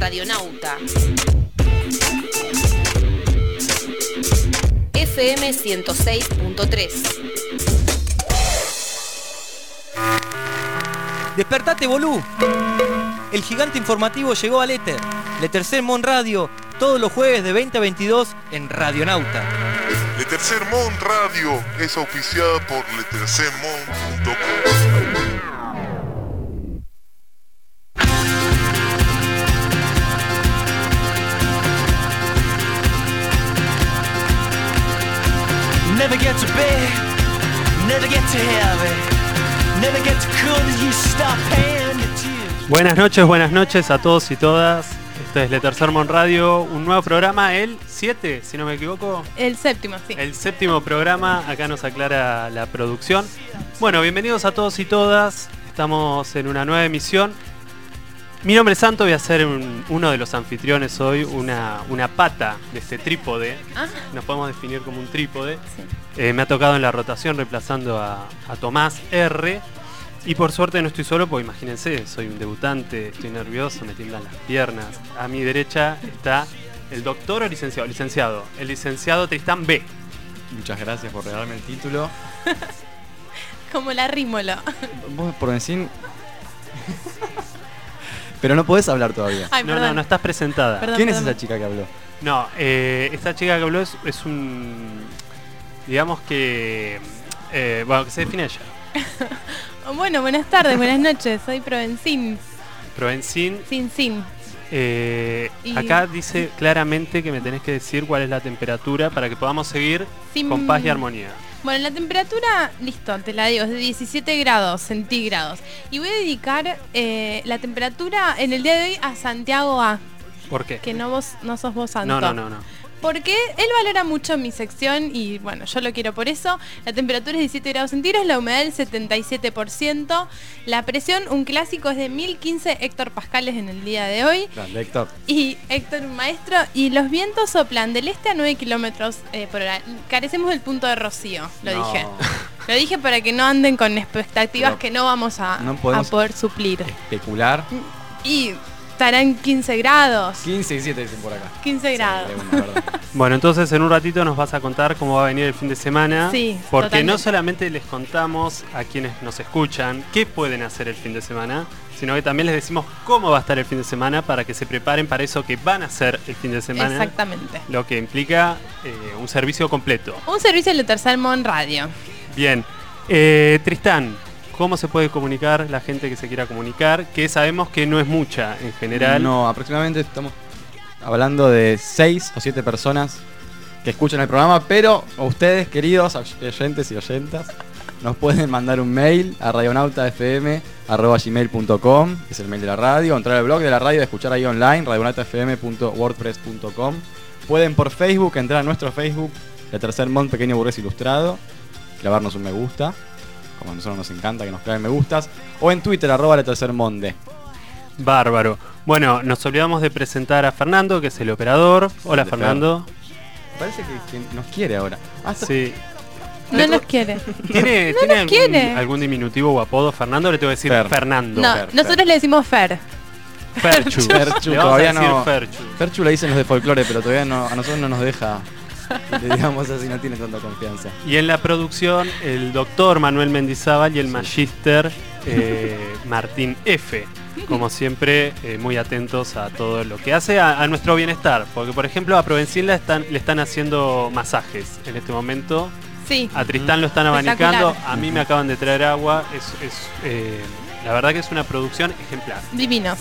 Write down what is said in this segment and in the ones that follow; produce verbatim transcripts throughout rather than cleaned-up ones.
Radionauta. F M ciento seis punto tres. Despertate, bolú. El gigante informativo llegó al éter. Le Tercer Mon Radio, todos los jueves de veinte a veintidós en Radionauta. Le Tercer Mon Radio es auspiciada por le tercer mon punto com. Never get to bed, never get to heaven, never get to cool as you stop paying your tears. Buenas noches, buenas noches a todos y todas. Esto es Le Tercer Mon Radio, un nuevo programa, el siete, si no me equivoco. El séptimo, sí. El séptimo programa, acá nos aclara la producción. Bueno, bienvenidos a todos y todas. Estamos en una nueva emisión. Mi nombre es Santo, voy a ser un, uno de los anfitriones hoy, una, una pata de este trípode. Ah. Nos podemos definir como un trípode. Sí. Eh, me ha tocado en la rotación reemplazando a, a Tomás R. Y por suerte no estoy solo, porque imagínense, soy un debutante, estoy nervioso, me tiemblan las piernas. A mi derecha está el doctor o licenciado, licenciado, el licenciado Tristán B. Muchas gracias por regalarme el título. Como la rímolo. Vos por decir... Pero no podés hablar todavía. Ay, No, perdón. no, no estás presentada. Perdón, ¿Quién es perdón. esa chica que habló? No, eh, esta chica que habló es, es un... Digamos que... Eh, bueno, que se define ella. Bueno, buenas tardes, buenas noches. Soy Provencín. Provencín. Sin, sin. Eh, Y- acá dice claramente que me tenés que decir cuál es la temperatura para que podamos seguir Sin- con paz y armonía. Bueno, la temperatura, listo, te la digo, es de diecisiete grados centígrados. Y voy a dedicar eh, la temperatura en el día de hoy a Santiago A. ¿Por qué? Que no vos, no sos vos, Santo. No, no, no, no. Porque él valora mucho mi sección y bueno, yo lo quiero por eso. La temperatura es diecisiete grados centígrados, la humedad del setenta y siete por ciento. La presión, un clásico, es de mil quince hectopascales en el día de hoy. Grande, Héctor. Y Héctor, un maestro, y los vientos soplan del este a nueve kilómetros eh, por hora. Carecemos del punto de rocío, lo No. dije. Lo dije para que no anden con expectativas Pero que no vamos a, no podemos- a poder suplir. Especular. Y estarán quince grados. quince y siete dicen por acá. quince grados. Sí, de una, verdad. Bueno, entonces en un ratito nos vas a contar cómo va a venir el fin de semana. Sí, Porque totalmente. no solamente les contamos a quienes nos escuchan qué pueden hacer el fin de semana, sino que también les decimos cómo va a estar el fin de semana para que se preparen para eso que van a hacer el fin de semana. Exactamente. Lo que implica eh, un servicio completo. Un servicio de Tercer Mon Radio. Bien. Eh, Tristán, ¿cómo se puede comunicar la gente que se quiera comunicar? Que sabemos que no es mucha en general. No, aproximadamente estamos hablando de seis o siete personas que escuchan el programa, pero a ustedes, queridos oyentes y oyentas, nos pueden mandar un mail a radionautafm arroba gmail punto com, que es el mail de la radio, entrar al blog de la radio, escuchar ahí online, radionautafm punto wordpress punto com. Pueden por Facebook entrar a nuestro Facebook, Le Tercer Mon Pequeño Burgués Ilustrado, clavarnos un me gusta, como a nosotros nos encanta que nos claven me gustas, o en Twitter, arroba Le Tercer Monde. Bárbaro. Bueno, nos olvidamos de presentar a Fernando, que es el operador. Hola, De Fernando. Parece que, que nos quiere ahora. Ah, está- Sí. No nos quiere. ¿Tiene, No ¿tiene nos algún, quiere. algún diminutivo o apodo, Fernando? Le tengo que decir Fer. Fernando. No, Fer, nosotros Fer. le decimos Fer. Ferchu. Ferchu, Le vamos todavía a decir no. Ferchu. Ferchu le dicen los de folclore, pero todavía no, a nosotros no nos deja. Le digamos así, no tiene tanta confianza. Y en la producción, el doctor Manuel Mendizábal y el magíster eh, Martín F. Como siempre, eh, muy atentos a todo lo que hace a, a nuestro bienestar. Porque, por ejemplo, a Provencín le están, le están haciendo masajes en este momento. Sí. A Tristán lo están abanicando. Espectacular. A mí me acaban de traer agua. Es, es, eh, la verdad que es una producción ejemplar. Divinos.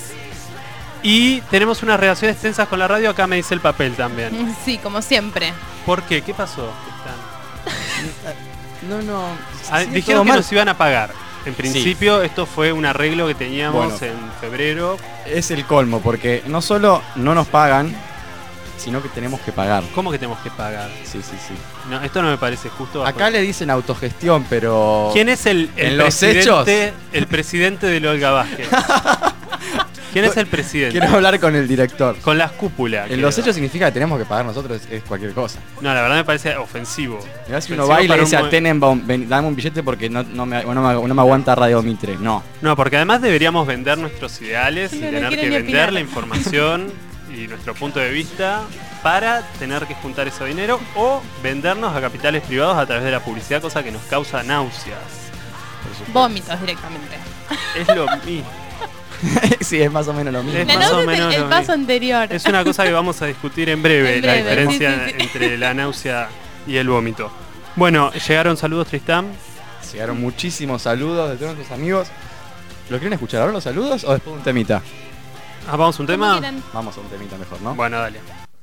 Y tenemos unas relaciones tensas con la radio. Acá me dice el papel también. Sí, como siempre. ¿Por qué? ¿Qué pasó, Tristán? No, no. Ah, sigue dijeron todo que mal. nos iban a pagar. En principio, esto fue un arreglo que teníamos Bueno. en febrero. Es el colmo, porque no solo no nos pagan, sino que tenemos que pagar. ¿Cómo que tenemos que pagar? Sí, sí, sí. No, esto no me parece justo. bajo- Acá le dicen autogestión, pero. ¿Quién es el, el ¿En los presidente, hechos? el presidente del Olga Vázquez? ¿Quién es el presidente? Quiero hablar con el director. Con las cúpulas. En los hechos significa que tenemos que pagar nosotros, es, es cualquier cosa. No, la verdad me parece ofensivo. Mirá si Ofensivo uno va y le para dice un a buen- Tenenbaum, ven, dame un billete porque no, no, me, no, me, no me aguanta Radio Mitre. No. No, porque además deberíamos vender nuestros ideales y No, no tener quiero que ni vender opinar. la información y nuestro punto de vista para tener que juntar ese dinero o vendernos a capitales privados a través de la publicidad, cosa que nos causa náuseas. Vómitos directamente. Es lo mismo. Sí, es más o menos lo mismo. Es La más o náusea es menos el lo paso mismo. anterior. Es una cosa que vamos a discutir en breve, En la breve, diferencia sí, sí, sí. entre la náusea y el vómito. Bueno, llegaron saludos, Tristán. Llegaron muchísimos saludos de todos nuestros amigos. ¿Lo quieren escuchar ahora los saludos o después de un temita? Ah, vamos a un Como tema. quieran. Vamos a un temita mejor, ¿no? Bueno, dale.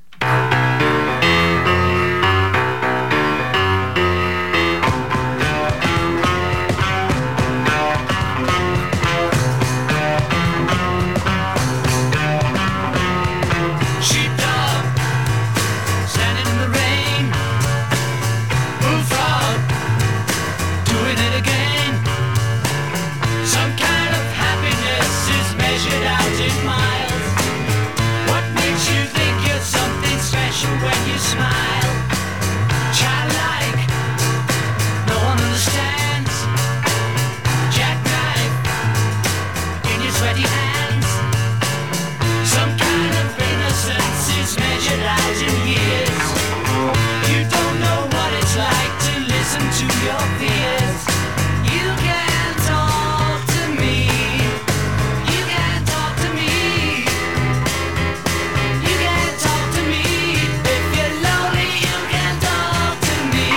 Sheepdog, standing in the rain. Bullfrog, doing it again. Some kind of happiness is measured out in miles. What makes you think you're something special when you smile? Childlike, no one understands. Jackknife in your sweaty hands. Some kind of innocence is measured out in years. You don't know what it's like to listen to your fears. You can talk to me. You can talk to me. You can talk to me. If you're lonely, you can talk to me.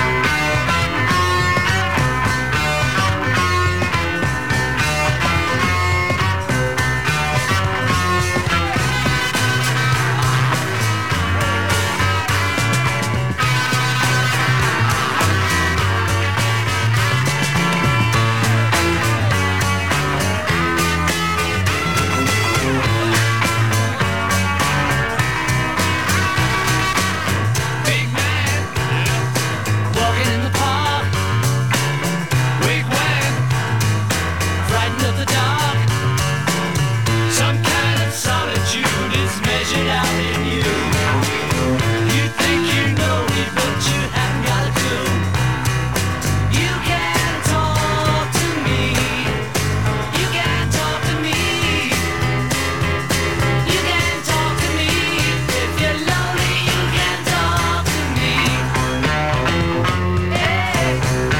Big man, walking in the park. Wigwam, frightened of the dark. Some kind of solitude is measured out in you. You think you know me, but you haven't got a clue. You can talk to me. You can talk to me. You can talk to me. If you're lonely, you can talk to me. Hey.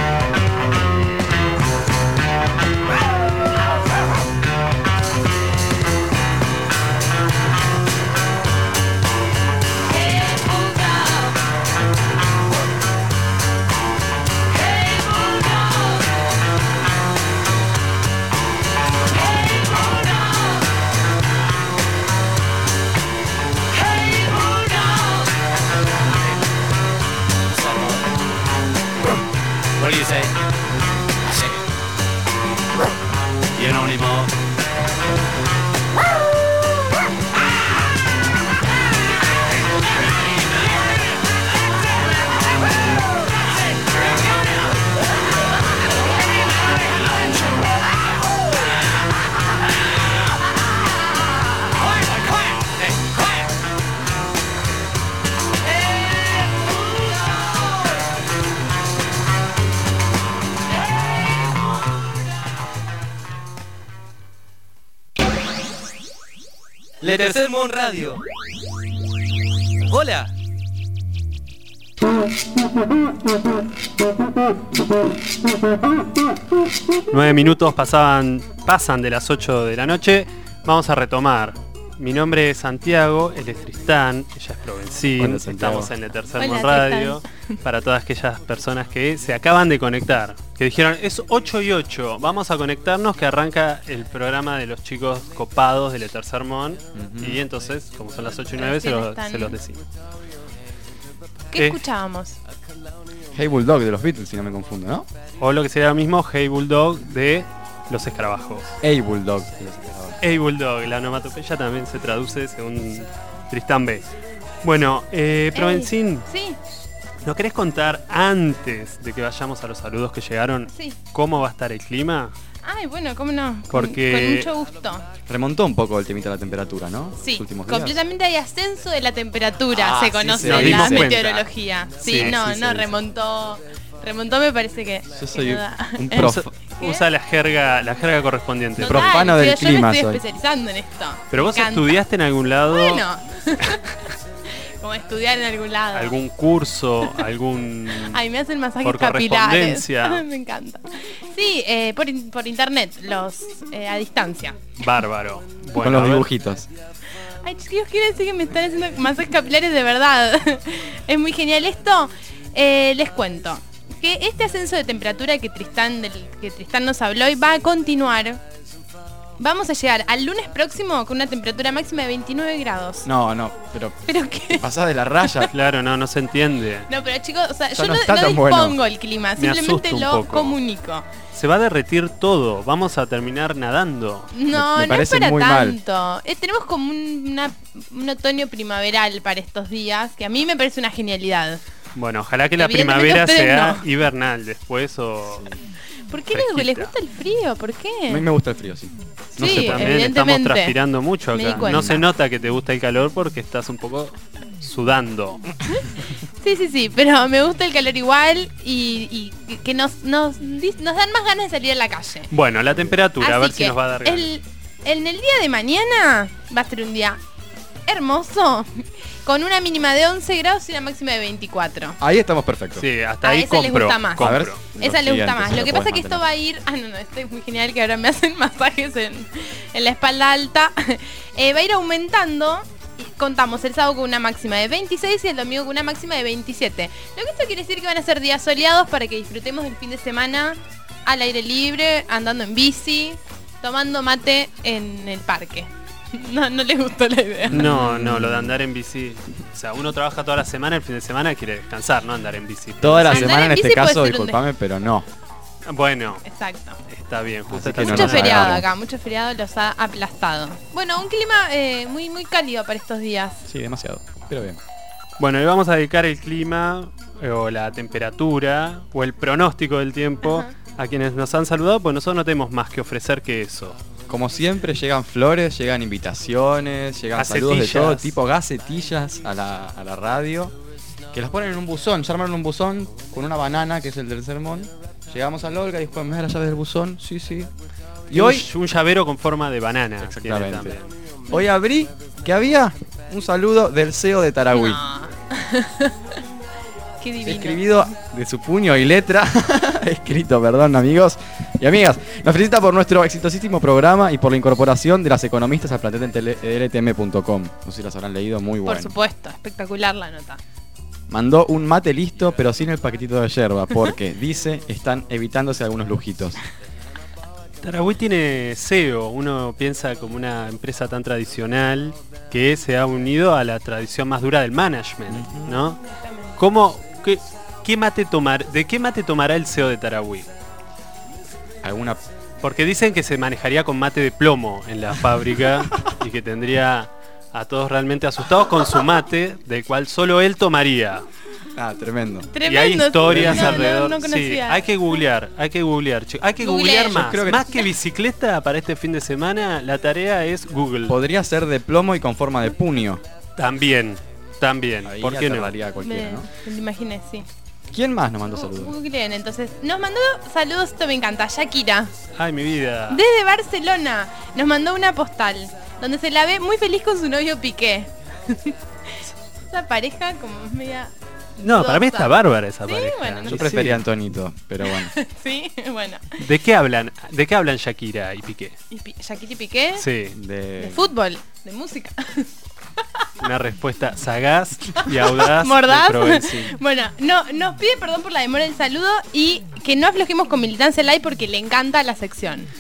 Hey, bulldog. Hey, bulldog. Hey, bulldog. Hey, bulldog. What do you say? I say, you know anymore? Le Tercer Mon Radio. Hola. Nueve minutos pasaban, pasan de las ocho de la noche. Vamos a retomar. Mi nombre es Santiago, él es Tristán, ella es Provencín. Hola, Santiago. Estamos en el Tercer Hola, Mon Radio. Para todas aquellas personas que se acaban de conectar, que dijeron es ocho y ocho, vamos a conectarnos que arranca el programa de los chicos copados del Tercer Mon. Ujú. Y entonces, como son las ocho y nueve, se, Recién lo- están- se los decimos. ¿Qué Eh. escuchábamos? Hey Bulldog de los Beatles, si no me confundo, ¿no? O lo que sería lo mismo, Hey Bulldog de Los Escarabajos. Hey Bulldog de los Escarabajos. Hey Bulldog, la onomatopeya también se traduce según Tristán B. Bueno, eh, Provencín, Sí, ¿No querés contar antes de que vayamos a los saludos que llegaron Sí. cómo va a estar el clima? Ay, bueno, cómo no. Con- Porque- Con, mucho gusto. Remontó un poco el temita de la temperatura, ¿no? Sí, Los últimos días. completamente hay ascenso de la temperatura, Ah, se sí, conoce se nos en dimos la cuenta. meteorología. Sí, Sí, no, sí, no, se dice. remontó. Remontó me parece que. Yo que soy no da. un ¿Eh? prof. Usa, ¿Qué? usa la jerga, la jerga correspondiente. Total, profano del sí, clima Yo me estoy soy. especializando en esto. Pero Me vos encanta. estudiaste en algún lado, Bueno. Como estudiar en algún lado. algún curso, algún... Ay, me hacen masajes por capilares. correspondencia. Me encanta. Sí, eh, por, in- por internet, los eh, a distancia. Bárbaro. Con Bueno, los a ver. dibujitos. Ay, chicos, quiero decir que me están haciendo masajes capilares de verdad. Es muy genial esto. Eh, les cuento que este ascenso de temperatura que Tristán, del que Tristán nos habló y va a continuar. Vamos a llegar al lunes próximo con una temperatura máxima de veintinueve grados. No, no, pero ¿Pero qué? pasás de la raya. Claro, no, no se entiende. No, pero chicos, o sea, Ya yo no no, está no tan dispongo bueno. el clima, Me simplemente asusta un lo poco. comunico. Se va a derretir todo. Vamos a terminar nadando. No, Me- me no es parece para muy mal. tanto. Eh, tenemos como un, una- un otoño primaveral para estos días, que a mí me parece una genialidad. Bueno, ojalá que la Evidentemente primavera ustedes sea no. hibernal después o... ¿Por qué les, les Fresquita. gusta el frío? ¿Por A mí qué? me gusta el frío, sí. No Sí, sé por qué. También estamos evidentemente. transpirando mucho Me di acá. cuenta. No se nota que te gusta el calor porque estás un poco sudando. Sí, sí, sí, pero me gusta el calor igual y, y que nos, nos, dis- nos dan más ganas de salir a la calle. Bueno, la temperatura, a Así ver si que nos va a dar ganas. el, en el día de mañana va a ser un día hermoso, con una mínima de once grados y una máxima de veinticuatro. Ahí estamos perfectos. Sí, hasta A ahí esa les compro. gusta más. compro. A ver. Esa le gusta siguiente, más. si Lo lo que pasa es podés que esto mantener. va a ir. Ah, no, no, esto es muy genial que ahora me hacen masajes en, en la espalda alta. Eh, va a ir aumentando. Y contamos el sábado con una máxima de veintiséis y el domingo con una máxima de veintisiete. Lo que esto quiere decir que van a ser días soleados para que disfrutemos del fin de semana al aire libre, andando en bici, tomando mate en el parque. No, no les gustó la idea. No, no, lo de andar en bici. O sea, uno trabaja toda la semana, el fin de semana quiere descansar, no andar en bici. Toda la Andar semana en en este bici puede caso, ser un disculpame, pero no. Bueno, Exacto. está bien, justo Así esta que no Mucho nos semana. feriado agarramos. acá, mucho feriado los ha aplastado. Bueno, un clima eh, muy muy cálido para estos días. Sí, demasiado. Pero bien. Bueno, le vamos a dedicar el clima eh, o la temperatura o el pronóstico del tiempo Ajá. a quienes nos han saludado, pues nosotros no tenemos más que ofrecer que eso. Como siempre, llegan flores, llegan invitaciones, llegan saludos de Gacetillas. todo tipo, gacetillas a la, a la radio, que las ponen en un buzón, ya armaron un buzón con una banana, que es el del sermón. Llegamos al Olga y después me da la llave del buzón, sí, sí. Y un, hoy, un llavero con forma de banana. tiene exactamente, también. hoy abrí que había un saludo del C E O de Tarahui. No. Qué divino. Escribido de su puño y letra, escrito, perdón, amigos y amigas. Nos felicita por nuestro exitosísimo programa y por la incorporación de las economistas al plantel en tele- L T M punto com. No sé si las habrán leído, muy bueno. Por supuesto, espectacular la nota. Mandó un mate listo, pero sin el paquetito de yerba, porque, dice, están evitándose algunos lujitos. Tarahui tiene C E O, uno piensa como una empresa tan tradicional que se ha unido a la tradición más dura del management, ¿no? ¿Cómo, qué, qué mate tomar, ¿De qué mate tomará el C E O de Tarahui? Alguna... Porque dicen que se manejaría con mate de plomo en la fábrica y que tendría a todos realmente asustados con su mate, del cual solo él tomaría. Ah, tremendo. Tremendo. Y hay historias no, no, alrededor. No, sí, conocía. hay que googlear, hay que googlear. chicos. Hay que Googleé. googlear Yo más. creo que- Más que bicicleta para este fin de semana, la tarea es Google. Podría ser de plomo y con forma de puño. También, también. Ahí ¿Por qué no? aterraría a cualquiera, Me, ¿no? me lo imaginé, sí. ¿Quién más nos mandó Gu- saludos? Googleen, entonces. Nos mandó saludos, esto me encanta, Shakira. Ay, mi vida. Desde Barcelona nos mandó una postal donde se la ve muy feliz con su novio Piqué. Esa pareja como media... No, para mí está Sosa. bárbara esa Sí, pareja. bueno, no Yo Sí. prefería a Antonito, pero bueno. Sí, bueno. ¿De qué hablan? ¿De qué hablan Shakira y Piqué? ¿Y Pi- Shakira y Piqué? Sí, De... De fútbol, de música. una respuesta sagaz y audaz. ¿Mordaz? de Provenci. Bueno, no, nos pide perdón por la demora del saludo y que no aflojemos con Militancia Live porque le encanta la sección. Sí,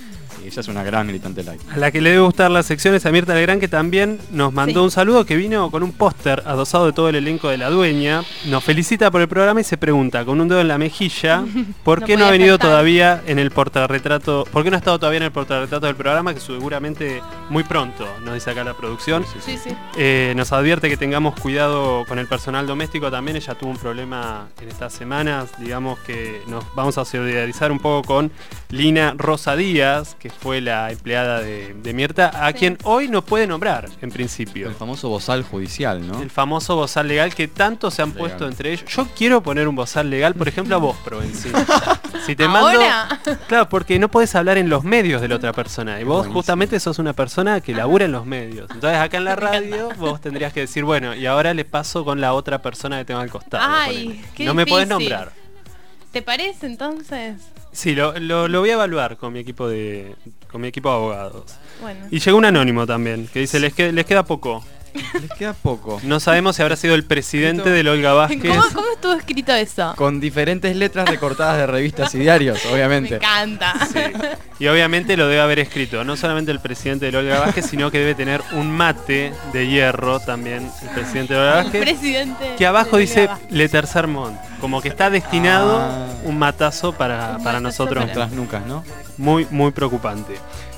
ella es una gran militante like. A la que le debe gustar las secciones a Mirta Legrand, que también nos mandó Sí. un saludo, que vino con un póster adosado de todo el elenco de La Dueña. Nos felicita por el programa y se pregunta, con un dedo en la mejilla, ¿por No qué no ha podía venido faltar. todavía en el portarretrato? ¿Por qué no ha estado todavía en el portarretrato del programa? Que seguramente muy pronto, nos dice acá la producción. Sí, sí. Eh, nos advierte que tengamos cuidado con el personal doméstico también. Ella tuvo un problema en estas semanas. Digamos que nos vamos a solidarizar un poco con Lina Rosa Díaz, que fue la empleada de, de Mirta, a Sí. quien hoy no puede nombrar en principio. El famoso bozal judicial, ¿no? El famoso bozal legal que tanto se han Legal. puesto entre ellos. Yo quiero poner un bozal legal, por ejemplo, a vos, Provenci. Si te mando. ¿Ahora? Claro, porque no podés hablar en los medios de la otra persona. Y vos Buenísimo. justamente sos una persona que labura en los medios. Entonces acá en la radio vos tendrías que decir, bueno, y ahora le paso con la otra persona que tengo al costado. Ay, ponele. qué no me podés difícil. nombrar. ¿Te parece entonces? Sí, lo, lo, lo voy a evaluar con mi equipo de con mi equipo de abogados. Bueno. Y llegó un anónimo también, que dice, les, que- les queda poco. Les queda poco. No sabemos si habrá sido el presidente del Olga Vázquez. ¿Cómo, ¿Cómo estuvo escrito eso? Con diferentes letras recortadas de revistas y diarios, Me obviamente. encanta. Sí. Y obviamente lo debe haber escrito, no solamente el presidente del Olga Vázquez, sino que debe tener un mate de hierro también, el presidente del Olga El Vázquez. presidente. Que abajo de dice Olga Vázquez. Le Tercer Mont, como que está destinado Ah. un matazo para, Un para matazo nosotros. para- Otras nucas, ¿no? Muy, muy preocupante.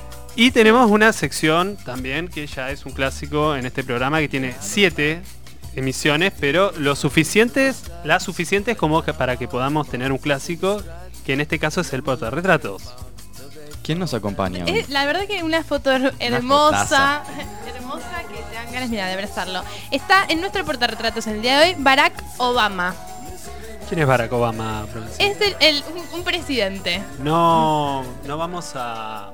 Y tenemos una sección también que ya es un clásico en este programa, que tiene siete emisiones, pero lo suficientes, las suficientes como que para que podamos tener un clásico, que en este caso es el portarretratos. ¿Quién nos acompaña hoy? Es, la verdad que una foto her- hermosa, hermosa que te dan ganas, mira, de abrazarlo. Está en nuestro portarretratos el día de hoy Barack Obama. ¿Quién es Barack Obama, Provenci? Es el, el- un, un presidente. No, no vamos a,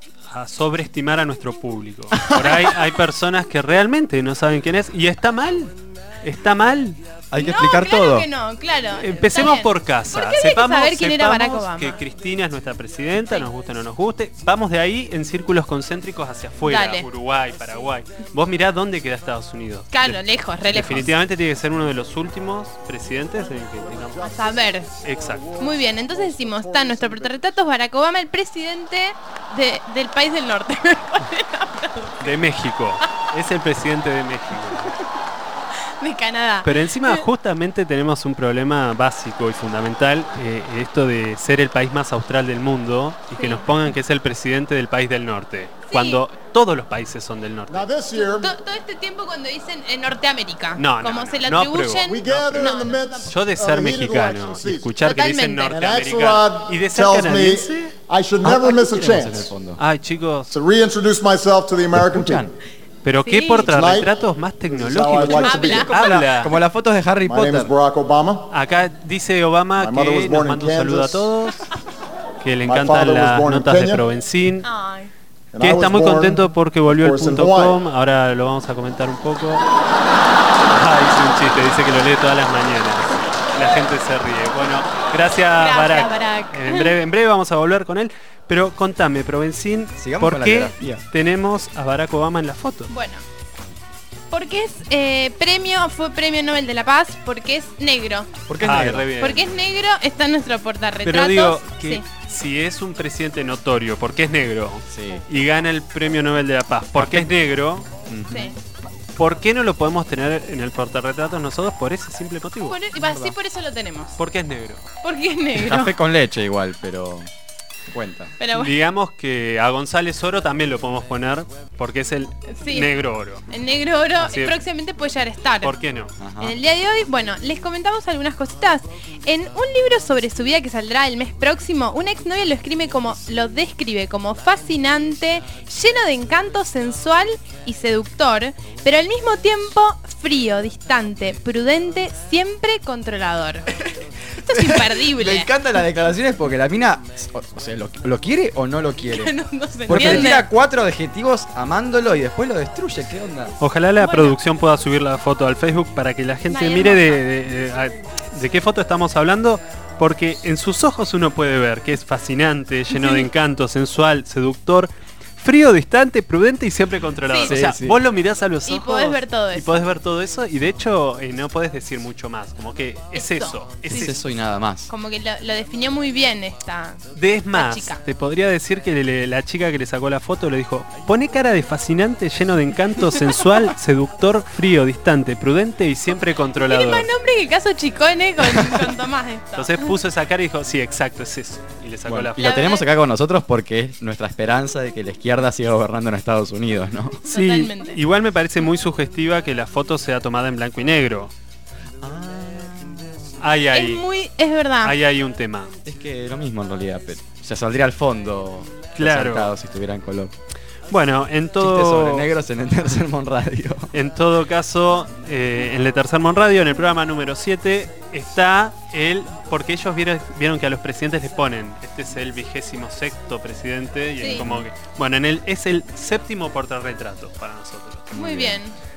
a sobreestimar a nuestro público. Por ahí hay personas que realmente no saben quién es y está mal. Está mal. Hay que No, explicar claro todo. que no, claro. Empecemos Está bien. por casa. ¿Por qué había que sepamos saber quién era Barack sepamos Obama? que Cristina es nuestra presidenta, Sí. nos guste o no nos guste. Vamos de ahí en círculos concéntricos hacia afuera. Dale. Uruguay, Paraguay. Vos mirá dónde queda Estados Unidos. Claro, De- lejos, re lejos. Definitivamente tiene que ser uno de los últimos presidentes en que tengamos. A saber. Exacto. Muy bien, entonces decimos, está en nuestro portarretratos Barack Obama, el presidente de- del país del norte. De México. Es el presidente de México. De Canadá. Pero encima justamente tenemos un problema básico y fundamental, eh, esto de ser el país más austral del mundo y que Sí. nos pongan que es el presidente del país del norte, cuando todos los países son del norte. Now this year, To- todo este tiempo cuando dicen en Norteamérica, No, no, como no, se le no atribuyen. we gather No, in the no, midst Yo de of ser a heated mexicano election y season. escuchar que dicen Totalmente. And norteamericano Axelrod y de ser tells me canadiense, I should Ah, never ¿qué miss a tenemos en el chance fondo? ay chicos, to reintroduce myself to the American ¿Escuchan? people. pero Sí. qué portarretratos Tonight, más this is how tecnológicos. I'd like to be. Habla. Habla. Como las fotos de Harry My name is Potter. Barack Obama. Acá dice Obama My mother was que nos born in manda un saludo a Kansas. todos, que le My encantan father was las born in notas de Kenya. Provencín. Ay. And Que I está was muy born, contento porque volvió of el course, in punto com. Hawaii. Ahora lo vamos a comentar un poco. Ah, dice un chiste, dice que lo lee todas las mañanas. La gente se ríe. Bueno, gracias, Gracias, Barack. Barack. En breve, en breve vamos a volver con él. Pero contame, Provencín, Sigamos ¿por con la qué biografía. tenemos a Barack Obama en la foto? Bueno. Porque es eh, premio, fue premio Nobel de la Paz, porque es negro. ¿Por qué es Ay, negro? re bien. Porque es negro, está en nuestro portarretratos. Pero digo que Sí. si es un presidente notorio, porque es negro, Sí. y gana el premio Nobel de la Paz, porque es negro, Sí. ¿por qué no lo podemos tener en el portarretratos nosotros por ese simple motivo? Por, y va, sí, por eso lo tenemos. Porque es negro. Porque es negro. Café con leche igual, pero cuenta. Pero bueno, Digamos que a González Oro también lo podemos poner porque es el Sí. negro oro. el negro oro Así es. próximamente puede llegar a estar. ¿Por qué no? Ajá. En el día de hoy, bueno, les comentamos algunas cositas. En un libro sobre su vida que saldrá el mes próximo, una exnovia lo escribe como, lo describe como fascinante, lleno de encanto sensual y seductor, pero al mismo tiempo frío, distante, prudente, siempre controlador. Esto es imperdible. Me encantan las declaraciones porque la mina, o, o sea, ¿lo, lo quiere o no lo quiere? no, no se Porque le entiende. tira cuatro adjetivos amándolo y después lo destruye. ¿Qué onda? Ojalá la Bueno. producción pueda subir la foto al Facebook para que la gente Ay, mire de, hermosa. de- de- a- de qué foto estamos hablando, porque en sus ojos uno puede ver que es fascinante, lleno de encanto, sensual, seductor, frío, distante, prudente y siempre controlador. Sí. O sea, Sí, sí. vos lo mirás a los Y ojos podés ver todo y eso. podés ver todo eso y de hecho eh, no podés decir mucho más. Como que es Eso. eso. Es Es eso. eso y nada más. Como que lo, lo definió muy bien esta. De es más, chica. te podría decir que le- la chica que le sacó la foto le dijo: pone cara de fascinante, lleno de encanto, sensual, seductor, frío, distante, prudente y siempre Tiene controlador. más nombre que el caso Chicone con, con Tomás esto. Entonces puso esa cara y dijo: sí, exacto, es eso. Y le sacó Bueno, la y foto. lo tenemos acá con nosotros porque es nuestra esperanza de que la izquierda siga gobernando en Estados Unidos, ¿no? Sí, Totalmente. igual me parece muy sugestiva que la foto sea tomada en blanco y negro. Hay Es ahí, muy. Es verdad. hay ahí un tema. Es que lo mismo en realidad, pero o sea, saldría al fondo Claro. resaltado si estuviera en color. Bueno, en Chistes sobre todo, negros en el Tercer Mon Radio. en todo caso, eh, en el Tercer Mon Radio, en el programa número siete, está el. Porque ellos vieron, vieron que a los presidentes les ponen: este es el vigésimo sexto presidente. Y Sí. es como que. Bueno, en el, es el séptimo portarretrato para nosotros. Muy bien.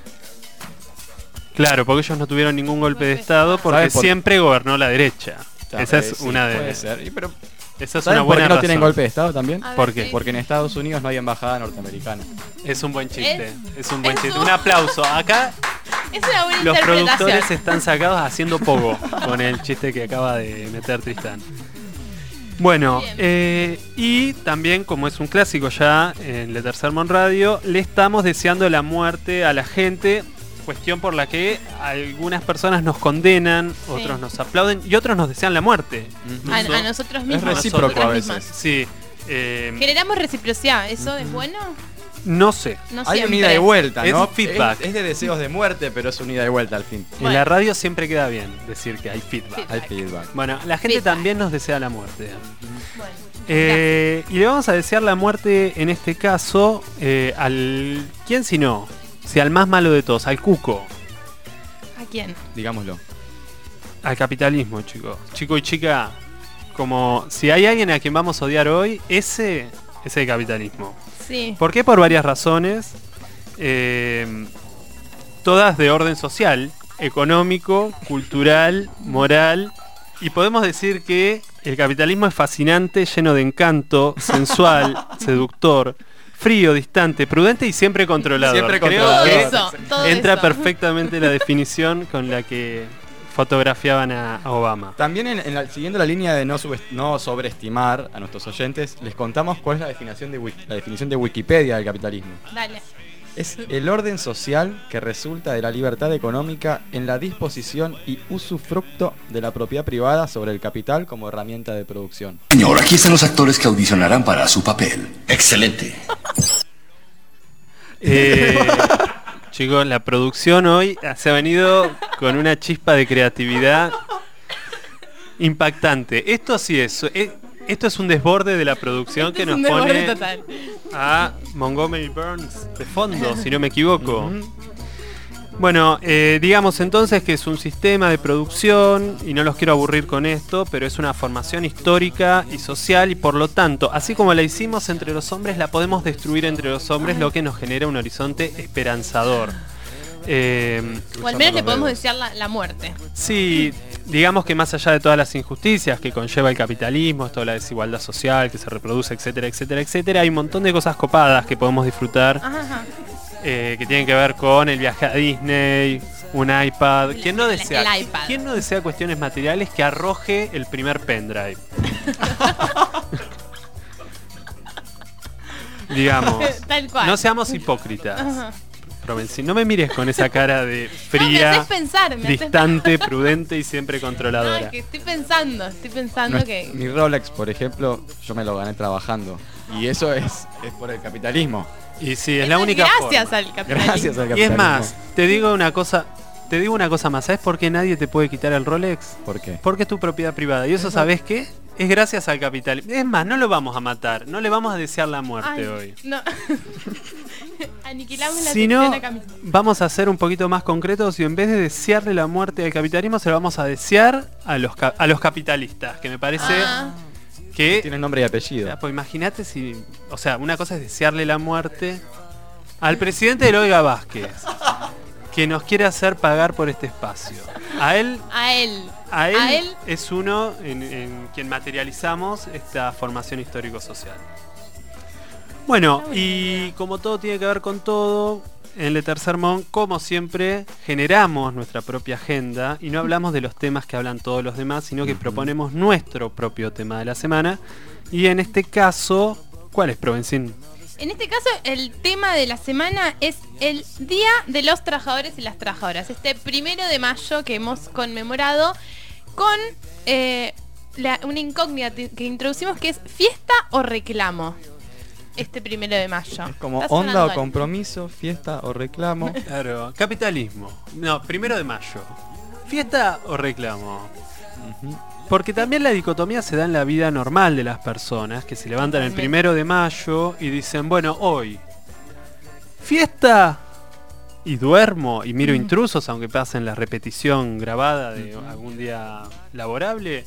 Claro, porque ellos no tuvieron ningún golpe de Golpe de estado estado. porque ¿Saben por- siempre gobernó la derecha. Esa es Sí, una puede de. ser. Y pero, Esa es ¿saben una por qué buena no razón. tienen golpe de Estado también? A ver, ¿Por qué? sí. Porque en Estados Unidos no hay embajada norteamericana. Es un buen chiste. Es- Es un buen es chiste. un- Un aplauso. Acá Es una buena los interpretación. productores están sacados haciendo pogo con el chiste que acaba de meter Tristán. Bueno, Bien. eh, y también, como es un clásico ya en el Tercer Mon Radio, le estamos deseando la muerte a la gente, cuestión por la que algunas personas nos condenan, otros nos aplauden y otros nos desean la muerte. A, Incluso- a nosotros mismos. recíproco nosotras a veces. mismas. Sí. eh, Generamos reciprocidad. ¿Eso es bueno? no sé. No Hay siempre. un ida y vuelta, Es ¿no? feedback. Es, es de deseos de muerte, pero es un ida y vuelta al fin. En Bueno. la radio siempre queda bien decir que hay feedback. Hay feedback. Bueno, la gente Feedback. también nos desea la muerte. Bueno. Eh, y le vamos a desear la muerte en este caso eh, al... ¿Quién si no? Si al más malo de todos, al cuco. ¿A quién? Digámoslo. Al capitalismo, chicos. Chico y chica, como si hay alguien a quien vamos a odiar hoy, ese es el capitalismo. Sí. ¿Por qué? Por varias razones. Eh, todas de orden social, económico, cultural, moral. Y podemos decir que el capitalismo es fascinante, lleno de encanto, sensual, seductor, frío, distante, prudente y siempre controlador. Siempre Creo controlador. que Todo eso, todo entra eso. perfectamente la definición con la que fotografiaban a, a Obama. También, en, en la- siguiendo la línea de no, subest- no sobreestimar a nuestros oyentes, les contamos cuál es la definición de, Wik- la definición de Wikipedia del capitalismo. Dale. Es el orden social que resulta de la libertad económica en la disposición y usufructo de la propiedad privada sobre el capital como herramienta de producción. Señor, aquí están los actores que audicionarán para su papel. Excelente. Eh, chicos, la producción hoy se ha venido con una chispa de creatividad impactante. Esto sí es, es- esto es un desborde de la producción Este que es nos un desborde pone total. a Montgomery Burns de fondo, si no me equivoco. Bueno, eh, digamos entonces que es un sistema de producción, y no los quiero aburrir con esto, pero es una formación histórica y social, y por lo tanto, así como la hicimos entre los hombres, la podemos destruir entre los hombres, lo que nos genera un horizonte esperanzador. Eh, O al menos le podemos desear la, la muerte. Sí, digamos que más allá de todas las injusticias que conlleva el capitalismo, toda la desigualdad social que se reproduce, etcétera, etcétera, etcétera, hay un montón de cosas copadas que podemos disfrutar, Ajá, ajá. eh, que tienen que ver con el viaje a Disney, un iPad. ¿Quién no El- desea, el iPad. ¿quién no desea cuestiones materiales que arroje el primer pendrive? Digamos, Tal cual. no seamos hipócritas. Ajá. Provenci- no me mires con esa cara de No, me fría, haces pensar, me haces distante, prudente y siempre controladora. Ah, que estoy pensando, estoy pensando Nues- que. Mi Rolex, por ejemplo, yo me lo gané trabajando. Y eso es, es por el capitalismo. Y sí, es Eso la única gracias forma. al capitalismo. Gracias al Y capitalismo. es más, te digo una cosa, te digo una cosa más, ¿sabes por qué nadie te puede quitar el Rolex? ¿Por qué? Porque es tu propiedad privada. ¿Y eso sabes qué? Es gracias al capitalismo. Es más, no lo vamos a matar, no le vamos a desear la muerte Ay, hoy. No. Aniquilamos la Si no, sección acá mismo. vamos a ser un poquito más concretos y en vez de desearle la muerte al capitalismo, se lo vamos a desear a los, ca- a los capitalistas, que me parece Ah, que... Tiene nombre y apellido. Ya, pues imagínate si... O sea, una cosa es desearle la muerte al presidente de Oiga Vázquez, que nos quiere hacer pagar por este espacio. A él... a él. A él, A él. es uno en, en quien materializamos esta formación histórico-social. Bueno, y como todo tiene que ver con todo, en Le Tercer Mon, como siempre, generamos nuestra propia agenda y no hablamos de los temas que hablan todos los demás, sino que uh-huh. proponemos nuestro propio tema de la semana. Y en este caso, ¿cuál es, Provencín? En este caso, el tema de la semana es el Día de los Trabajadores y las Trabajadoras. Este primero de mayo que hemos conmemorado con eh, la, una incógnita que introducimos, que es fiesta o reclamo. Este primero de mayo. Es como onda o compromiso, fiesta o reclamo. Claro, capitalismo. No, primero de mayo. ¿Fiesta o reclamo? Uh-huh. Porque también la dicotomía se da en la vida normal de las personas, que se levantan el primero de mayo y dicen, bueno, hoy, fiesta y duermo y miro uh-huh. intrusos, aunque pasen la repetición grabada de uh-huh. algún día laborable,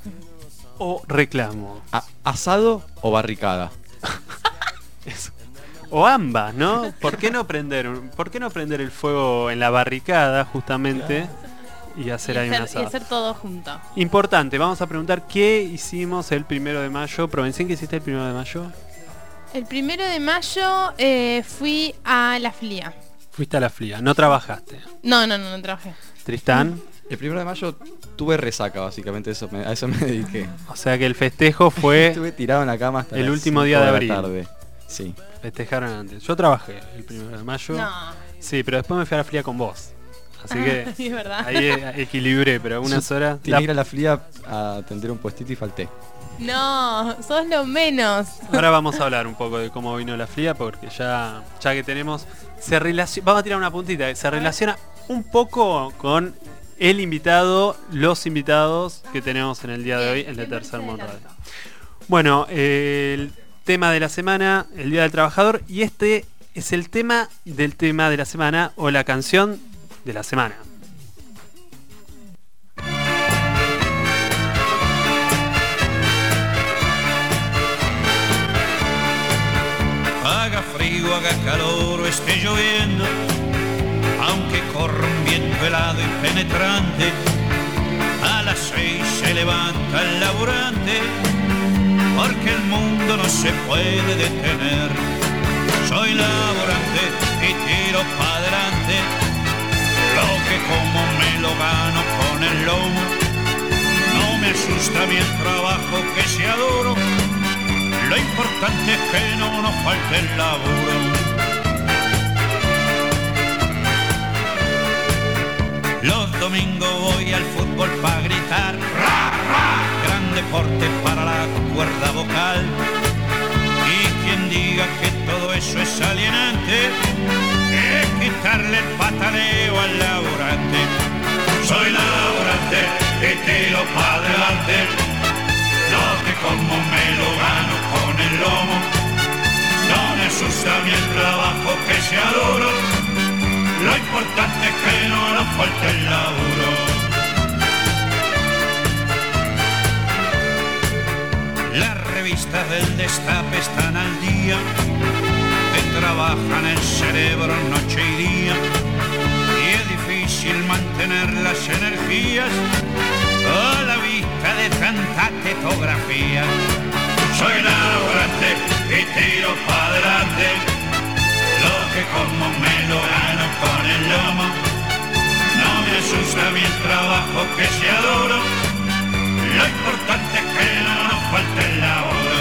o reclamo. A- ¿Asado o barricada? Eso. O ambas, ¿no? ¿Por qué no prender un, ¿por qué no prender el fuego en la barricada justamente y hacer y ahí hacer, un asado? Y hacer todo junto. Importante, vamos a preguntar qué hicimos el primero de mayo. Provencín, ¿qué hiciste el primero de mayo? El primero de mayo eh, fui a la F L I A. Fuiste a la F L I A, no trabajaste. No, no, no, no trabajé. Tristán. El primero de mayo tuve resaca, básicamente, eso me, a eso me dediqué. O sea que el festejo fue... Estuve tirado en la cama hasta el último día de, de abril. Tarde. Sí. Festejaron antes. Yo trabajé el primero de mayo. No. Sí, pero después me fui a la F L I A con vos. Así ah, que sí, es verdad. ahí equilibré, pero unas horas... Tenía que ir a la F L I A a atender un puestito y falté. No, sos lo menos. Ahora vamos a hablar un poco de cómo vino la F L I A, porque ya, ya que tenemos... se relaciona, vamos a tirar una puntita. Se relaciona un poco con el invitado, los invitados que tenemos en el día de hoy en el Tercer Mon Radio. Bueno, eh, el tema de la semana, el Día del Trabajador, y este es el tema del tema de la semana, o la canción de la semana. Haga frío, haga calor o esté lloviendo, aunque corra un viento helado y penetrante, a las seis se levanta el laburante, porque el mundo no se puede detener. Soy laburante y tiro pa' adelante, lo que como me lo gano con el lomo. No me asusta mi el trabajo que sea duro, lo importante es que no nos falte el laburo. Los domingos voy al fútbol pa' gritar, ¡ra, ra! Gran deporte para la cuerda vocal. Y quien diga que todo eso es alienante, es quitarle el pataleo al laburante. Soy laburante y tiro pa' adelante, lo que como me lo gano con el lomo. No me asusta ni el trabajo que sea duro, lo importante es que no nos falte el laburo. Las revistas del Destape están al día, te trabajan el cerebro noche y día, y es difícil mantener las energías a la vista de tanta tetografía. Soy laburante y tiro pa' adelante, lo que como me lo gano con el lomo. No me asusta mi trabajo que sea duro, lo importante es que no nos falte el laburo.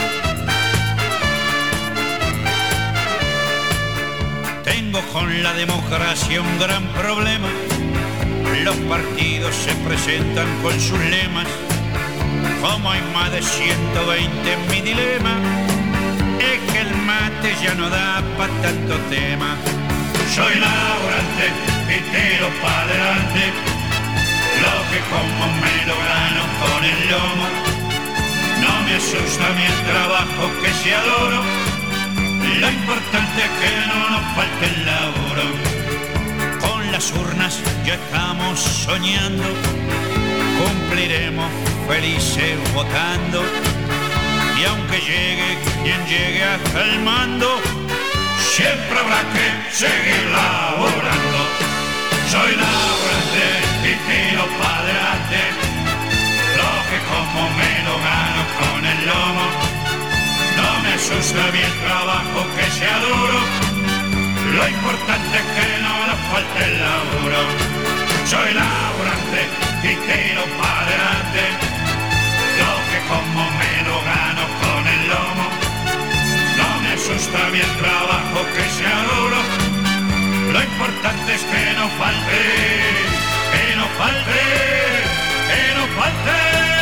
Tengo con la democracia un gran problema, los partidos se presentan con sus lemas. Como hay más de ciento veinte en mi dilema, es que el mate ya no da pa' tanto tema. Soy laburante y tiro pa' adelante, lo que como me lo gano con el lomo. No me asusta mi el trabajo que sea duro, lo importante es que no nos falte el laburo. Con las urnas ya estamos soñando, cumpliremos felices votando. Y aunque llegue quien llegue hasta el mando, siempre habrá que seguir laborando. Soy laburante y tiro pa' adelante, lo que como me lo gano con el lomo. No me asusta asusta a mí el trabajo que sea duro, lo importante es que no nos falte el laburo. Soy laburante y tiro para adelante, lo que como me lo gano con el lomo. No me asusta a mí el trabajo que sea duro, lo importante es que no falte, que no falte, que no falte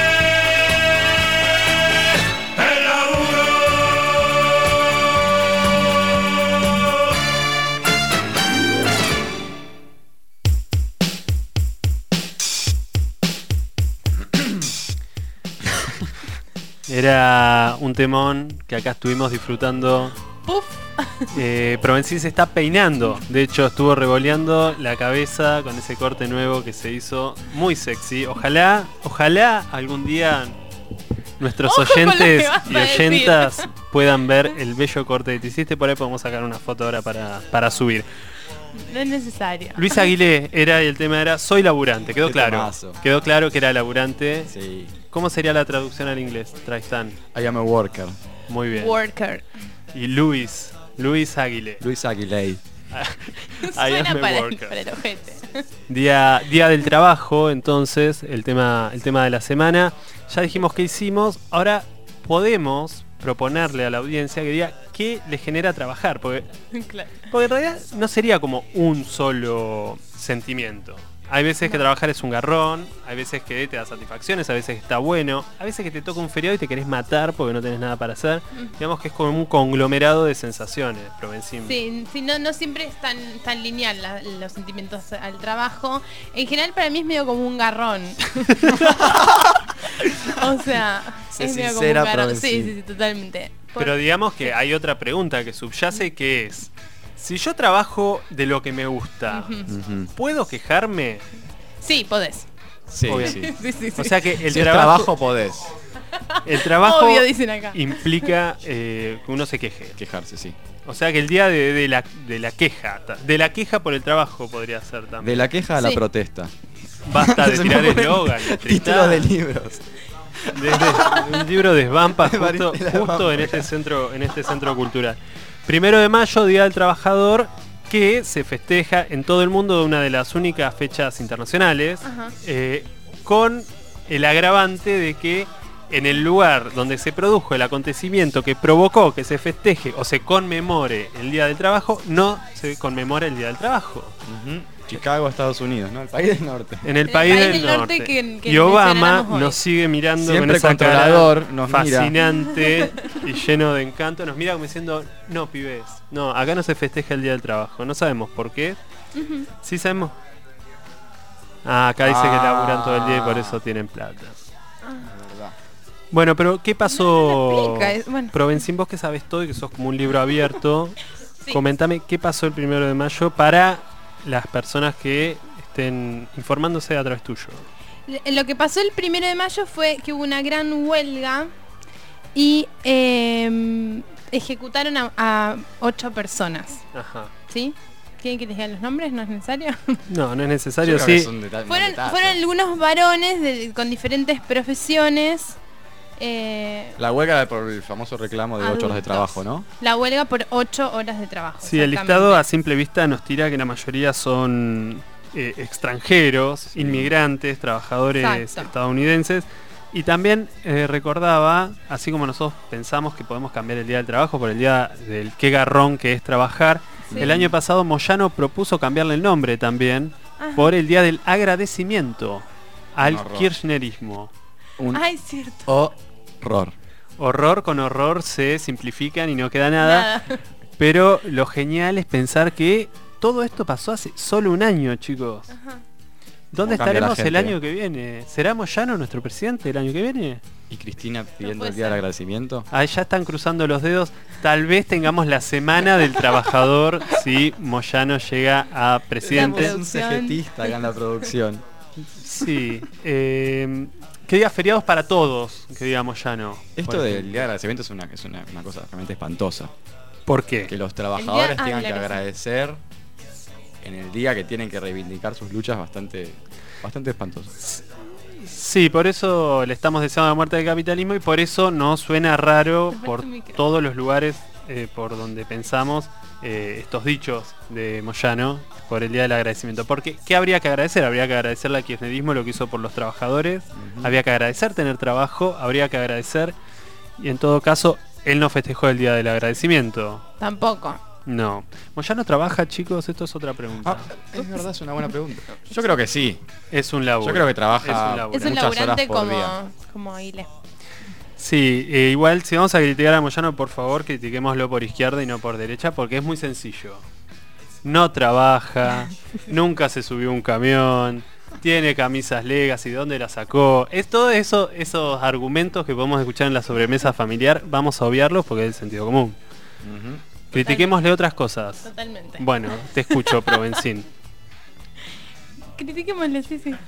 el laburo. Era un temón que acá estuvimos disfrutando. Puf. Eh, Provencín se está peinando. De hecho, estuvo revoleando la cabeza con ese corte nuevo que se hizo muy sexy. Ojalá, ojalá algún día nuestros Ojo con lo que oyentes vas y a decir. oyentas puedan ver el bello corte que te hiciste. Por ahí podemos sacar una foto ahora para, para subir. No es necesario. Luis Aguilé era, y el tema era Soy laburante. Quedó Qué claro. temazo. Quedó claro que era laburante. Sí. ¿Cómo sería la traducción al inglés, Tristan? I am a worker. Muy bien. Worker. Y Luis, Luis Aguilé. Luis Aguiley. I Suena am a para el, worker. para el ojete. Día, día del trabajo, entonces, el tema, el tema de la semana. Ya dijimos qué hicimos. Ahora podemos proponerle a la audiencia que diga qué le genera trabajar. Porque, Claro. porque en realidad no sería como un solo sentimiento. Hay veces que trabajar es un garrón, hay veces que te da satisfacciones, a veces que está bueno, a veces que te toca un feriado y te querés matar porque no tenés nada para hacer. Digamos que es como un conglomerado de sensaciones, Provencín. Sí, sí, no, no siempre es tan, tan lineal la- los sentimientos al trabajo. En general para mí es medio como un garrón. O sea, Sé es medio como un sincera, garrón. Sí, Provenci. sí, sí, totalmente. Por- Pero digamos que hay otra pregunta que subyace, que es: si yo trabajo de lo que me gusta, Ujú. Ujú. ¿puedo quejarme? Sí, podés. Sí, Obvio. sí. Sí, sí, sí. O sea que el Si es trabajo, trabajo podés el trabajo Obvio, dicen acá. implica eh, que uno se queje. quejarse, sí. O sea que el día de, de la, de la queja, ta- de la queja por el trabajo podría ser también. De la queja a la Sí. protesta. Basta de Se tirar me ocurren eslogan. Títulos de libros. Desde un libro de Svampa justo, Maristela justo Svampa. en este centro, en este centro cultural. Primero de mayo, Día del Trabajador, que se festeja en todo el mundo, una de las únicas fechas internacionales, Ajá. eh, con el agravante de que en el lugar donde se produjo el acontecimiento que provocó que se festeje o se conmemore el Día del Trabajo, no se conmemora el Día del Trabajo. Ujú. Chicago, Estados Unidos, ¿no? El país del norte. En el país, del, norte. que- que y Obama mencionáramos hoy. nos sigue mirando Siempre con esa controlador, cara nos mira. fascinante y lleno de encanto. Nos mira como diciendo, no, pibes, no, acá no se festeja el Día del Trabajo. No sabemos por qué. Ujú. Sí sabemos. Ah, acá dice que Ah. laburan todo el día y por eso tienen plata. verdad. Bueno, pero ¿qué No pasó? explica, es- bueno. Provencín, vos que sabes todo y que sos como un libro abierto, Sí. comentame qué pasó el primero de mayo para las personas que estén informándose a través tuyo. Lo que pasó el primero de mayo fue que hubo una gran huelga y eh, ejecutaron a, a ocho personas. Ajá. ¿Sí? ¿Quieren que les diga los nombres? ¿No es necesario? No, no es Yo necesario, creo que sí. es un deta- un fueron, detalle. fueron algunos varones de- con diferentes profesiones. eh, La huelga era por el famoso reclamo de ocho horas de Adultos. trabajo, ¿no? la huelga por ocho horas de trabajo. Sí, el exactamente. listado a simple vista nos tira que la mayoría son eh, extranjeros, inmigrantes, trabajadores Exacto. estadounidenses. Y también eh, recordaba, así como nosotros pensamos que podemos cambiar el día del trabajo por el día del qué garrón que es trabajar, Sí. el año pasado Moyano propuso cambiarle el nombre también Ajá. por el día del agradecimiento al Un horror. kirchnerismo. Un Ay, cierto. horror. Horror con horror se simplifican y no queda nada. Nada. Pero lo genial es pensar que todo esto pasó hace solo un año, chicos. Ajá. ¿Dónde ¿Cómo cambia la estaremos el gente? año que viene? ¿Será Moyano nuestro presidente el año que viene? Y Cristina pidiendo puede el día del ser. agradecimiento. Ahí ya están cruzando los dedos. Tal vez tengamos la semana del trabajador si Moyano llega a Es presidente. La un producción. cegetista acá en la producción. Sí. Eh, ¿Qué días feriados para todos? Que diga Moyano. Esto por del ejemplo. día del agradecimiento es una, es una, una cosa realmente espantosa. ¿Por qué? Que los trabajadores ah, tengan el que día- agradecer en el día que tienen que reivindicar sus luchas bastante, bastante espantoso. Sí, por eso le estamos deseando la muerte del capitalismo y por eso nos suena raro por todos los lugares eh, por donde pensamos eh, estos dichos de Moyano por el Día del Agradecimiento. Porque, ¿qué habría que agradecer? Habría que agradecerle al kirchnerismo lo que hizo por los trabajadores, uh-huh. habría que agradecer tener trabajo, habría que agradecer, y en todo caso, él no festejó el Día del Agradecimiento. Tampoco. No. ¿Moyano trabaja, chicos? Esto es otra pregunta. Ah, es verdad, es una buena pregunta. Yo creo que sí. Es un laburo. Yo creo que trabaja es un, laburo. Es un muchas horas laburante por como, día. como Ile. Sí, eh, igual si vamos a criticar a Moyano, por favor, critiquémoslo por izquierda y no por derecha, porque es muy sencillo. No trabaja, nunca se subió un camión, tiene camisas Legacy, ¿dónde la sacó? Es todo eso, esos argumentos que podemos escuchar en la sobremesa familiar, vamos a obviarlos porque es el sentido común. Uh-huh. Critiquémosle otras cosas. Totalmente. Bueno, te escucho, Provenzín. Critiquémosle, sí, sí.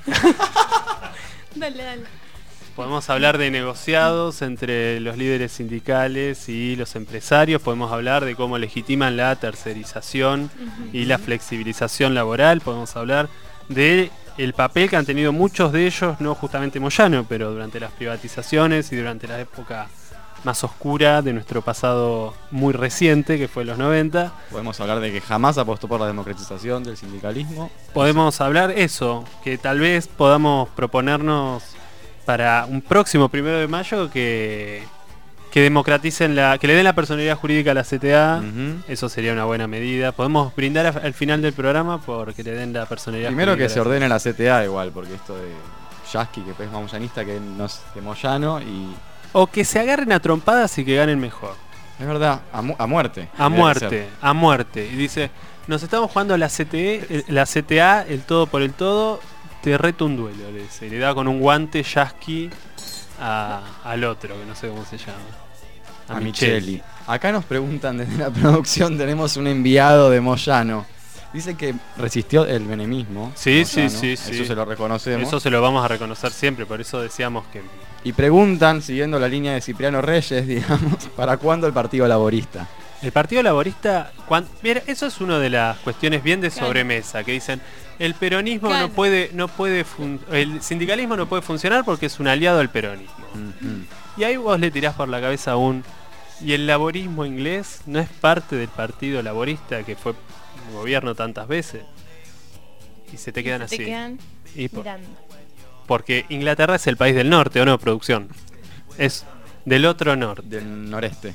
Dale, dale. Podemos hablar de negociados entre los líderes sindicales y los empresarios, podemos hablar de cómo legitiman la tercerización uh-huh. y la flexibilización laboral, podemos hablar de el papel que han tenido muchos de ellos, no justamente Moyano, pero durante las privatizaciones y durante la época más oscura de nuestro pasado muy reciente, que fue los noventa. Podemos hablar de que jamás apostó por la democratización del sindicalismo. Podemos hablar eso, que tal vez podamos proponernos para un próximo primero de mayo que, que democraticen la, que le den la personalidad jurídica a la C T A. Uh-huh. Eso sería una buena medida. Podemos brindar a, al final del programa porque le den la personalidad primero jurídica. Primero que se ordene la C T A igual, porque esto de Yasky, que es más moyanista que, no es, que Moyano, y... O que se agarren a trompadas y que ganen mejor. Es verdad, a, mu- a muerte. A muerte, a muerte. Y dice, nos estamos jugando la C T E, la C T A, el todo por el todo. Te reto un duelo, le dice. Le da con un guante Yasky a, al otro, que no sé cómo se llama. A, a Micheli. Micheli. Acá nos preguntan desde la producción, tenemos un enviado de Moyano. Dice que resistió el menemismo. Sí, Moyano. sí, sí, Eso sí. se lo reconocemos. Eso se lo vamos a reconocer siempre, por eso decíamos que... Y preguntan, siguiendo la línea de Cipriano Reyes, digamos, ¿para cuándo el Partido Laborista? El Partido Laborista, cuando, mira, eso es una de las cuestiones bien de sobremesa, que dicen, el peronismo claro. no puede, no puede fun- el sindicalismo no puede funcionar porque es un aliado al peronismo. Uh-huh. Y ahí vos le tirás por la cabeza un, y el laborismo inglés no es parte del Partido Laborista que fue gobierno tantas veces. Y se te quedan se así. Te quedan y por, mirando. Porque Inglaterra es el país del norte, ¿o no, producción? Es del otro norte. Del noreste.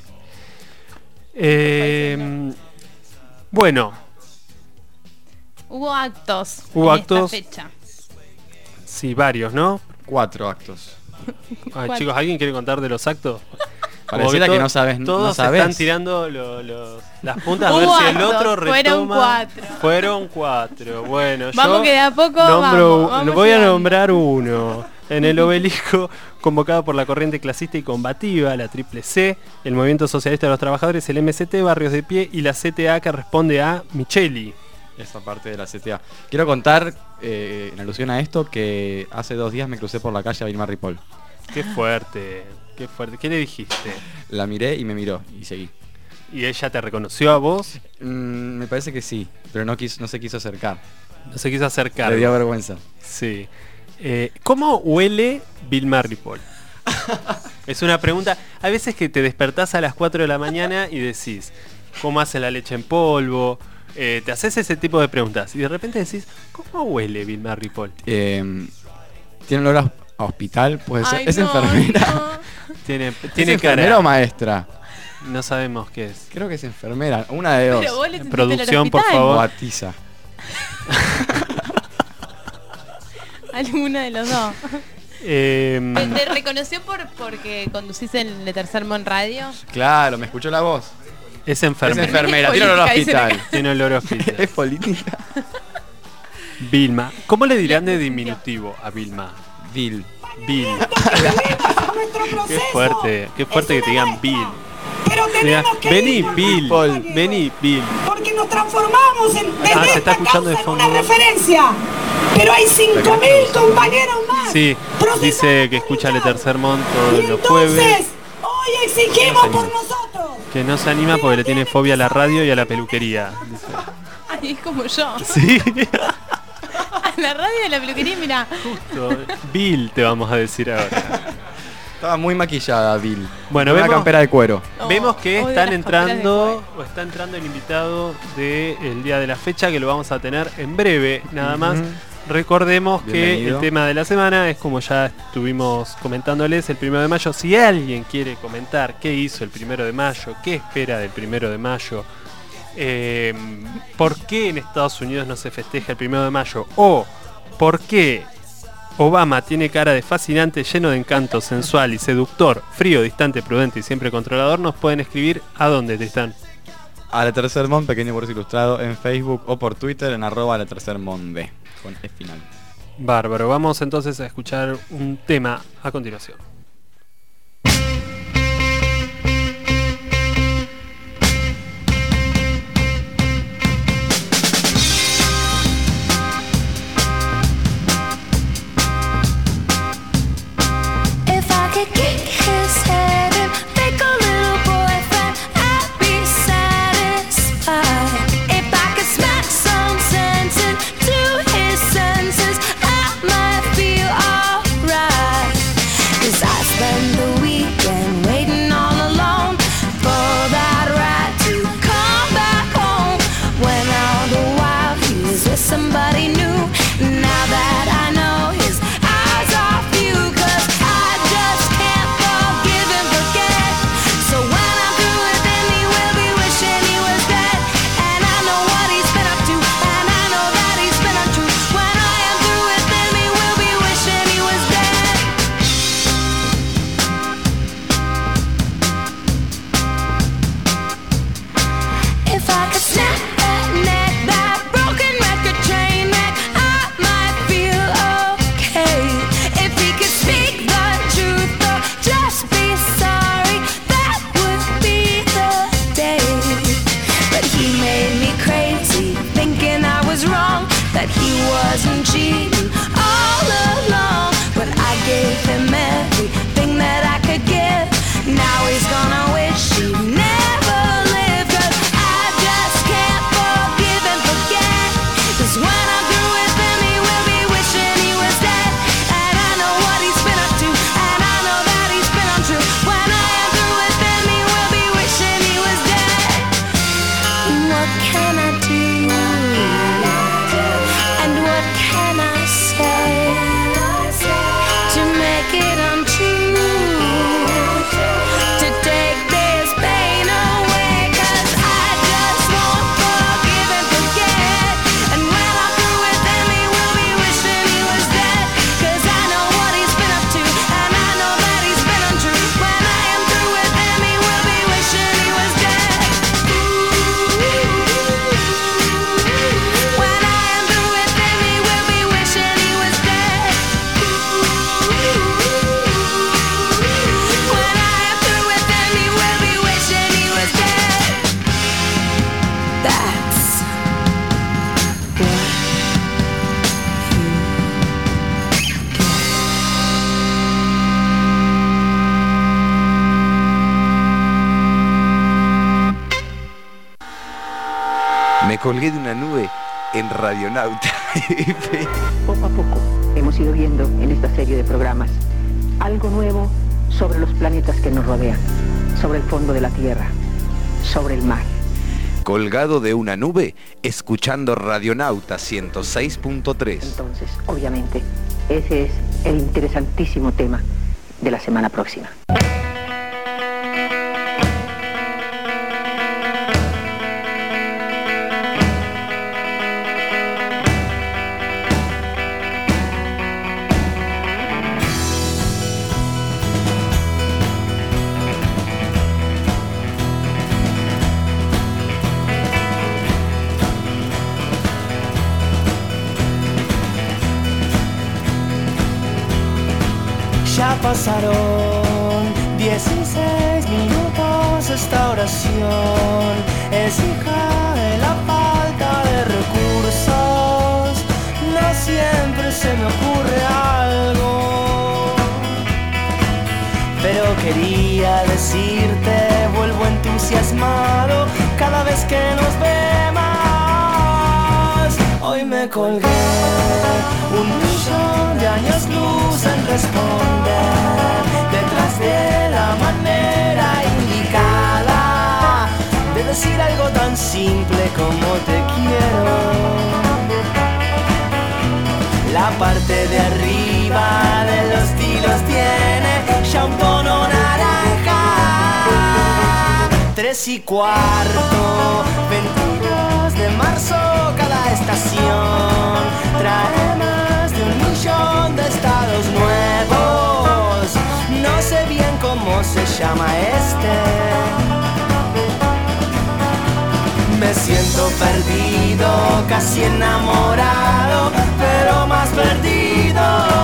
Eh, bueno. Hubo actos. Hubo en actos. Esta fecha. Sí, varios, ¿no? Cuatro actos. Ay, chicos, ¿alguien quiere contar de los actos? Pareciera que, to- que no sabes. Todos no sabes. están tirando lo, lo, las puntas a ver si el otro retoma. Fueron cuatro. Fueron cuatro. Bueno, vamos yo que de a poco nombro, vamos, vamos voy llegando. a nombrar uno. En el obelisco, convocado por la corriente clasista y combativa, la Triple C, el Movimiento Socialista de los Trabajadores, el M C T, Barrios de Pie y la C T A, que responde a Micheli. Esa parte de la C T A. Quiero contar, eh, en alusión a esto, que hace dos días me crucé por la calle a Vilma Ripoll. Qué fuerte, qué fuerte. ¿Qué le dijiste? La miré y me miró y seguí. ¿Y ella te reconoció a vos? Mm, me parece que sí, pero no, quiso, no se quiso acercar. No se quiso acercar. Le dio vergüenza. Sí. Eh, ¿Cómo huele Vilma Ripoll? Es una pregunta. Hay veces que te despertás a las cuatro de la mañana y decís, ¿cómo hace la leche en polvo? Eh, te haces ese tipo de preguntas y de repente decís, ¿cómo huele Vilma Ripoll? Eh, ¿Tiene olor a hospital? Puede ser. Ay, ¿Es no, enfermera? No. ¿Tiene, ¿Es tiene enfermera cara? o maestra? No sabemos qué es. Creo que es enfermera. Una de dos. Pero vos le sentiste Producción, el por hospital. favor. O atiza. Alguna de los dos. Eh, ¿Te, te reconoció por porque conducís en el Tercer Mon Radio? Claro, me escuchó la voz. es enfermera. Es enfermera, tiene olor a hospital. Tiene olor a hospital. Es política. Vilma. ¿Cómo le dirán de diminutivo a Vilma? Vil. Bill. Qué fuerte, qué fuerte que te digan Bill. Pero tenemos que Vení, ir, Bill. Paul. Vení, Bill. Porque nos transformamos en desde Ah, se está esta escuchando de causa en fondo. una referencia. Pero hay cinco mil compañeros más. Sí, dice que escucha el Tercer Mon todos los jueves. Entonces, hoy exigimos por nosotros. Que no se anima porque le tiene fobia a la radio y a la peluquería. Dice. Ay, es como yo. Sí. la radio de la peluquería, mira. Justo, Bill te vamos a decir ahora. Estaba muy maquillada, Bill. Bueno, una vemos, campera de cuero. Oh, vemos que odio están las camperas de entrando o está entrando el invitado del día de la fecha, que lo vamos a tener en breve, nada más. Ujú. Recordemos que Bienvenido. el tema de la semana es, como ya estuvimos comentándoles, el primero de mayo. Si alguien quiere comentar qué hizo el primero de mayo, qué espera del primero de mayo, eh, por qué en Estados Unidos no se festeja el primero de mayo, o por qué Obama tiene cara de fascinante, lleno de encanto, sensual y seductor, frío, distante, prudente y siempre controlador, nos pueden escribir a dónde, Tristán. A la Tercer Mon, pequeño curso ilustrado, en Facebook o por Twitter en arroba la Tercer Mon B, con E final. Bárbaro, vamos entonces a escuchar un tema a continuación. If I could kick his head and make a little boyfriend, I'd be satisfied. If I could smack some sense into his senses, I might feel alright. 'Cause I spend the weekend waiting all alone for that ride to come back home. When all the while he was with somebody new. Now that I know his eyes are few, 'cause I just can't forgive and forget. So when I'm through with him, he will be wishing he was dead. And I know what he's been up to, and I know that he's been untrue. When I am through with him, he will be wishing he was dead. If I could snap that neck, that broken record train wreck, I might feel okay. If he could speak the truth or just be sorry, that would be the day. But he made me crazy, thinking I was wrong, that he wasn't cheating all along. But I gave him everything that I could give. Now he's gonna wish he never lived. 'Cause I just can't forgive and forget. 'Cause when I'm through with him, he will be wishing he was dead. And I know what he's been up to, and I know that he's been untrue. When I am through with him, he will be wishing he was dead. What can I do? And what can I say to make it untrue? To take this pain away, 'cause I just won't forgive and forget. And when I'm through with him, he will be wishing he was dead. 'Cause I know what he's been up to, and I know that he's been untrue. When I am through with him, he will be wishing he was dead. When I am through with him, he will be wishing he was dead. When I am through with him, he will be wishing he was dead. That's Me colgué de una nube en Radionauta. Poco a poco hemos ido viendo en esta serie de programas algo nuevo sobre los planetas que nos rodean, sobre el fondo de la Tierra, sobre el mar. Colgado de una nube, escuchando Radionauta ciento seis punto tres. Entonces, obviamente, ese es el interesantísimo tema de la semana próxima. Ya pasaron dieciséis minutos, esta oración es hija de la falta de recursos. No siempre se me ocurre algo, pero quería decirte, vuelvo entusiasmado cada vez que nos vemos. Hoy me colgué un millón de años luz en responder detrás de la manera indicada de decir algo tan simple como te quiero. La parte de arriba de los tilos tiene ya un tono naranja. Tres y cuarto, veintidós de marzo, cada estación trae más de un millón de estados nuevos. No sé bien cómo se llama este. Me siento perdido, casi enamorado, pero más perdido.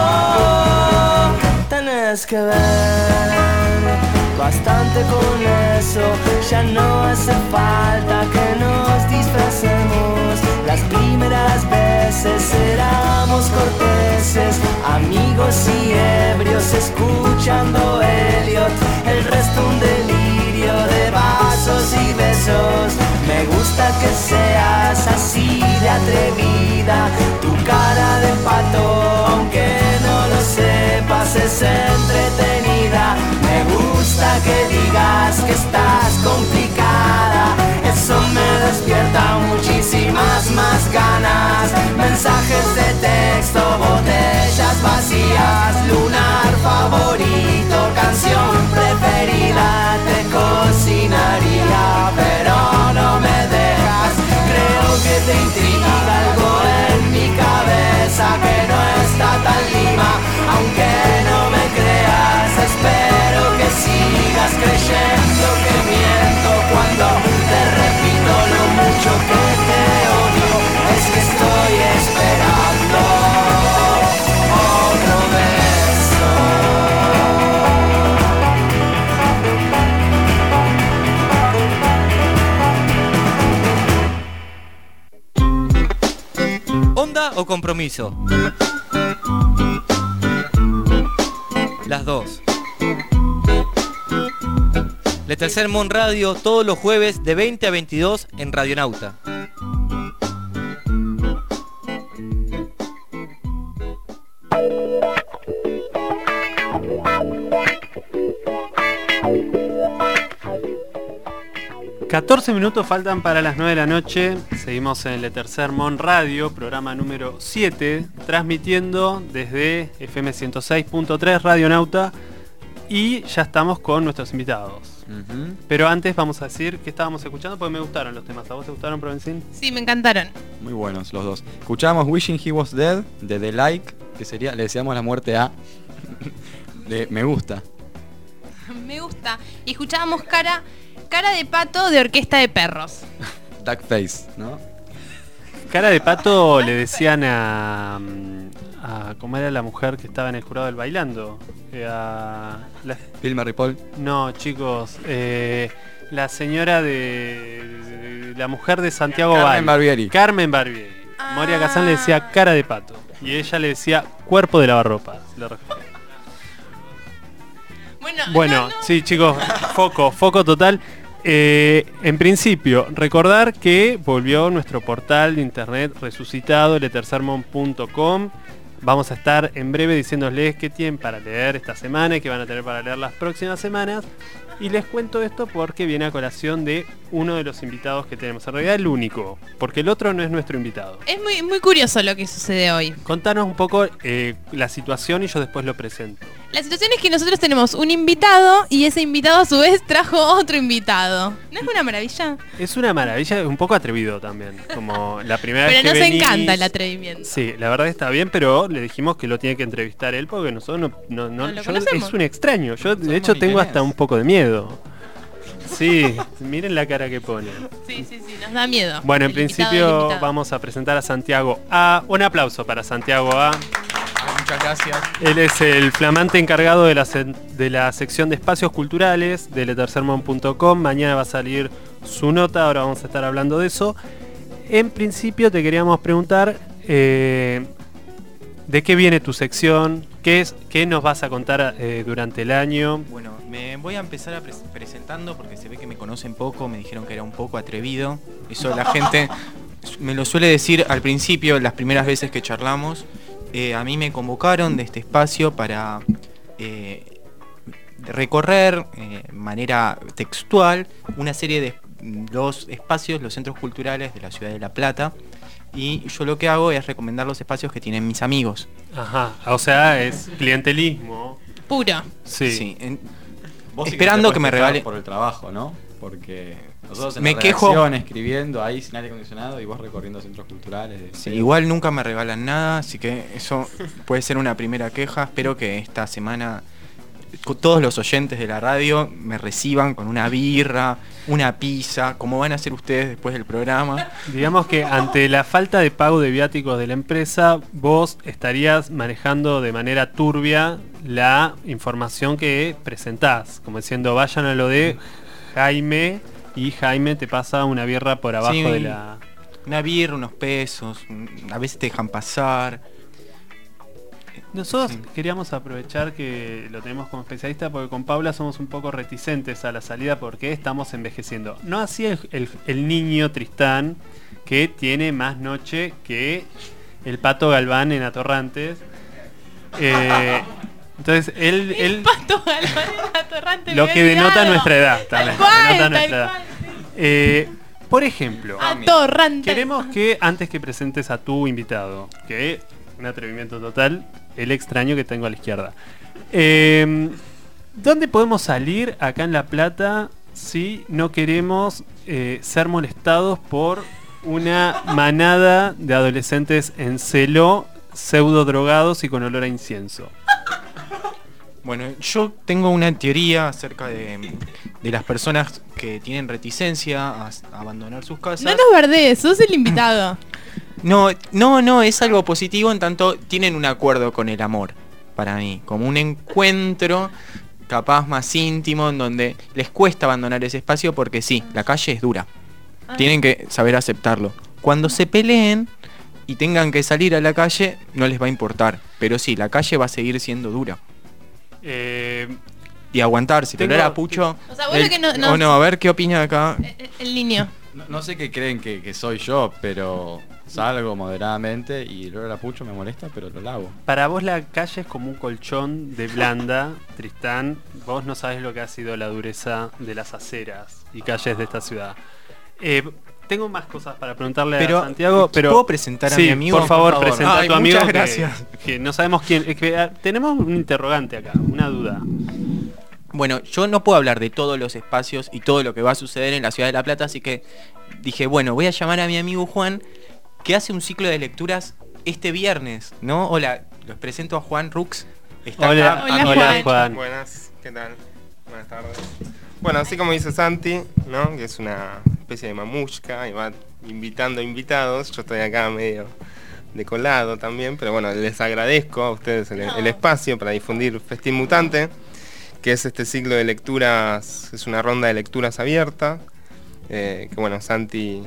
Tenés que ver bastante con eso. Ya no hace falta que nos disfracemos. Las primeras veces éramos corteses, amigos y ebrios escuchando Elliot. El resto un delirio de vasos y besos. Me gusta que seas así de atrevida. Tu cara de pato, aunque no lo sepas, es entretenida. Me gusta que digas que estás complicada. Eso me despierta muchísimas más ganas. Mensajes de texto, botellas vacías, lunar favorito, canción preferida. Te cocinaría, pero no me dejas. Creo que te intriga algo en mi cabeza que no está tan lima. Aunque no me creas, espero que sigas creyendo que miento cuando te repito lo mucho que te odio. Es que estoy esperando otro beso. ¿Onda o compromiso? Las dos. Le Tercer Mon Radio todos los jueves de veinte a veintidós en Radionauta. catorce minutos faltan para las nueve de la noche. Seguimos en Le Tercer Mon Radio, programa número siete, transmitiendo desde F M ciento seis punto tres Radionauta. Y ya estamos con nuestros invitados. Uh-huh. Pero antes vamos a decir que estábamos escuchando porque me gustaron los temas. ¿A vos te gustaron, Provencín? Sí, me encantaron. Muy buenos los dos. Escuchábamos Wishing He Was Dead de The Like, que sería, le deseamos la muerte a de Me Gusta. Me gusta. Y escuchábamos cara, cara de pato de Orquesta de Perros. Duckface, ¿no? Cara de pato le decían a, a... ¿Cómo era la mujer que estaba en el jurado del Bailando? Eh, a, la, Vilma Ripoll. No, chicos. Eh, la señora de, de... La mujer de Santiago Val. Carmen Barbieri. Carmen Barbieri. Ah. Moria Kazan le decía cara de pato. Y ella le decía cuerpo de lavarropa. Le refiero. Bueno, bueno no, no. Sí, chicos. Foco, foco total. Eh, en principio, recordar que volvió nuestro portal de internet resucitado, le tercer mon punto com. Vamos a estar en breve diciéndoles qué tienen para leer esta semana y qué van a tener para leer las próximas semanas. Y les cuento esto porque viene a colación de uno de los invitados que tenemos. En realidad el único, porque el otro no es nuestro invitado. Es muy, muy curioso lo que sucede hoy. Contanos un poco eh, la situación y yo después lo presento. La situación es que nosotros tenemos un invitado y ese invitado a su vez trajo otro invitado. ¿No es una maravilla? Es una maravilla, un poco atrevido también. Como la primera pero vez que nos venís, encanta el atrevimiento. Sí, la verdad está bien, pero le dijimos que lo tiene que entrevistar él porque nosotros no, no, no, no lo yo, conocemos. Es un extraño. Yo de hecho tengo hasta un poco de miedo. Sí, miren la cara que pone. Sí, sí, sí, nos da miedo. Bueno, en El principio vamos a presentar a Santiago A. Un aplauso para Santiago A. Muchas gracias. Él es el flamante encargado de la, se- de la sección de espacios culturales de le tercer mon punto com. Mañana va a salir su nota, ahora vamos a estar hablando de eso. En principio te queríamos preguntar eh, ¿de qué viene tu sección? ¿Qué, es, qué nos vas a contar eh, durante el año? Bueno, me voy a empezar a pre- presentando porque se ve que me conocen poco, me dijeron que era un poco atrevido. Eso la gente me lo suele decir al principio, las primeras veces que charlamos. eh, a mí me convocaron de este espacio para eh, recorrer de eh, manera textual una serie de los espacios, los centros culturales de la ciudad de La Plata. Y yo lo que hago es recomendar los espacios que tienen mis amigos. Ajá, o sea, es clientelismo. Puro. Sí. Sí, en- Vos sí esperando te que me puedes quejar regale. por el trabajo, ¿no? Porque nosotros en Me la quejo- redacción, escribiendo ahí sin aire acondicionado y vos recorriendo centros culturales. de- Sí, igual nunca me regalan nada, así que eso puede ser una primera queja. Espero que esta semana co- todos los oyentes de la radio me reciban con una birra, una pizza, como van a hacer ustedes después del programa. Digamos que ante la falta de pago de viáticos de la empresa, vos estarías manejando de manera turbia la información que presentás, como diciendo, vayan a lo de Jaime y Jaime te pasa una birra por abajo Sí, de la... Una birra, unos pesos, a veces te dejan pasar. Nosotros Sí. queríamos aprovechar que lo tenemos como especialista porque con Paula somos un poco reticentes a la salida porque estamos envejeciendo. No así el, el- el niño Tristán, que tiene más noche que el Pato Galván en Atorrantes. Eh, entonces él, él Pato Galván en Atorrante, lo me que había denota olvidado. nuestra edad también. Tal cual, denota tal nuestra edad. cual. Eh, por ejemplo, Atorrante. queremos que antes que presentes a tu invitado, que un atrevimiento total, el extraño que tengo a la izquierda. Eh, ¿Dónde podemos salir acá en La Plata si no queremos eh, ser molestados por una manada de adolescentes en celo, pseudo drogados y con olor a incienso? Bueno, yo tengo una teoría acerca de, de las personas que tienen reticencia a, a abandonar sus casas. No nos verdes, sos el invitado. No, no, no, es algo positivo en tanto tienen un acuerdo con el amor, para mí, como un encuentro capaz más íntimo en donde les cuesta abandonar ese espacio porque sí, la calle es dura. Tienen que saber aceptarlo. Cuando se peleen y tengan que salir a la calle, no les va a importar, pero sí, la calle va a seguir siendo dura. Eh, Y aguantarse, Tengo- tener a Pucho. O sea, vos lo que no- no- o no, a ver qué opina acá. El, el niño. No, no sé qué creen que, que soy yo, pero salgo moderadamente y el olor a pucho me molesta, pero lo lavo. Para vos la calle es como un colchón de blanda, Tristán. Vos no sabes lo que ha sido la dureza de las aceras y calles de esta ciudad. Eh, tengo más cosas para preguntarle Pero, a Santiago, pero ¿puedo presentar a sí, mi amigo? por favor, Por favor. presenta Ay, a tu amigo. muchas que- gracias. Que, no sabemos quién. Es que, ah, tenemos un interrogante acá, una duda. Bueno, yo no puedo hablar de todos los espacios y todo lo que va a suceder en la ciudad de La Plata, así que dije, bueno, voy a llamar a mi amigo Juan, que hace un ciclo de lecturas este viernes, ¿no? Hola, los presento a Juan Rux. Está Hola, acá. hola, Amigo. Juan. Juan. Buenas, ¿qué tal? Buenas tardes. Bueno, así como dice Santi, ¿no? Que es una especie de mamushka y va invitando invitados, yo estoy acá medio de colado también, pero bueno, les agradezco a ustedes el, el espacio para difundir Festín Mutante, que es este ciclo de lecturas, es una ronda de lecturas abierta, eh, que bueno, Santi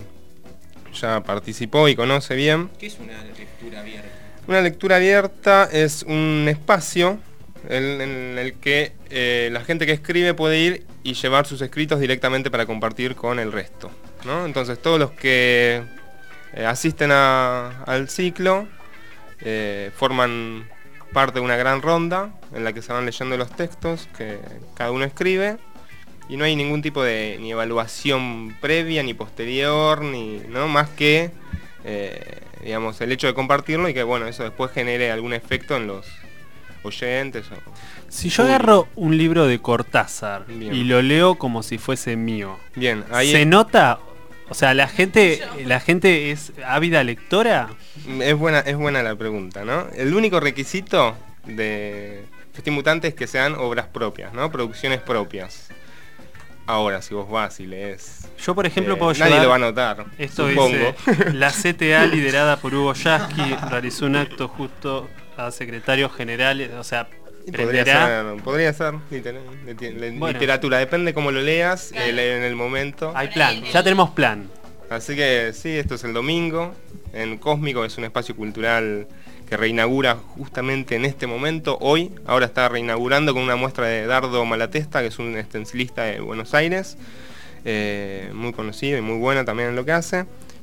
ya participó y conoce bien. ¿Qué es una lectura abierta? Una lectura abierta es un espacio en, en el que eh, la gente que escribe puede ir y llevar sus escritos directamente para compartir con el resto, ¿no? Entonces todos los que eh, asisten a- al ciclo eh, forman parte de una gran ronda en la que se van leyendo los textos que cada uno escribe y no hay ningún tipo de ni evaluación previa ni posterior ni no más que eh, digamos el hecho de compartirlo y que bueno eso después genere algún efecto en los oyentes o Si yo público. agarro un libro de Cortázar Bien. y lo leo como si fuese mío, bien ahí ¿se nota? O sea, la gente, la gente es ávida lectora. es buena es buena la pregunta, ¿no? El único requisito de Festín Mutante es que sean obras propias, ¿no? Producciones propias. Ahora, si vos vas y lees... Yo, por ejemplo, eh, puedo nadie llevar- lo va a notar, Esto supongo. es la C T A liderada por Hugo Yasky, realizó un acto justo a secretario general, o sea, Y podría prenderá. ser, podría ser liter- liter- li- Bueno. literatura, depende cómo lo leas el- en el momento. Hay plan, ya tenemos plan. Así que sí, esto es el domingo en Cósmico, es un espacio cultural que reinaugura justamente en este momento, hoy. Ahora está reinaugurando con una muestra de Dardo Malatesta, que es un estencilista de Buenos Aires, eh, muy conocido y muy bueno también en lo que hace.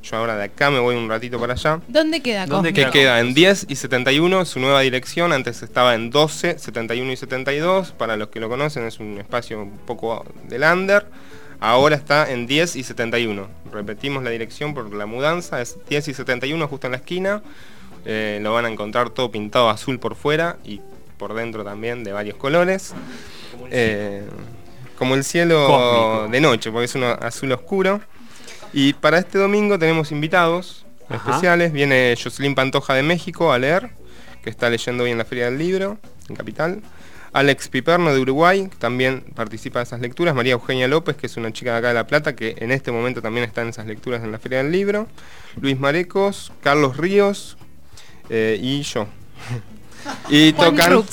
Yo ahora de acá me voy un ratito para allá. ¿Dónde queda ¿Dónde Cósmico? que queda en diez y setenta y uno, su nueva dirección. Antes estaba en doce, setenta y uno y setenta y dos. Para los que lo conocen, es un espacio un poco del under. Ahora está en diez y setenta y uno. Repetimos la dirección por la mudanza. Es diez y setenta y uno, justo en la esquina. Eh, lo van a encontrar todo pintado azul por fuera y por dentro también de varios colores. Como el eh, cielo, como el cielo cósmico de noche, porque es un azul oscuro. Y para este domingo tenemos invitados Ajá. especiales. Viene Jocelyn Pantoja de México a leer, que está leyendo hoy en la Feria del Libro, en Capital. Alex Piperno de Uruguay, que también participa de esas lecturas. María Eugenia López, que es una chica de acá de La Plata, que en este momento también está en esas lecturas en la Feria del Libro. Luis Marecos, Carlos Ríos eh, y yo. Y tocan...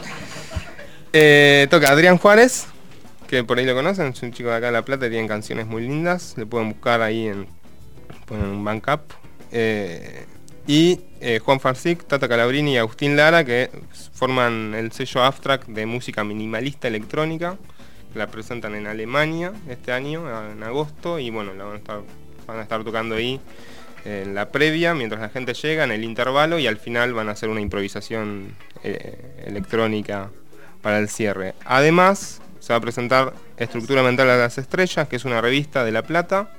Eh, toca Adrián Juárez, que por ahí lo conocen, es un chico de acá de La Plata, tiene canciones muy lindas, le pueden buscar ahí en, en un Bandcamp. Eh, y eh, Juan Farsic, Tata Calabrini y Agustín Lara, que forman el sello Abstract de música minimalista electrónica, que la presentan en Alemania este año, en agosto, y bueno, la van a estar, van a estar tocando ahí en la previa, mientras la gente llega, en el intervalo, y al final van a hacer una improvisación eh, electrónica para el cierre. Además, se va a presentar Estructura Mental a las Estrellas, que es una revista de La Plata.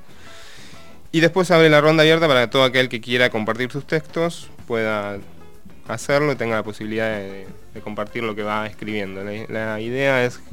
Y después se abre la ronda abierta para que todo aquel que quiera compartir sus textos pueda hacerlo y tenga la posibilidad de, de compartir lo que va escribiendo. La, la idea es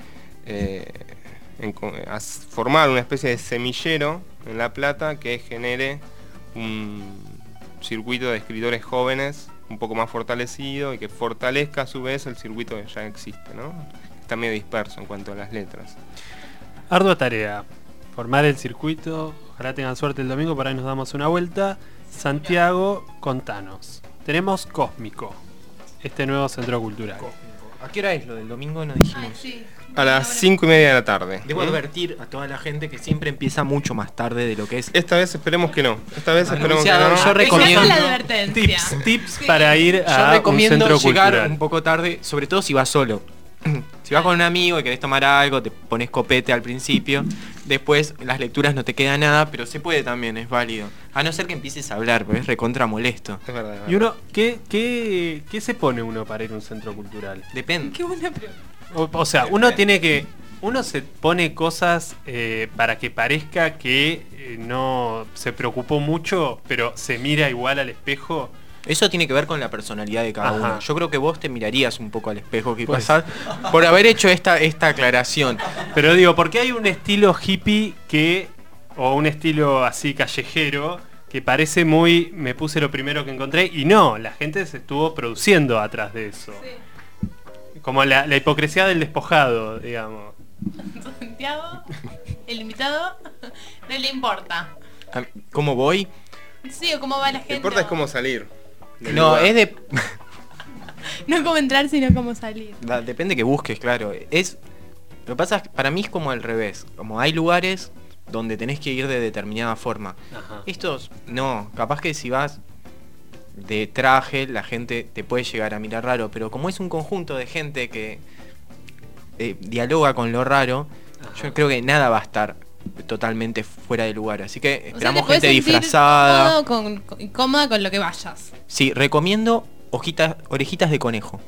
eh, en, as, formar una especie de semillero en La Plata que genere un circuito de escritores jóvenes un poco más fortalecido y que fortalezca a su vez el circuito que ya existe, ¿no? Está medio disperso en cuanto a las letras. Ardua tarea, formar el circuito. Ojalá tengan suerte el domingo, para ahí nos damos una vuelta. Santiago, contanos. Tenemos Cósmico, este nuevo centro cultural. Cósmico. ¿A qué hora es lo del domingo? No dijimos. Ay, sí. A las cinco y media de la tarde. Debo advertir a toda la gente que siempre empieza mucho más tarde de lo que es. Esta vez esperemos que no. Esta vez esperemos que Anunciado, no. Yo recomiendo la advertencia. Tips, tips para ir Yo a un recomiendo centro llegar cultural. un poco tarde, sobre todo si vas solo. Si vas con un amigo y querés tomar algo, te pones copete al principio. Después las lecturas no te queda nada, pero se puede también, es válido. A no ser que empieces a hablar, porque es recontra molesto. Es verdad, es verdad. Y uno, ¿qué, qué, ¿qué se pone uno para ir a un centro cultural? Depende. Qué buena pregunta. O, o sea, uno tiene que... Uno se pone cosas eh, para que parezca que eh, no se preocupó mucho, pero se mira igual al espejo. Eso tiene que ver con la personalidad de cada Ajá. uno. Yo creo que vos te mirarías un poco al espejo que Pues. pasás por haber hecho esta, esta aclaración. Pero digo, porque hay un estilo hippie que, o un estilo así callejero, que parece muy, me puse lo primero que encontré, y no, la gente se estuvo produciendo atrás de eso. Sí. Como la, la hipocresía del despojado, digamos. Santiago, el invitado, no le importa. ¿Cómo voy? Sí, o cómo va la Lo que gente. importa es cómo salir. del No, lugar. es de... No cómo entrar, sino cómo salir. Da- Depende que busques, claro. Es Lo que pasa es que para mí es como al revés. Como hay lugares donde tenés que ir de determinada forma. Ajá. Estos, no. Capaz que si vas de traje, la gente te puede llegar a mirar raro. Pero como es un conjunto de gente que eh, dialoga con lo raro, Ajá. yo creo que nada va a estar totalmente fuera de lugar. Así que O sea, esperamos te podés gente sentir disfrazada. cómodo con- con- y cómoda con lo que vayas. Sí, recomiendo hojitas, orejitas de conejo.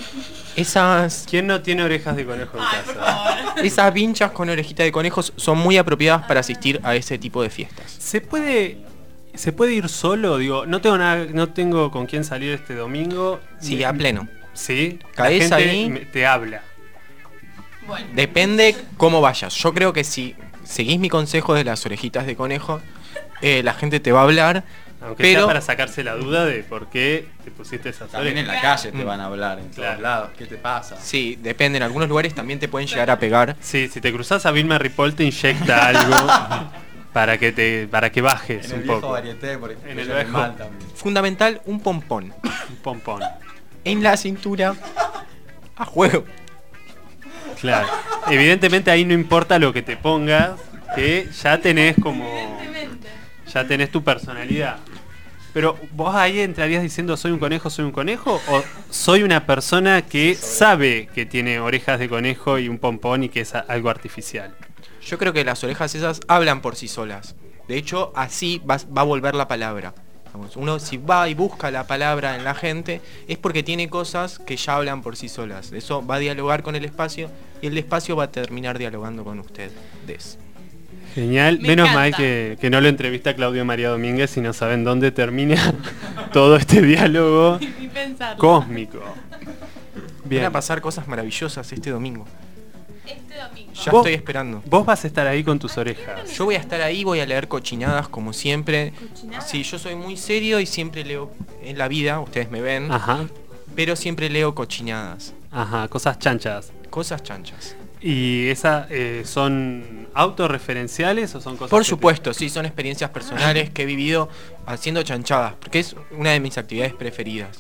Esas, ¿Quién no tiene orejas de conejo en casa? esas vinchas con orejitas de conejos son muy apropiadas para asistir a ese tipo de fiestas. ¿Se puede se puede ir solo? Digo, no tengo nada, no tengo con quién salir este domingo. Sí, a pleno. Sí, la Caes gente ahí. me- te habla. Bueno. Depende cómo vayas. Yo creo que si seguís mi consejo de las orejitas de conejo, eh, la gente te va a hablar. Aunque pero sea para sacarse la duda de por qué te pusiste esas También en orejas. la calle te van a hablar, en Claro. todos lados. ¿Qué te pasa? sí, depende. En algunos lugares también te pueden llegar a pegar. Sí, si te cruzas a Vilma Ripoll te inyecta algo para que te para que bajes En el un viejo poco. varieté, por ejemplo, En el yo me viejo. mal también. Fundamental, un pompón. Un pompón. En la cintura. A juego. Claro. Evidentemente ahí no importa lo que te pongas, que ya tenés como ya tenés tu personalidad. Pero vos ahí entrarías diciendo soy un conejo, soy un conejo, o soy una persona que sabe que tiene orejas de conejo y un pompón y que es a- algo artificial. Yo creo que las orejas esas hablan por sí solas. De hecho, así va, va a volver la palabra. Digamos, uno si va y busca la palabra en la gente es porque tiene cosas que ya hablan por sí solas. Eso va a dialogar con el espacio y el espacio va a terminar dialogando con ustedes. Genial, Me menos encanta. mal que, que no lo entrevista Claudio María Domínguez y no saben dónde termina todo este diálogo Ni pensarlo. cósmico. Van a pasar cosas maravillosas este domingo. Este domingo. Ya Vos- estoy esperando. Vos vas a estar ahí con tus orejas. Yo voy a estar ahí, voy a leer cochinadas como siempre. ¿Cochinadas? Sí, yo soy muy serio y siempre leo en la vida, ustedes me ven, Ajá, pero siempre leo cochinadas, ajá, cosas chanchas. cosas chanchas. ¿Y esas eh, son autorreferenciales o son cosas Por que te- supuesto, sí, son experiencias personales que he vivido haciendo chanchadas, porque es una de mis actividades preferidas.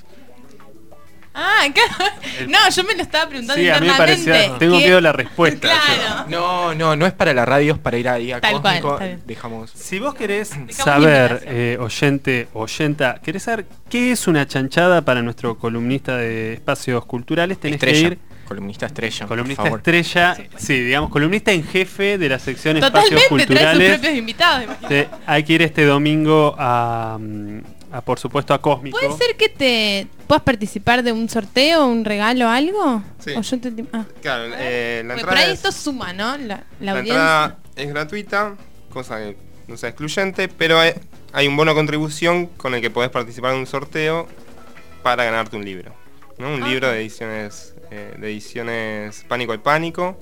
Ah, claro. No, yo me lo estaba preguntando Sí, a mí me internamente. parecía, tengo ¿Qué? miedo a la respuesta. Claro. No, no, no es para la radio, es para ir a día Tal cual, cósmico. está bien. Dejamos. Si vos querés Dejamos saber, invitación. eh, oyente, oyenta, querés saber qué es una chanchada para nuestro columnista de espacios culturales, tenés Estrella, que ir. columnista estrella, por Columnista favor. estrella, sí, digamos, columnista en jefe de la sección Totalmente, espacios trae sus culturales. propios invitados. imagínate. Te- hay que ir este domingo a, mm, a, por supuesto, a Cósmico. ¿Puede ser que te puedas participar de un sorteo, un regalo, algo? Sí. O yo te- ah. Claro, eh, la Porque entrada por ahí es- esto suma, ¿no? La, la La audiencia. entrada es gratuita, cosa que no sea excluyente, pero hay, hay un bono contribución con el que podés participar en un sorteo para ganarte un libro, ¿no? Un Ah. libro de ediciones eh, de ediciones Pánico al Pánico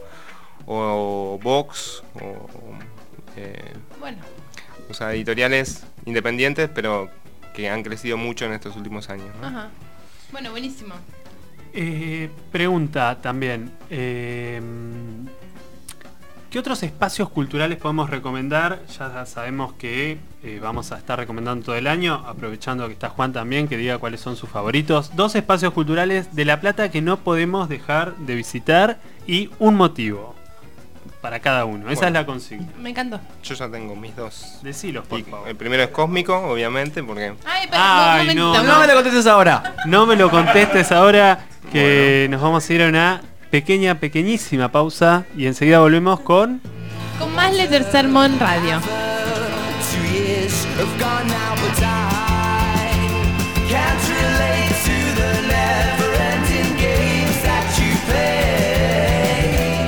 o Vox o eh, Bueno, o sea, editoriales independientes, pero que han crecido mucho en estos últimos años, ¿no? ajá. Bueno, buenísimo. Eh, pregunta también. eh, ¿Qué otros espacios culturales podemos recomendar? Ya sabemos que eh, vamos a estar recomendando todo el año, aprovechando que está Juan también, que diga cuáles son sus favoritos. Dos espacios culturales de La Plata que no podemos dejar de visitar y un motivo para cada uno. Esa Bueno. es la consigna. Me encantó. Yo ya tengo mis dos. Decilos, por Y favor. el primero es Cósmico, obviamente, porque Ay, para, Ay, un no, momentito. No me lo contestes ahora. No me lo contestes ahora, que nos vamos a ir a una pequeña, pequeñísima pausa y enseguida volvemos con... Con más Letter Sermon Radio. Two years have gone now, but I can't relate to the never-ending games that you play.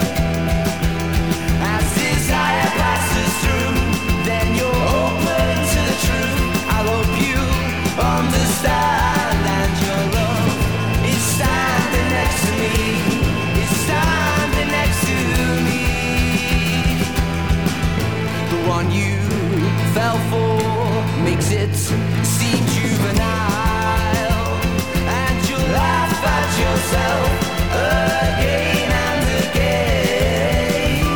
As desire passes through, then you're open to the truth. I hope you understand, and your love is standing next to me. It's standing next to me. The one you fell for makes it seem juvenile, and you laugh at yourself again and again,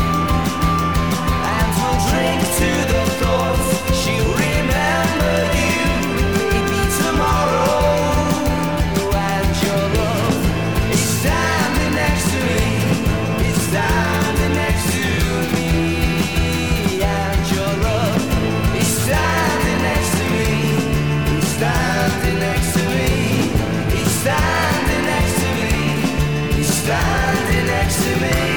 and we'll drink to the thoughts she'll remember you maybe tomorrow, and your love is standing next to me, is standing next to me, and your love is standing next to me, is standing next to me, is standing next to me, is standing next to me.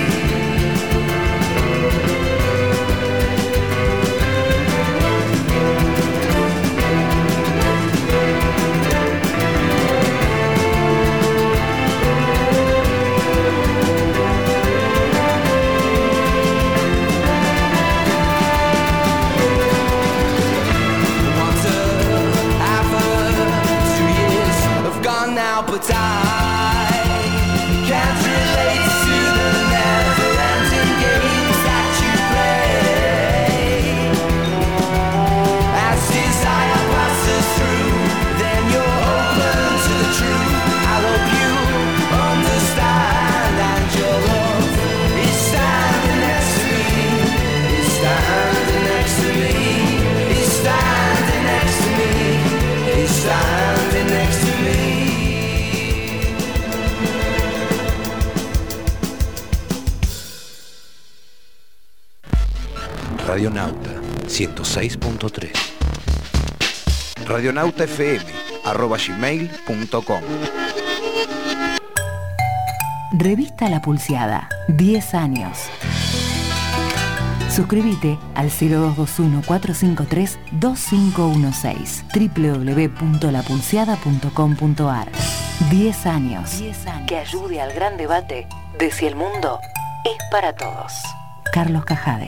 Two years have gone now, but I can't relate to the never-ending games that you play. As desire passes through, then you're open to the truth. I hope you understand, and your love is standing next to me, is standing next to me, is standing next to me, is standing next to me. Radionauta ciento seis punto tres. Radionauta F M arroba gmail punto com. Revista La Pulseada, diez años. Suscríbete al cero dos dos uno, cuatro cinco tres, dos cinco uno seis, doble u doble u doble u punto la pulseada punto com punto a r. diez años. diez años que ayude al gran debate de si el mundo es para todos. Carlos Cajade.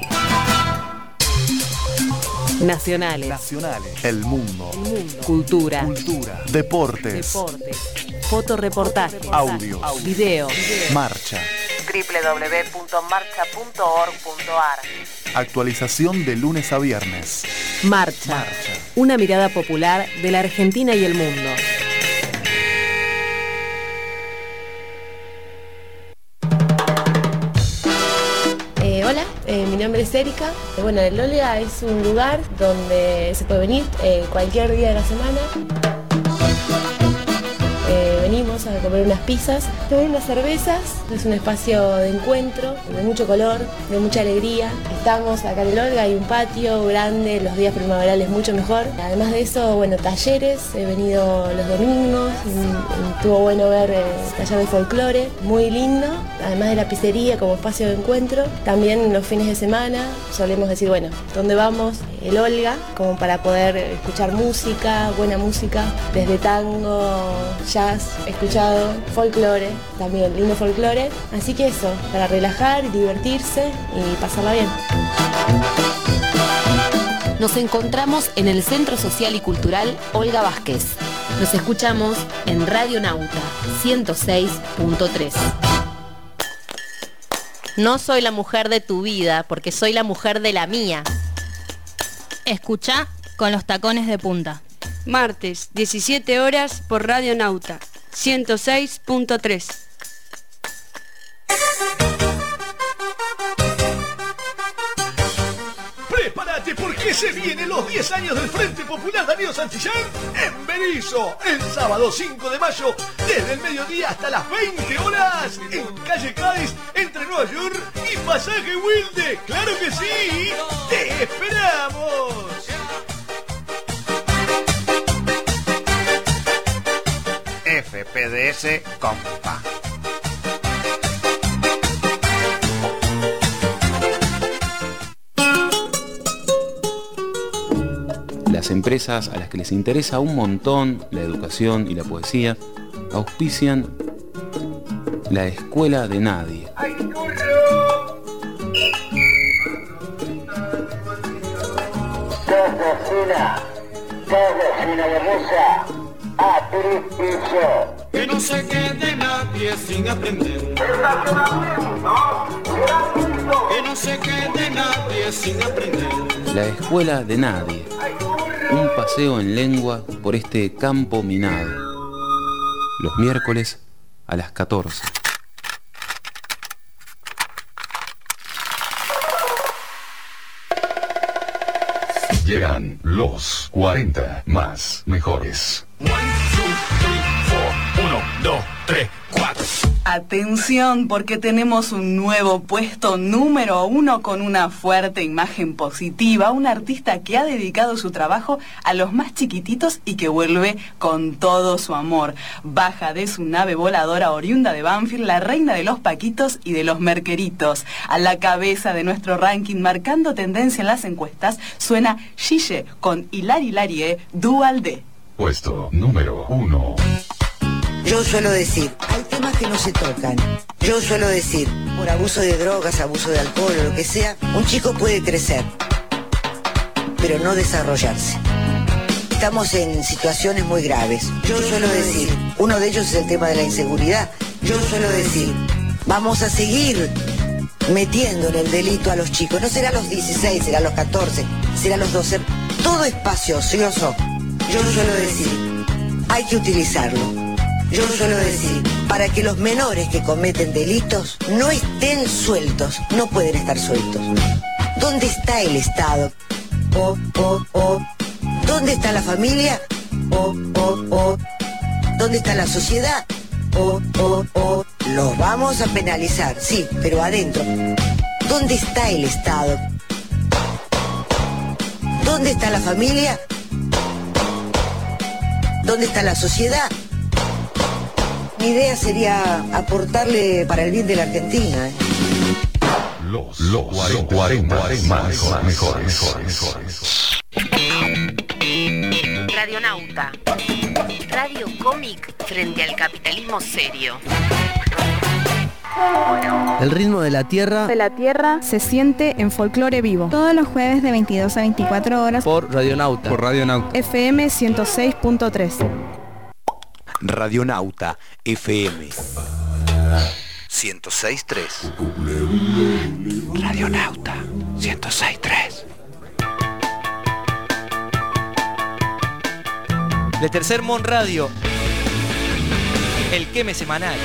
Nacionales. Nacionales. El mundo. El mundo. Cultura. Cultura. Deportes. Deportes. Fotoreportajes. Audios. Videos. Marcha. doble u doble u doble u punto marcha punto org punto a r. Actualización de lunes a viernes. Marcha. Marcha. Una mirada popular de la Argentina y el mundo. Eh, hola, eh, mi nombre es Erika. Eh, bueno, el Olga es un lugar donde se puede venir eh, cualquier día de la semana. Eh, venimos a comer unas pizzas, tomar unas cervezas. Es un espacio de encuentro, de mucho color, de mucha alegría. Estamos acá en el Olga, hay un patio grande, los días primaverales mucho mejor. Además de eso, bueno, talleres, he venido los domingos, mm, estuvo bueno ver eh, taller de folclore, muy lindo. Además de la pizzería como espacio de encuentro, también los fines de semana solemos decir, bueno, ¿dónde vamos? El Olga, como para poder escuchar música, buena música, desde tango, jazz, escuchado, folclore, también lindo folclore. Así que eso, para relajar, divertirse y pasarla bien. Nos encontramos en el Centro Social y Cultural Olga Vázquez. Nos escuchamos en Radio Nauta ciento seis punto tres. No soy la mujer de tu vida, porque soy la mujer de la mía. Escuchá con los tacones de punta. Martes, diecisiete horas por Radio Nauta ciento seis punto tres. Prepárate porque se vienen los diez años del Frente Popular Danilo Santillán en Berizo, el sábado cinco de mayo, desde el mediodía hasta las veinte horas, en calle Cádiz, entre Nueva York y Pasaje Wilde. ¡Claro que sí! ¡Te esperamos! F P D S Compa. Las empresas a las que les interesa un montón la educación y la poesía auspician la Escuela de Nadie. Cocina, cocina de mesa, a piso. Que no se quede nadie sin aprender. Que no se quede nadie sin aprender. La Escuela de Nadie. Un paseo en lengua por este campo minado. Los miércoles a las catorce. Llegan los cuarenta más mejores. Uno, dos, tres, cuatro. Atención, porque tenemos un nuevo puesto número uno con una fuerte imagen positiva, un artista que ha dedicado su trabajo a los más chiquititos y que vuelve con todo su amor. Baja de su nave voladora oriunda de Banfield, la reina de los paquitos y de los merqueritos. A la cabeza de nuestro ranking, marcando tendencia en las encuestas, suena Gille con Hilari Hilarie Dual D. Puesto número uno. Yo suelo decir, hay temas que no se tocan. Yo suelo decir, por abuso de drogas, abuso de alcohol o lo que sea, un chico puede crecer, pero no desarrollarse. Estamos en situaciones muy graves. Yo suelo decir, uno de ellos es el tema de la inseguridad. Yo suelo decir, vamos a seguir metiendo en el delito a los chicos. No será a los dieciséis, será a los catorce, será a los doce. Todo espacio ocioso, yo suelo decir, hay que utilizarlo. Yo suelo decir, para que los menores que cometen delitos no estén sueltos, no pueden estar sueltos. ¿Dónde está el Estado? Oh, oh, oh. ¿Dónde está la familia? Oh, oh, oh. ¿Dónde está la sociedad? Oh, oh, oh. Los vamos a penalizar, sí, pero adentro. ¿Dónde está el Estado? ¿Dónde está la familia? ¿Dónde está la sociedad? Mi idea sería aportarle para el bien de la Argentina. ¿eh? los, los cuarenta, mejor, mejor, mejor, mejor. Radionauta. Radio cómic frente al capitalismo serio. El ritmo de la tierra de la tierra se siente en Folclore Vivo. Todos los jueves de veintidós a veinticuatro horas por Radionauta. Por Radionauta. F M ciento seis punto tres. Radionauta F M ciento seis punto tres. Radionauta ciento seis punto tres. De Tercer Mon Radio, el queme semanal.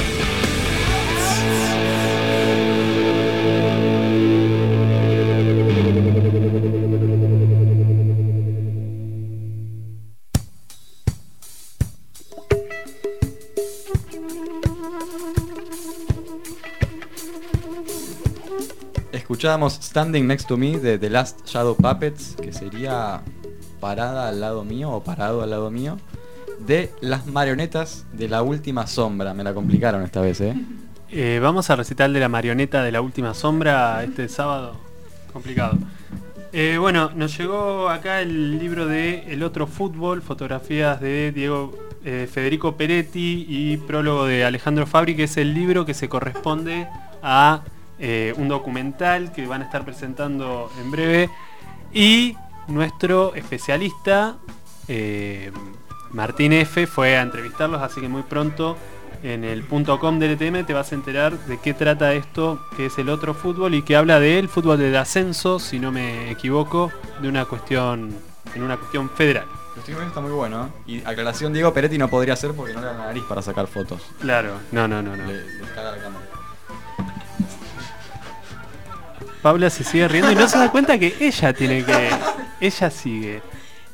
Escuchábamos Standing Next to Me de The Last Shadow Puppets, que sería parada al lado mío o parado al lado mío, de Las Marionetas de la Última Sombra. Me la complicaron esta vez, ¿eh? eh vamos a recital de La Marioneta de la Última Sombra este sábado. Complicado. Eh, bueno, nos llegó acá el libro de El Otro Fútbol, fotografías de Diego eh, Federico Peretti y prólogo de Alejandro Fabri, que es el libro que se corresponde a eh, un documental que van a estar presentando en breve. Y nuestro especialista, eh, Martín F., fue a entrevistarlos, así que muy pronto en el punto com del E T M te vas a enterar de qué trata esto, que es El Otro Fútbol, y que habla del fútbol del ascenso, si no me equivoco, de una cuestión, en una cuestión federal. Lo estoy viendo, está muy bueno, ¿eh? Y aclaración, Diego Peretti no podría ser porque no le da la nariz para sacar fotos. Claro, no, no, no, no. Le, le caga la cámara. Paula se sigue riendo y no se da cuenta que ella tiene que... Ella sigue.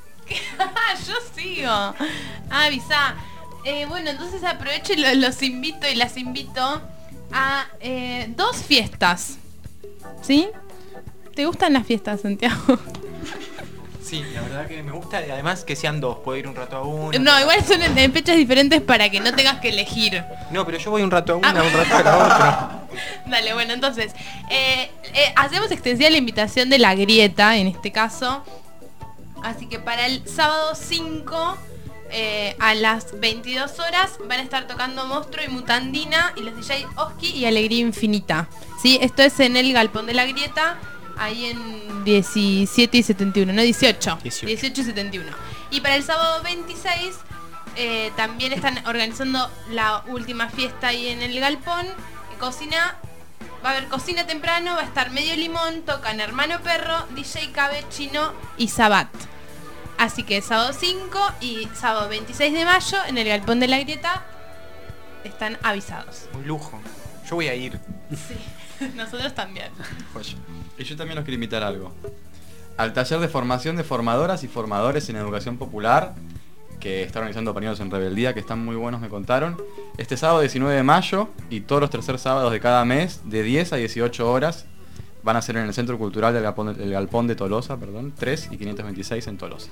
Yo sigo. Ah, avisá. Eh, bueno, entonces aprovecho y lo- los invito y las invito a eh, dos fiestas. ¿Sí? ¿Te gustan las fiestas, Santiago? Sí, la verdad que me gusta y además que sean dos, puedo ir un rato a uno. No, igual son en, en fechas diferentes para que no tengas que elegir. No, pero yo voy un rato a una, Ah. un rato a la otra. Dale, bueno, entonces, eh, eh, hacemos extensiva la invitación de La Grieta, en este caso. Así que para el sábado cinco, eh, a las veintidós horas, van a estar tocando Monstruo y Mutandina y los D J Oski y Alegría Infinita. ¿Sí? Esto es en el Galpón de La Grieta, ahí en diecisiete y setenta y uno, no dieciocho. dieciocho. dieciocho y setenta y uno. Y para el sábado veintiséis, eh, también están organizando la última fiesta ahí en el Galpón. Cocina, va a haber cocina temprano, va a estar Medio Limón, tocan Hermano Perro, D J Cabe, Chino y Sabat. Así que sábado cinco y sábado veintiséis de mayo en el Galpón de La Grieta están avisados. Un lujo. Yo voy a ir. Sí, nosotros también. Joya. Y yo también los quiero invitar a algo. Al taller de formación de formadoras y formadores en educación popular, que está organizando Pañuelos en Rebeldía, que están muy buenos, me contaron. Este sábado diecinueve de mayo y todos los tercer sábados de cada mes, de diez a dieciocho horas, van a ser en el Centro Cultural del Galpón, del Galpón de Tolosa, perdón, tres y quinientos veintiséis en Tolosa.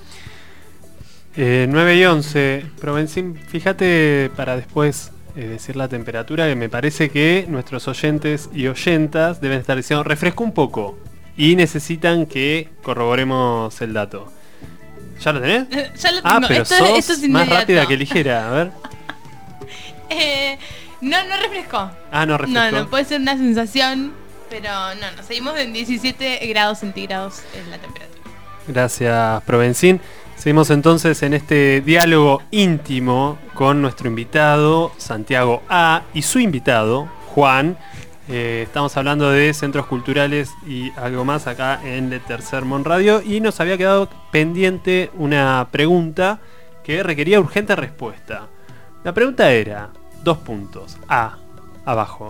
Eh, nueve y once. Provenzín, fíjate para después eh, decir la temperatura, que me parece que nuestros oyentes y oyentas deben estar diciendo refresco un poco y necesitan que corroboremos el dato. ¿Ya lo tenés? Eh, ya lo Ah, tengo. pero Esto- sos esto es más inmediato. rápida que ligera, a ver. Eh, no, no refrescó. Ah, no refrescó. No, no, puede ser una sensación, pero no, no. Seguimos en diecisiete grados centígrados en la temperatura. Gracias, Provenzín. Seguimos entonces en este diálogo íntimo con nuestro invitado, Santiago A, y su invitado, Juan. Eh, estamos hablando de centros culturales y algo más acá en el Tercer Mon Radio, y nos había quedado pendiente una pregunta que requería urgente respuesta. La pregunta era, dos puntos, A, abajo.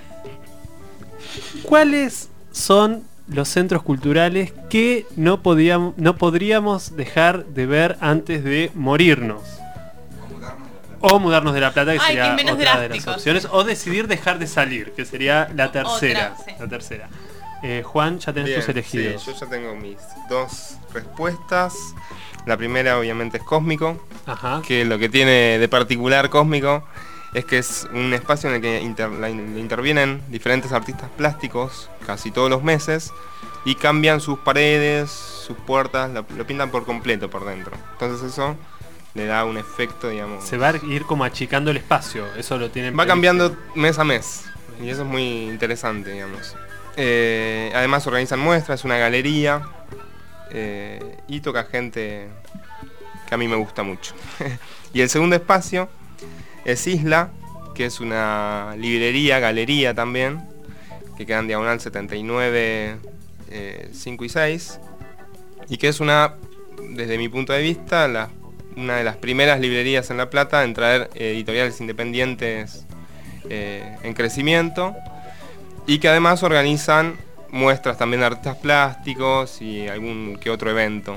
¿Cuáles son los centros culturales que no, podíamos, no podríamos dejar de ver antes de morirnos? O mudarnos de La Plata, que Ay, sería que es menos otra de las drásticos. opciones. O decidir dejar de salir, que sería la tercera. Otra, sí. La tercera. Eh, Juan, ya tenés Bien, tus elegidos. sí, yo ya tengo mis dos respuestas. La primera obviamente es Cósmico, Ajá. que lo que tiene de particular Cósmico es que es un espacio en el que inter- la- intervienen diferentes artistas plásticos casi todos los meses y cambian sus paredes, sus puertas, lo, lo pintan por completo por dentro. Entonces eso le da un efecto, digamos... Se va a ir como achicando el espacio, eso lo tienen... Va cambiando mes a mes y eso es muy interesante, digamos. Eh, además organizan muestras, es una galería eh, y toca gente que a mí me gusta mucho. Y el segundo espacio es Isla, que es una librería, galería también, que queda en Diagonal setenta y nueve, eh, cinco y seis, y que es una, desde mi punto de vista, la, una de las primeras librerías en La Plata en traer eh, editoriales independientes eh, en crecimiento, y que además organizan muestras también de artistas plásticos y algún que otro evento.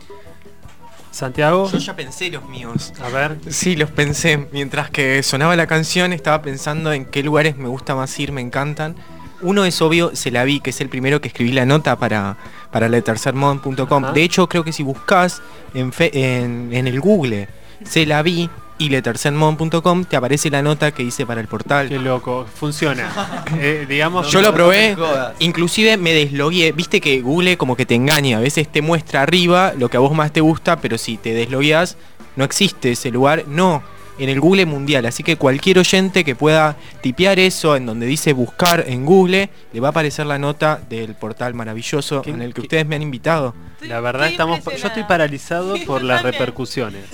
Santiago. Yo ya pensé los míos. A ver. Sí, los pensé. Mientras que sonaba la canción, estaba pensando en qué lugares me gusta más ir, me encantan. Uno es obvio, Se la vi, que es el primero que escribí la nota para, para letercermon punto com. De hecho, creo que si buscas en, fe, en, en el Google Se la vi y letercermon punto com, te aparece la nota que hice para el portal. Qué loco, funciona. eh, digamos, yo lo probé, inclusive me deslogué. Viste que Google como que te engaña, a veces te muestra arriba lo que a vos más te gusta, pero si te deslogueas no existe ese lugar. No, en el Google mundial, así que cualquier oyente que pueda tipear eso en donde dice buscar en Google, le va a aparecer la nota del portal maravilloso en el que ustedes me han invitado. La verdad estamos, yo estoy paralizado por las repercusiones.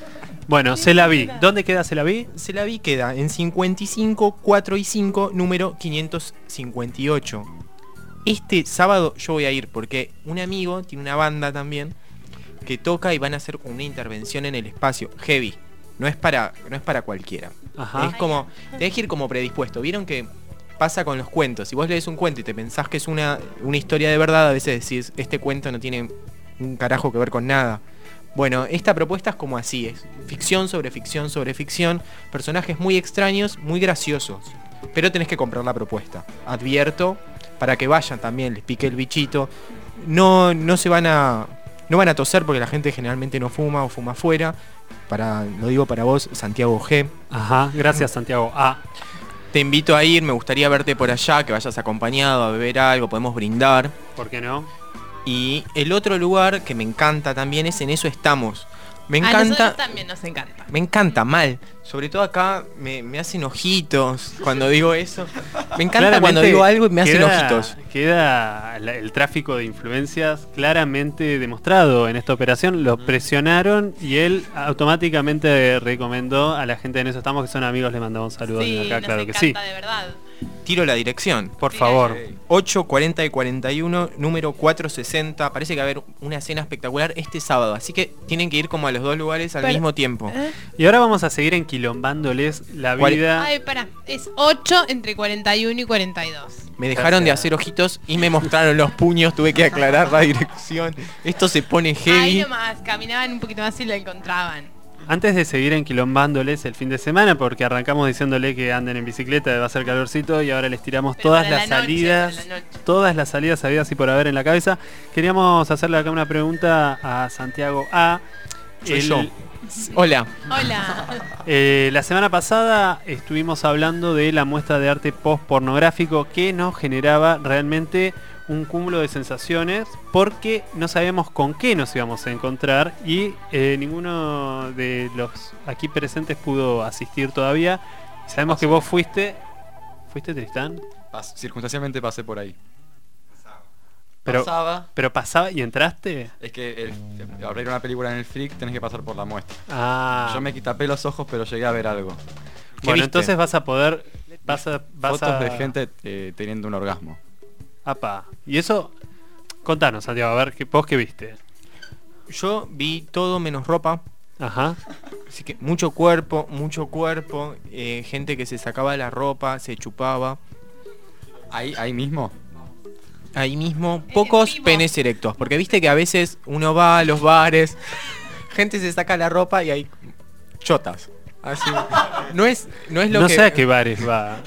Bueno, Se la vi. ¿Dónde queda Se la vi? Se la vi queda en cincuenta y cinco, cuatro y cinco, número quinientos cincuenta y ocho. Este sábado yo voy a ir porque un amigo tiene una banda también que toca y van a hacer una intervención en el espacio. Heavy. No es para, no es para cualquiera. Ajá. Es como, tenés que ir como predispuesto. ¿Vieron que pasa con los cuentos? Si vos lees un cuento y te pensás que es una, una historia de verdad, a veces decís, este cuento no tiene un carajo que ver con nada. Bueno, esta propuesta es como así, es ficción sobre ficción sobre ficción, personajes muy extraños, muy graciosos, pero tenés que comprar la propuesta. Advierto, para que vayan también, les pique el bichito, no, no se van a, no van a toser porque la gente generalmente no fuma o fuma afuera, para, lo digo para vos, Santiago G. Ajá, gracias Santiago A. Te invito a ir, me gustaría verte por allá, que vayas acompañado a beber algo, podemos brindar. ¿Por qué no? Y el otro lugar que me encanta también es En Eso Estamos. Me A encanta. nosotros también nos encanta. Me encanta mal. Sobre todo acá me, me hacen ojitos cuando digo eso. Me encanta Claramente cuando digo algo y me hacen queda- ojitos. Queda la- el tráfico de influencias claramente demostrado en esta operación. Lo presionaron y él automáticamente recomendó a la gente de En Eso Estamos, que son amigos, le mandamos un saludo Sí, desde acá, nos claro que encanta, sí. de verdad. Tiro la dirección. Por favor. ocho, cuarenta y cuarenta y uno, número cuatrocientos sesenta. Parece que va a haber una cena espectacular este sábado. Así que tienen que ir como a los dos lugares al Pero- mismo tiempo. ¿Eh? Y ahora vamos a seguir enquilombándoles la vida. Ay, pará, es ocho entre cuarenta y uno y cuarenta y dos. Me dejaron de hacer ojitos y me mostraron los puños. Tuve que aclarar la dirección. Esto se pone Ahí heavy. nomás, caminaban un poquito más y lo encontraban. Antes de seguir enquilombándoles el fin de semana, porque arrancamos diciéndole que anden en bicicleta, va a ser calorcito, y ahora les tiramos Pero todas para las la noche, salidas, para la noche. todas las salidas habidas y por haber en la cabeza. Queríamos hacerle acá una pregunta a Santiago A. Soy El- yo. Hola. Hola. Eh, la semana pasada estuvimos hablando de la muestra de arte post-pornográfico que nos generaba realmente un cúmulo de sensaciones porque no sabíamos con qué nos íbamos a encontrar y eh, ninguno de los aquí presentes pudo asistir todavía. Sabemos que vos fuiste... ¿Fuiste, Tristán? Pas- circunstancialmente pasé por ahí. Pero Pasaba. pero pasaba y entraste. Es que el, al ver una película en el Freak tenés que pasar por la muestra. Ah. Yo me tapé los ojos, pero llegué a ver algo. Bueno, viste? entonces vas a poder... Vas a, vas Fotos a- de gente eh, teniendo un orgasmo. Apa. Y eso... Contanos, Santiago, a ver, ¿qué, vos qué viste? Yo vi todo menos ropa. Ajá. Así que mucho cuerpo, mucho cuerpo. eh, gente que se sacaba la ropa, se chupaba. Ahí, ahí mismo. Ahí mismo, pocos penes erectos. Porque viste que a veces uno va a los bares, gente se saca la ropa y hay chotas. Así. No es, no es lo no que. sé a qué bares va.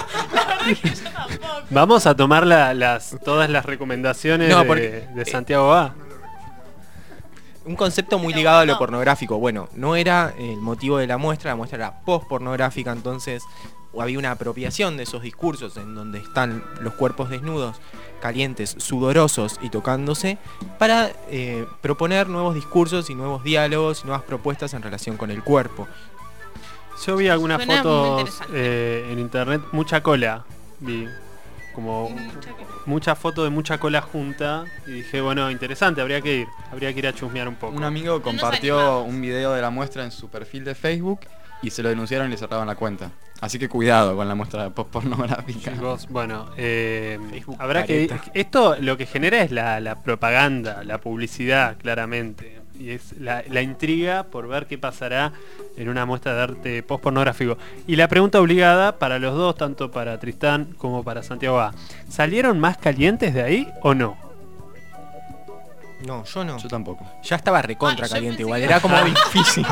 Vamos a tomar la- las, todas las recomendaciones No, de, porque- de Santiago A. un concepto muy ligado a lo pornográfico. Bueno, no era el motivo de la muestra, la muestra era post-pornográfica, entonces había una apropiación de esos discursos en donde están los cuerpos desnudos, calientes, sudorosos y tocándose, para eh, proponer nuevos discursos y nuevos diálogos y nuevas propuestas en relación con el cuerpo. Yo vi algunas Suena muy fotos interesante. eh, en internet, mucha cola, vi como mucha foto de mucha cola junta y dije, bueno, interesante, habría que ir, habría que ir a chusmear un poco. Un amigo compartió un video de la muestra en su perfil de Facebook y se lo denunciaron y le cerraron la cuenta. Así que cuidado con la muestra post-pornográfica. Chicos, bueno, eh, habrá que... Esto lo que genera es la, la propaganda, la publicidad, claramente. Y es la, la intriga por ver qué pasará en una muestra de arte post-pornográfico. Y la pregunta obligada para los dos, tanto para Tristán como para Santiago A. ¿Salieron más calientes de ahí o no? No, yo no. Yo tampoco. Ya estaba recontra Ah, yo caliente pensé igual, que- era como difícil.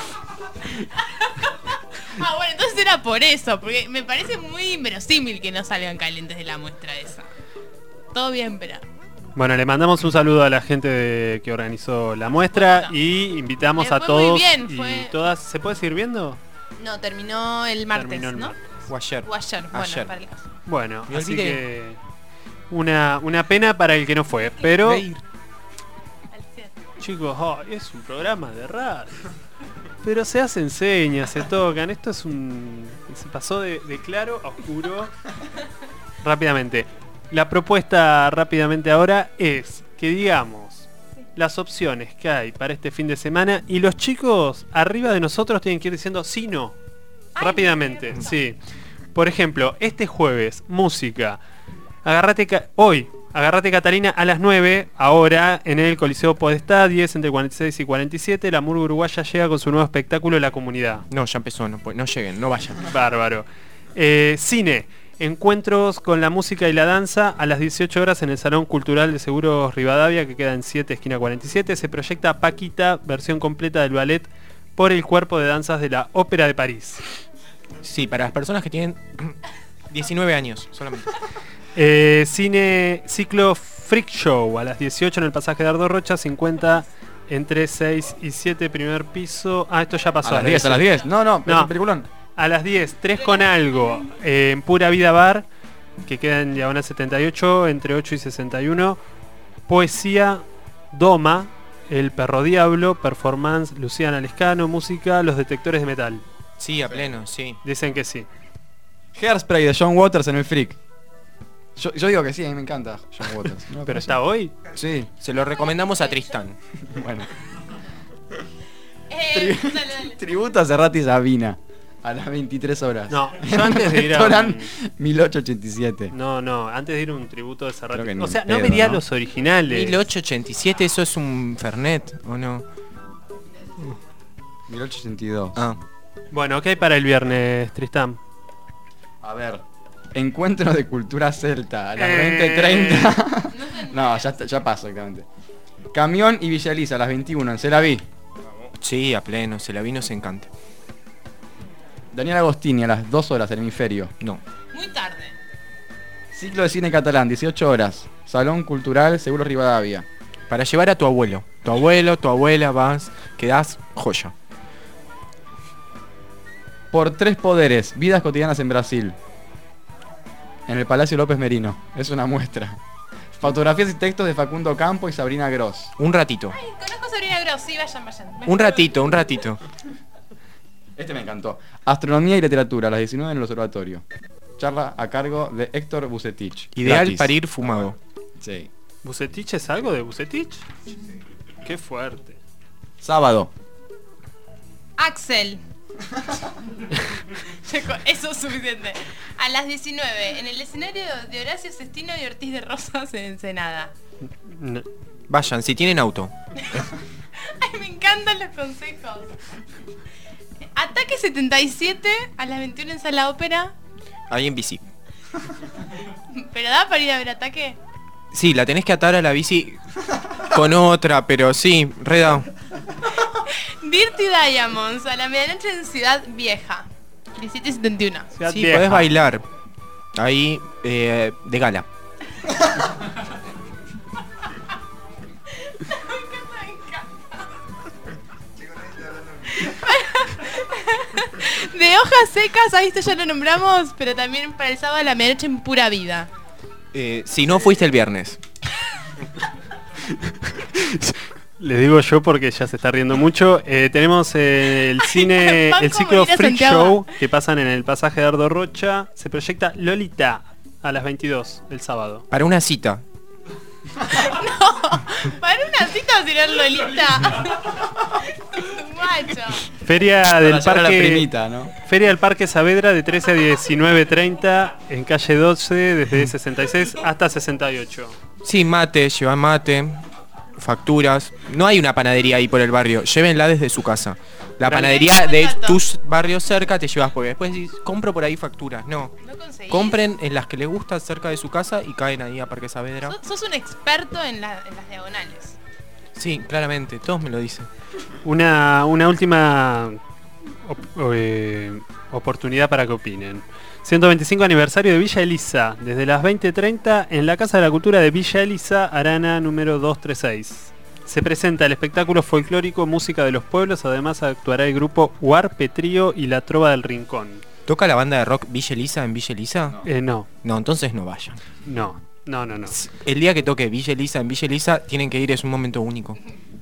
Ah, bueno, entonces era por eso, porque me parece muy inverosímil que no salgan calientes de la muestra esa. Todo bien, pero... Bueno, le mandamos un saludo a la gente de- que organizó la muestra y invitamos Le a fue todos muy bien, y fue- todas. ¿Se puede seguir viendo? No, terminó el martes, Terminó el ¿no? martes. O ayer. O ayer, bueno, Ayer. para el caso. Bueno, Me así olvidé. que una, una pena para el que no fue, pero De ir. chicos, oh, es un programa de radio. Pero se hacen señas, se tocan. Esto es un... Se pasó de, de claro a oscuro rápidamente. La propuesta rápidamente ahora es que digamos las opciones que hay para este fin de semana y los chicos arriba de nosotros tienen que ir diciendo sí, no. Rápidamente, sí. Por ejemplo, este jueves, música. Agarrate ca- hoy, Agarrate Catalina a las nueve, ahora en el Coliseo Podestá, diez entre cuarenta y seis y cuarenta y siete, la murga uruguaya llega con su nuevo espectáculo La Comunidad. No, ya empezó, no, pu- no lleguen, no vayan. Bárbaro. Eh, cine. Encuentros con la música y la danza a las dieciocho horas en el Salón Cultural de Seguros Rivadavia, que queda en siete, esquina cuarenta y siete. Se proyecta Paquita, versión completa del ballet por el Cuerpo de Danzas de la Ópera de París. Sí, para las personas que tienen diecinueve años solamente. Eh, cine ciclo Freak Show a las dieciocho en el pasaje de Ardo Rocha, cincuenta entre seis y siete, primer piso. Ah, esto ya pasó. A las diez, a las diez. No, no, pero es un peliculón. A las diez, tres con algo, eh, en Pura Vida Bar, que queda en diagonal setenta y ocho, entre ocho y sesenta y uno. Poesía, Doma, El Perro Diablo, performance, Luciana Lescano, música, Los Detectores de Metal. Sí, a pleno, sí. Dicen que sí. Hairspray de John Waters en el Freak. Yo, yo digo que sí, a mí me encanta John Waters. ¿No? ¿Pero está hoy? Sí. Se lo recomendamos a Tristán. Bueno. Eh, dale, dale. Tributo a Serrat y Sabina. A las veintitrés horas. No, yo antes de ir a Restaurant un- mil ochocientos ochenta y siete. No, no, antes de ir a un tributo de Serrat. Creo que ni O sea, en no pedo, vería ¿no? los originales. mil ochocientos ochenta y siete, eso es un Fernet, ¿o no? mil ochocientos ochenta y dos. Ah. Bueno, ¿qué hay para el viernes, Tristán? A ver. Encuentro de cultura celta a las Eh. veinte treinta. No, ya, está- ya pasó exactamente. Camión y Villa Elisa a las veintiuno en Celaví. Sí, a pleno, se la vi, nos encanta. Daniel Agostini a las dos horas, el hemisferio. No. Muy tarde. Ciclo de cine catalán, dieciocho horas. Salón Cultural Seguro Rivadavia. Para llevar a tu abuelo. Tu abuelo, tu abuela, vas, quedás joya. Por tres poderes, vidas cotidianas en Brasil. En el Palacio López Merino. Es una muestra. Fotografías y textos de Facundo Campo y Sabrina Gross. Un ratito. Ay, conozco a Sabrina Gross, sí, vayan, vayan. Un ratito, un ratito. Este me encantó. Astronomía y literatura a las diecinueve en el observatorio. Charla a cargo de Héctor Bucetich. Ideal Gratis. para ir fumado. Sí. ¿Bucetich es algo de Bucetich? Qué fuerte. Sábado. Axel. Checo, eso es suficiente. A las diecinueve, en el escenario de Horacio Sestino y Ortiz de Rosas en Ensenada. No. Vayan, si tienen auto. Ay, me encantan los consejos. Ataque setenta y siete a las veintiuno en Sala Ópera. Ahí en bici. ¿Pero da para ir a ver Ataque? Sí, la tenés que atar a la bici con otra, pero sí, reda. Dirty Diamonds a la medianoche en Ciudad Vieja. diecisiete setenta y uno. Ciudad Sí, Vieja. podés bailar. Ahí, eh, de gala. De hojas secas, ahí esto ya lo nombramos, pero también para el sábado a la medianoche en Pura Vida. Eh, si no fuiste el viernes. Les digo yo porque ya se está riendo mucho. Eh, tenemos eh, el cine, Banco el ciclo venir a Freak Santiago. Show que pasan en el pasaje de Ardo Rocha. Se proyecta Lolita a las veintidós del sábado. Para una cita. Para una cita o si no Lolita. Macho. Feria Para del llevar a la Parque primita, ¿no? Feria del Parque Saavedra de trece a diecinueve treinta en calle doce desde sesenta y seis hasta sesenta y ocho. Sí, mate, lleva mate, facturas. No hay una panadería ahí por el barrio. Llévenla desde su casa. La Gran- panadería de tus barrios cerca te llevas, porque después decís, compro por ahí facturas. No. Compren en las que les gusta cerca de su casa y caen ahí a Parque Saavedra. Sos, sos un experto en, la- en las diagonales. Sí, claramente, todos me lo dicen. Una, una última op- eh, oportunidad para que opinen. ciento veinticinco aniversario de Villa Elisa, desde las veinte treinta en la Casa de la Cultura de Villa Elisa, Arana número doscientos treinta y seis. Se presenta el espectáculo folclórico Música de los Pueblos, además actuará el grupo Huarpe Trío y La Trova del Rincón. ¿Toca la banda de rock Villa Elisa en Villa Elisa? No. Eh, no. No, entonces no vayan. No, no, no, no. El día que toque Villa Elisa en Villa Elisa tienen que ir, es un momento único.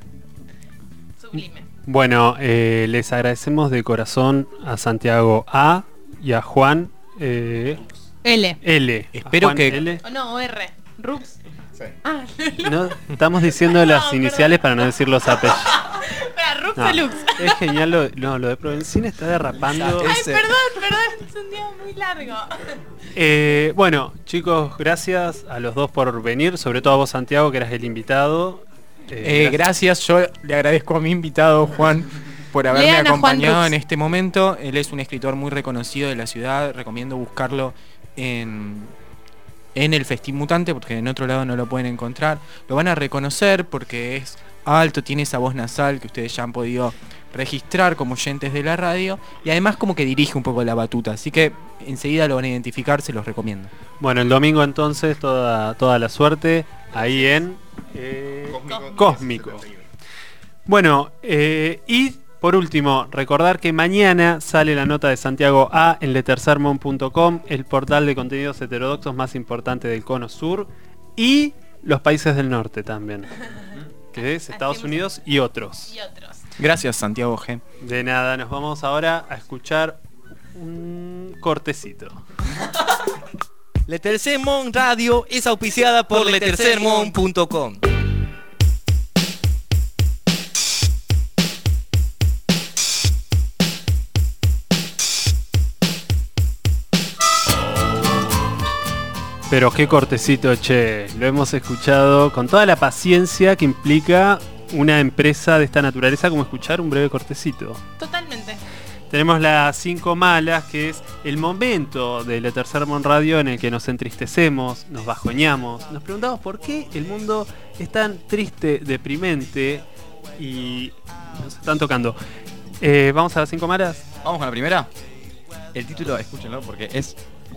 Sublime. Bueno, eh, les agradecemos de corazón a Santiago A y a Juan eh, L. L. Espero A Juan que- L. O no, o R. Rux. Ah, No, estamos diciendo las No, iniciales para no decir los apellidos. Para Rux No, Deluxe. es genial lo, no, lo de Provencina está derrapando. Ay, perdón, perdón, es un día muy largo. Eh, bueno, chicos, gracias a los dos por venir, sobre todo a vos, Santiago, que eras el invitado. Eh, Eh, gracias, yo le agradezco a mi invitado Juan por haberme Lean a Juan acompañado Rux. en este momento. Él es un escritor muy reconocido de la ciudad, recomiendo buscarlo en, en el Festín Mutante porque en otro lado no lo pueden encontrar. Lo van a reconocer porque es alto, tiene esa voz nasal que ustedes ya han podido registrar como oyentes de la radio y además como que dirige un poco la batuta, así que enseguida lo van a identificar, se los recomiendo. Bueno, el domingo entonces toda, toda la suerte ahí en eh, Cósmico. Cósmico. Bueno, eh, y por último, recordar que mañana sale la nota de Santiago A en letersermon punto com, el portal de contenidos heterodoxos más importante del Cono Sur y los países del norte también, que es Estados Unidos y otros. Y otros. Gracias, Santiago G. De nada, nos vamos ahora a escuchar un cortecito. Letersermon Radio es auspiciada por letersermon punto com. Pero qué cortecito, che. Lo hemos escuchado con toda la paciencia que implica una empresa de esta naturaleza como escuchar un breve cortecito. Totalmente. Tenemos las cinco malas, que es el momento de Letersermon Radio en el que nos entristecemos, nos bajoñamos, nos preguntamos por qué el mundo es tan triste, deprimente y nos están tocando. Eh, ¿Vamos a las cinco malas? Vamos con la primera. El título, escúchenlo porque es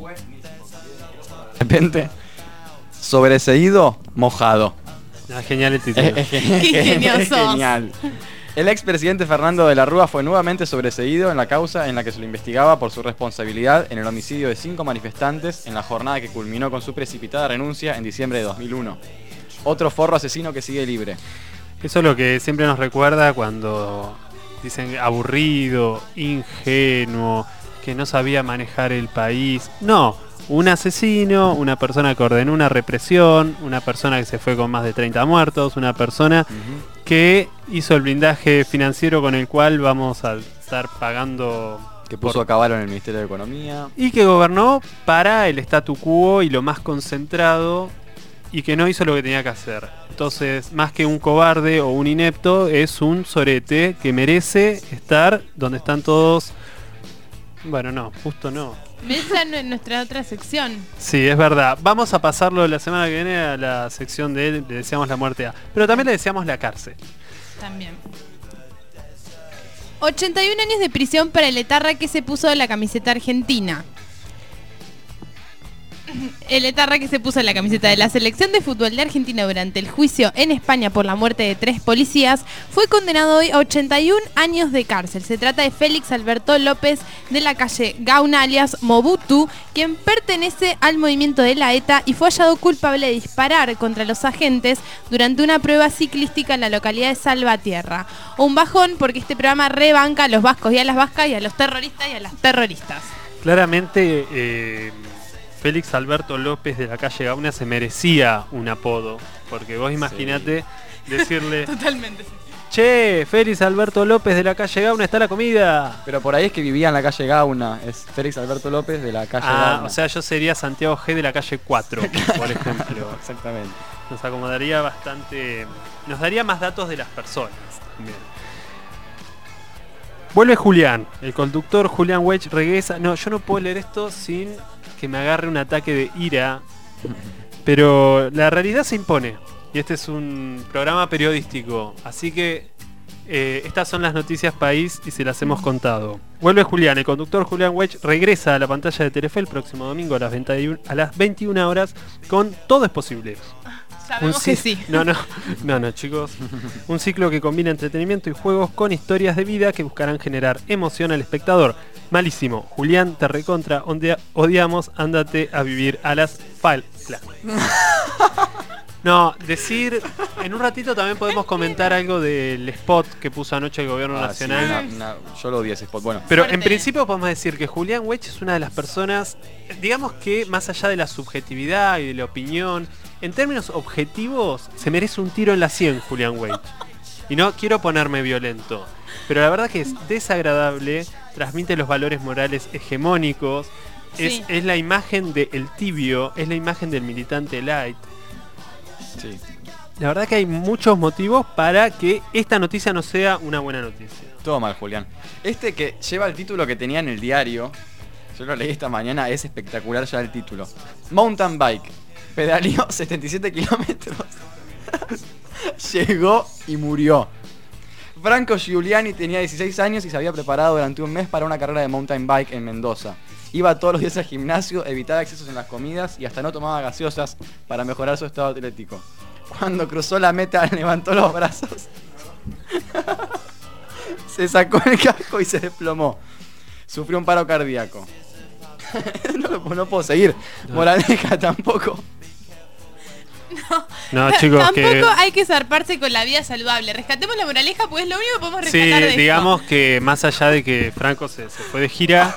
de repente sobreseído, mojado. Ah, genial el título. Es, es genial, Qué genio es sos. genial. El expresidente Fernando de la Rúa fue nuevamente sobreseído en la causa en la que se lo investigaba por su responsabilidad en el homicidio de cinco manifestantes en la jornada que culminó con su precipitada renuncia en diciembre de dos mil uno. Otro forro asesino que sigue libre. Eso es lo que siempre nos recuerda cuando dicen aburrido, ingenuo, que no sabía manejar el país. No, un asesino, una persona que ordenó una represión, una persona que se fue con más de treinta muertos, una persona Uh-huh. que hizo el blindaje financiero con el cual vamos a estar pagando... Que puso por- a caballo en el Ministerio de Economía. Y que gobernó para el statu quo y lo más concentrado y que no hizo lo que tenía que hacer. Entonces, más que un cobarde o un inepto, es un sorete que merece estar donde están todos. Bueno, no, justo no. Esa no es nuestra otra sección. Sí, es verdad. Vamos a pasarlo la semana que viene a la sección de él, le deseamos la muerte a. Pero también le deseamos la cárcel. También. ochenta y un años de prisión para el etarra que se puso la camiseta argentina. El etarra que se puso en la camiseta de la selección de fútbol de Argentina durante el juicio en España por la muerte de tres policías fue condenado hoy a ochenta y un años de cárcel. Se trata de Félix Alberto López de la calle Gauna alias Mobutu, quien pertenece al movimiento de la ETA y fue hallado culpable de disparar contra los agentes durante una prueba ciclística en la localidad de Salvatierra. Un bajón porque este programa rebanca a los vascos y a las vascas y a los terroristas y a las terroristas. Claramente eh, Félix Alberto López de la calle Gauna se merecía un apodo, porque vos imaginate sí. decirle Totalmente. Che, Félix Alberto López de la calle Gauna, está la comida. Pero por ahí es que vivía en la calle Gauna, es Félix Alberto López de la calle ah, Gauna. O sea, yo sería Santiago G de la calle cuatro, por ejemplo. Exactamente. Nos acomodaría bastante, nos daría más datos de las personas también. Vuelve Julián, el conductor Julián Wedge regresa. No, yo no puedo leer esto sin que me agarre un ataque de ira, pero la realidad se impone y este es un programa periodístico, así que eh, estas son las noticias país y se las hemos contado. Vuelve Julián, el conductor Julián Wedge regresa a la pantalla de Telefe el próximo domingo a las veintiuna, a las veintiuna horas con Todo es Posible. Sabemos Un que ci- sí. No, no, no, no, chicos. Un ciclo que combina entretenimiento y juegos con historias de vida que buscarán generar emoción al espectador. Malísimo. Julián, te recontra onde- odiamos, ándate a vivir a las faldas. No, decir, en un ratito también podemos comentar algo del spot que puso anoche el gobierno Ah, nacional. sí, una- una- yo lo odié ese spot. Bueno, Pero Fuerte. en principio podemos decir que Julián Wedge es una de las personas, digamos que más allá de la subjetividad y de la opinión, en términos objetivos se merece un tiro en la sien Julián Wedge. Y no quiero ponerme violento, pero la verdad que es desagradable, transmite los valores morales hegemónicos, Sí. es, es la imagen del tibio, es la imagen del militante light. sí. La verdad que hay muchos motivos para que esta noticia no sea una buena noticia. Todo mal, Julián. Este que lleva el título que tenía en el diario, yo lo leí esta mañana, es espectacular ya el título. Mountain Bike. Pedaleó setenta y siete kilómetros. Llegó y murió. Franco Giuliani tenía dieciséis años y se había preparado durante un mes para una carrera de mountain bike en Mendoza. Iba todos los días al gimnasio, evitaba excesos en las comidas y hasta no tomaba gaseosas para mejorar su estado atlético. Cuando cruzó la meta levantó los brazos, se sacó el casco y se desplomó. Sufrió un paro cardíaco. no, lo- no puedo seguir. Moraleja tampoco. No, chicos, Tampoco que... hay que zarparse con la vida saludable. Rescatemos la moraleja porque es lo único que podemos Sí, rescatar de esto. digamos que más allá de que Franco se, se fue de gira,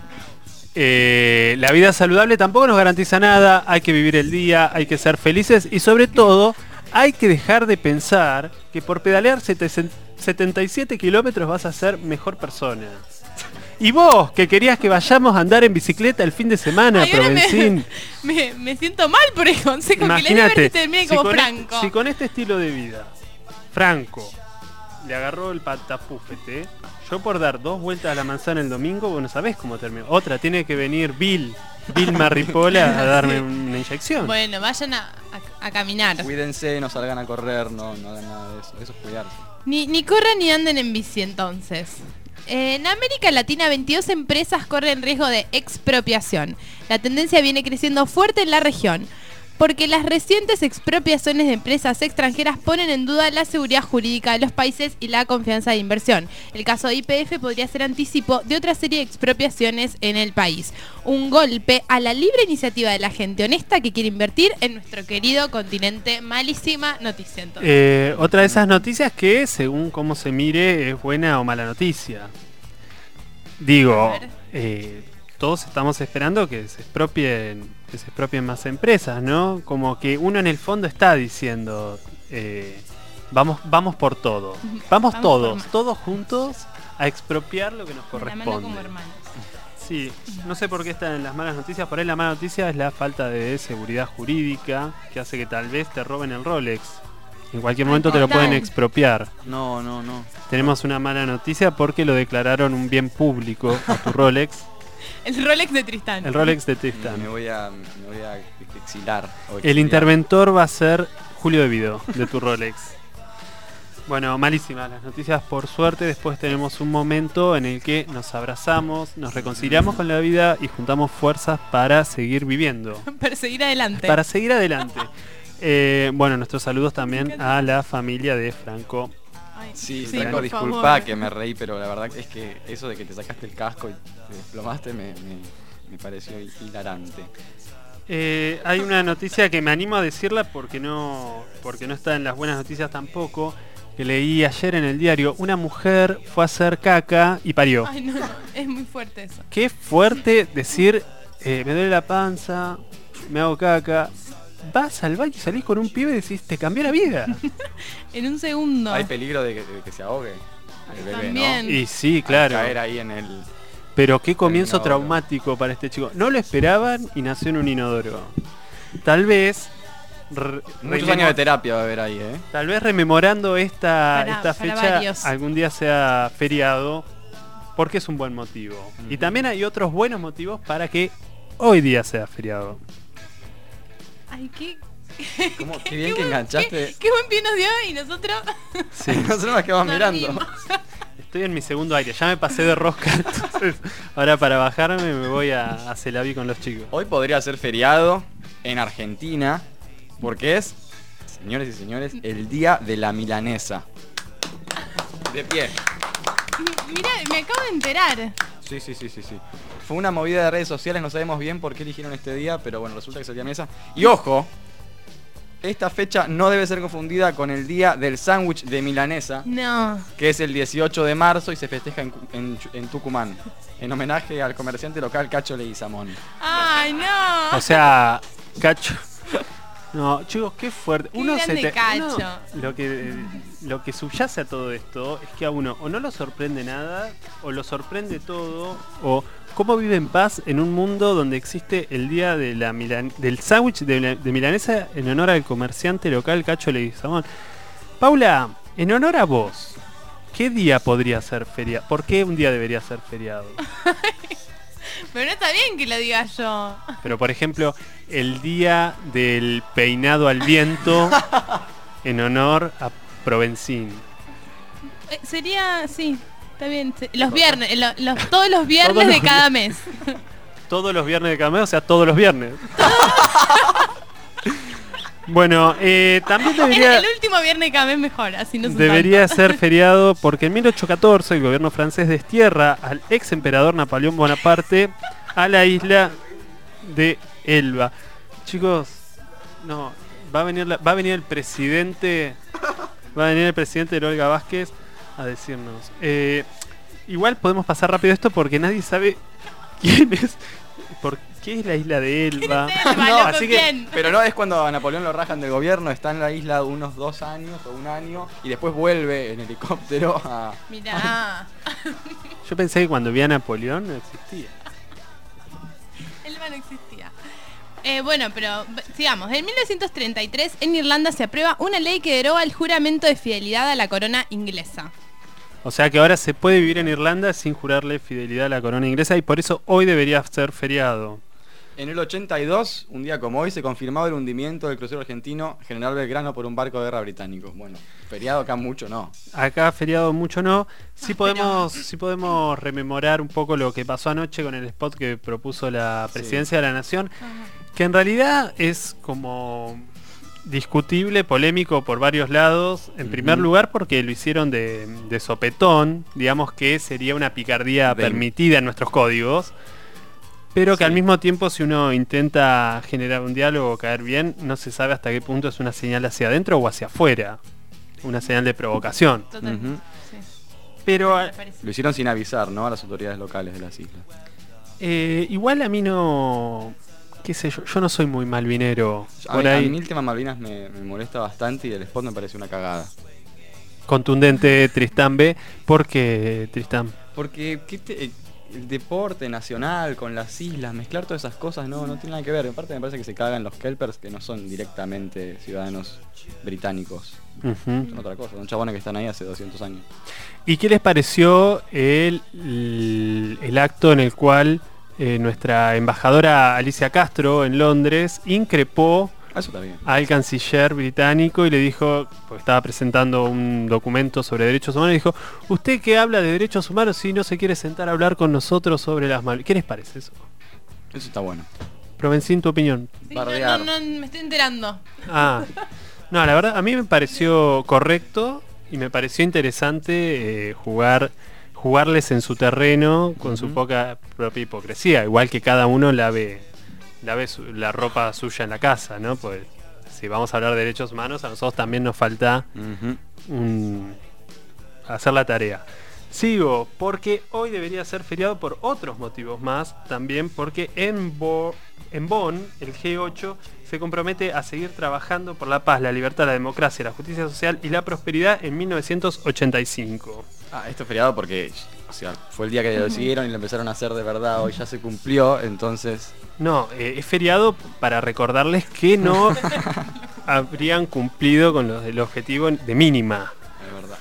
eh, la vida saludable tampoco nos garantiza nada, hay que vivir el día, hay que ser felices y sobre todo hay que dejar de pensar que por pedalear sete- setenta y siete kilómetros vas a ser mejor persona. Y vos, que querías que vayamos a andar en bicicleta el fin de semana, Ay, ahora me, Provenzín. me, me siento mal por el consejo que le di a ver Imagínate, si termine si, como con Franco. este, si con este estilo de vida, Franco le agarró el patapúfete, yo por dar dos vueltas a la manzana el domingo, vos no sabés cómo terminó. Otra, tiene que venir Bill, Bill Marripola a darme una inyección. Bueno, vayan a, a- a caminar. Cuídense, no salgan a correr, no, no hagan nada de eso. Eso es cuidarse. Ni, ni corran ni anden en bici entonces. En América Latina, veintidós empresas corren riesgo de expropiación. La tendencia viene creciendo fuerte en la región, porque las recientes expropiaciones de empresas extranjeras ponen en duda la seguridad jurídica de los países y la confianza de inversión. El caso de Y P F podría ser anticipo de otra serie de expropiaciones en el país. Un golpe a la libre iniciativa de la gente honesta que quiere invertir en nuestro querido continente. Malísima noticia entonces. Eh, otra de esas noticias que, según cómo se mire, es buena o mala noticia. Digo, A ver. eh, todos estamos esperando que se expropien, que se expropien más empresas, ¿no? Como que uno en el fondo está diciendo, eh, vamos, vamos por todo, vamos, Vamos todos, por más. todos juntos a expropiar lo que nos De la mano corresponde. como hermanos. Sí, no sé por qué están en las malas noticias. Por ahí la mala noticia es la falta de seguridad jurídica que hace que tal vez te roben el Rolex. En cualquier momento te lo pueden expropiar. No, no, no. Tenemos una mala noticia porque lo declararon un bien público a tu Rolex. El Rolex de Tristán. El Rolex de Tristán. Me voy a, me voy a exilar. o El exiliar. interventor va a ser Julio De Vido, de tu Rolex. Bueno, malísimas las noticias, por suerte. Después tenemos un momento en el que nos abrazamos, nos reconciliamos con la vida y juntamos fuerzas para seguir viviendo. Para seguir adelante. Para seguir adelante. Eh, bueno, nuestros saludos también a la familia de Franco. Ay, Sí, sí, Franco, por disculpa favor. que me reí, pero la verdad es que eso de que te sacaste el casco y te desplomaste me, me, me pareció hilarante. Eh, hay una noticia que me animo a decirla porque no, porque no está en las buenas noticias tampoco, que leí ayer en el diario. Una mujer fue a hacer caca y parió. Ay, no, no, es muy fuerte eso. Qué fuerte decir, eh, me duele la panza, me hago caca. Vas al baño y salís con un pibe y decís, te cambió la vida. En un segundo. Hay peligro de que, de que se ahogue el bebé, También. ¿no? Y sí, claro. Al caer ahí en el... Pero qué comienzo inodoro. traumático para este chico. No lo esperaban y nació en un inodoro. Tal vez... re- Muchos rememo- años de terapia va a haber ahí, ¿eh? Tal vez rememorando esta, Para- esta para fecha, varios. algún día sea feriado, porque es un buen motivo. Y también hay otros buenos motivos para que hoy día sea feriado. Ay, qué, ¿Cómo? Qué bien que buen- enganchaste. qué- qué buen pie nos dio y nosotros... Sí. Nosotros nos quedamos Nos mirando. rimos. Estoy en mi segundo aire, ya me pasé de rosca, entonces ahora para bajarme me voy a, a Celaví con los chicos. Hoy podría ser feriado en Argentina porque es, señores y señores, el día de la milanesa. De pie. Mira, me acabo de enterar. Sí, sí, sí, sí, sí. Fue una movida de redes sociales, no sabemos bien por qué eligieron este día, pero bueno, resulta que es el día de la milanesa. Y ojo, esta fecha no debe ser confundida con el día del sándwich de milanesa, No. que es el dieciocho de marzo y se festeja en, Cu- en Chu- en Tucumán, en homenaje al comerciante local Cacho Leguizamón. Ay, no. O sea, Cacho. No, chicos, qué fuerte. Qué Uno se grande te, Cacho. uno- lo que lo que subyace a todo esto es que a uno o no lo sorprende nada, o lo sorprende todo, o cómo vive en paz en un mundo donde existe el día de la milan- del sándwich de, la- de milanesa en honor al comerciante local Cacho Leguizamón. Paula, en honor a vos, ¿qué día podría ser feriado? ¿Por qué un día debería ser feriado? Pero no está bien que lo diga yo. Pero por ejemplo, el día del peinado al viento en honor a Provenzín. Eh, sería, sí, está bien. se- Los viernes, eh, lo- los, todos los viernes Todos de los cada vier- mes. Todos los viernes de cada mes, o sea, todos los viernes. Bueno, eh, también El, debería, el último viernes de cada mes mejor, así no son debería tantos. ser feriado porque en mil ochocientos catorce el gobierno francés destierra al ex emperador Napoleón Bonaparte a la isla de Elba. Chicos, no, va a venir la- va a venir el presidente, va a venir el presidente de Olga Vázquez a decirnos. Eh, igual podemos pasar rápido esto porque nadie sabe quién es, por qué es la isla de Elba. No, así que ¿quién? Pero no es cuando a Napoleón lo rajan del gobierno, está en la isla unos dos años o un año y después vuelve en helicóptero a... Mirá. yo pensé que cuando vi a Napoleón no existía. Elba no existía. Eh, bueno, pero b- sigamos. En mil novecientos treinta y tres en Irlanda se aprueba una ley que deroga el juramento de fidelidad a la corona inglesa. O sea que ahora se puede vivir en Irlanda sin jurarle fidelidad a la corona inglesa y por eso hoy debería ser feriado. En el ochenta y dos, un día como hoy, se confirmaba el hundimiento del crucero argentino General Belgrano por un barco de guerra británico. Bueno, feriado acá mucho no. Acá feriado mucho no. Sí podemos, sí podemos rememorar un poco lo que pasó anoche con el spot que propuso la Presidencia de la Nación, que en realidad es como discutible, polémico por varios lados. En Ujú. primer lugar porque lo hicieron de, de sopetón, digamos que sería una picardía De- permitida en nuestros códigos. Pero que Sí. al mismo tiempo, si uno intenta generar un diálogo, caer bien, no se sabe hasta qué punto es una señal hacia adentro o hacia afuera. Una señal de provocación. Total. Ujú. Sí. Pero Me parece. Lo hicieron sin avisar, ¿no? A las autoridades locales de las islas. eh, igual a mí no... qué sé yo, yo no soy muy malvinero. A Por mí, a ahí, mí el tema Malvinas me, me molesta bastante y el spot me parece una cagada. contundente Tristán B. ¿Por qué Tristán? Porque ¿qué te- eh, el deporte nacional con las islas, mezclar todas esas cosas no, no tiene nada que ver. Aparte me parece que se cagan los kelpers que no son directamente ciudadanos británicos. Ujú. Son otra cosa, son chabones que están ahí hace doscientos años. ¿Y qué les pareció el, el, el acto en el cual eh, nuestra embajadora Alicia Castro en Londres increpó Eso está bien. al canciller británico y le dijo, porque estaba presentando un documento sobre derechos humanos, y dijo, usted que habla de derechos humanos y no se quiere sentar a hablar con nosotros sobre las mal... ¿Qué les parece eso? Eso está bueno. Provencín, tu opinión. Sí, no, no, no, me estoy enterando. Ah, no, la verdad, a mí me pareció correcto y me pareció interesante eh, jugar jugarles en su terreno con uh-huh. su poca propia hipocresía, igual que cada uno lave, lave su, la ropa suya en la casa, ¿no? Pues si vamos a hablar de derechos humanos, a nosotros también nos falta uh-huh. un, hacer la tarea. Sigo, porque hoy debería ser feriado por otros motivos más, también porque en, Bo, en Bonn, el G ocho, se compromete a seguir trabajando por la paz, la libertad, la democracia, la justicia social y la prosperidad en mil novecientos ochenta y cinco. Ah, esto es feriado porque, o sea, fue el día que lo decidieron y lo empezaron a hacer de verdad, hoy ya se cumplió, entonces... No, eh, es feriado para recordarles que no habrían cumplido con los, el objetivo de mínima. Es verdad.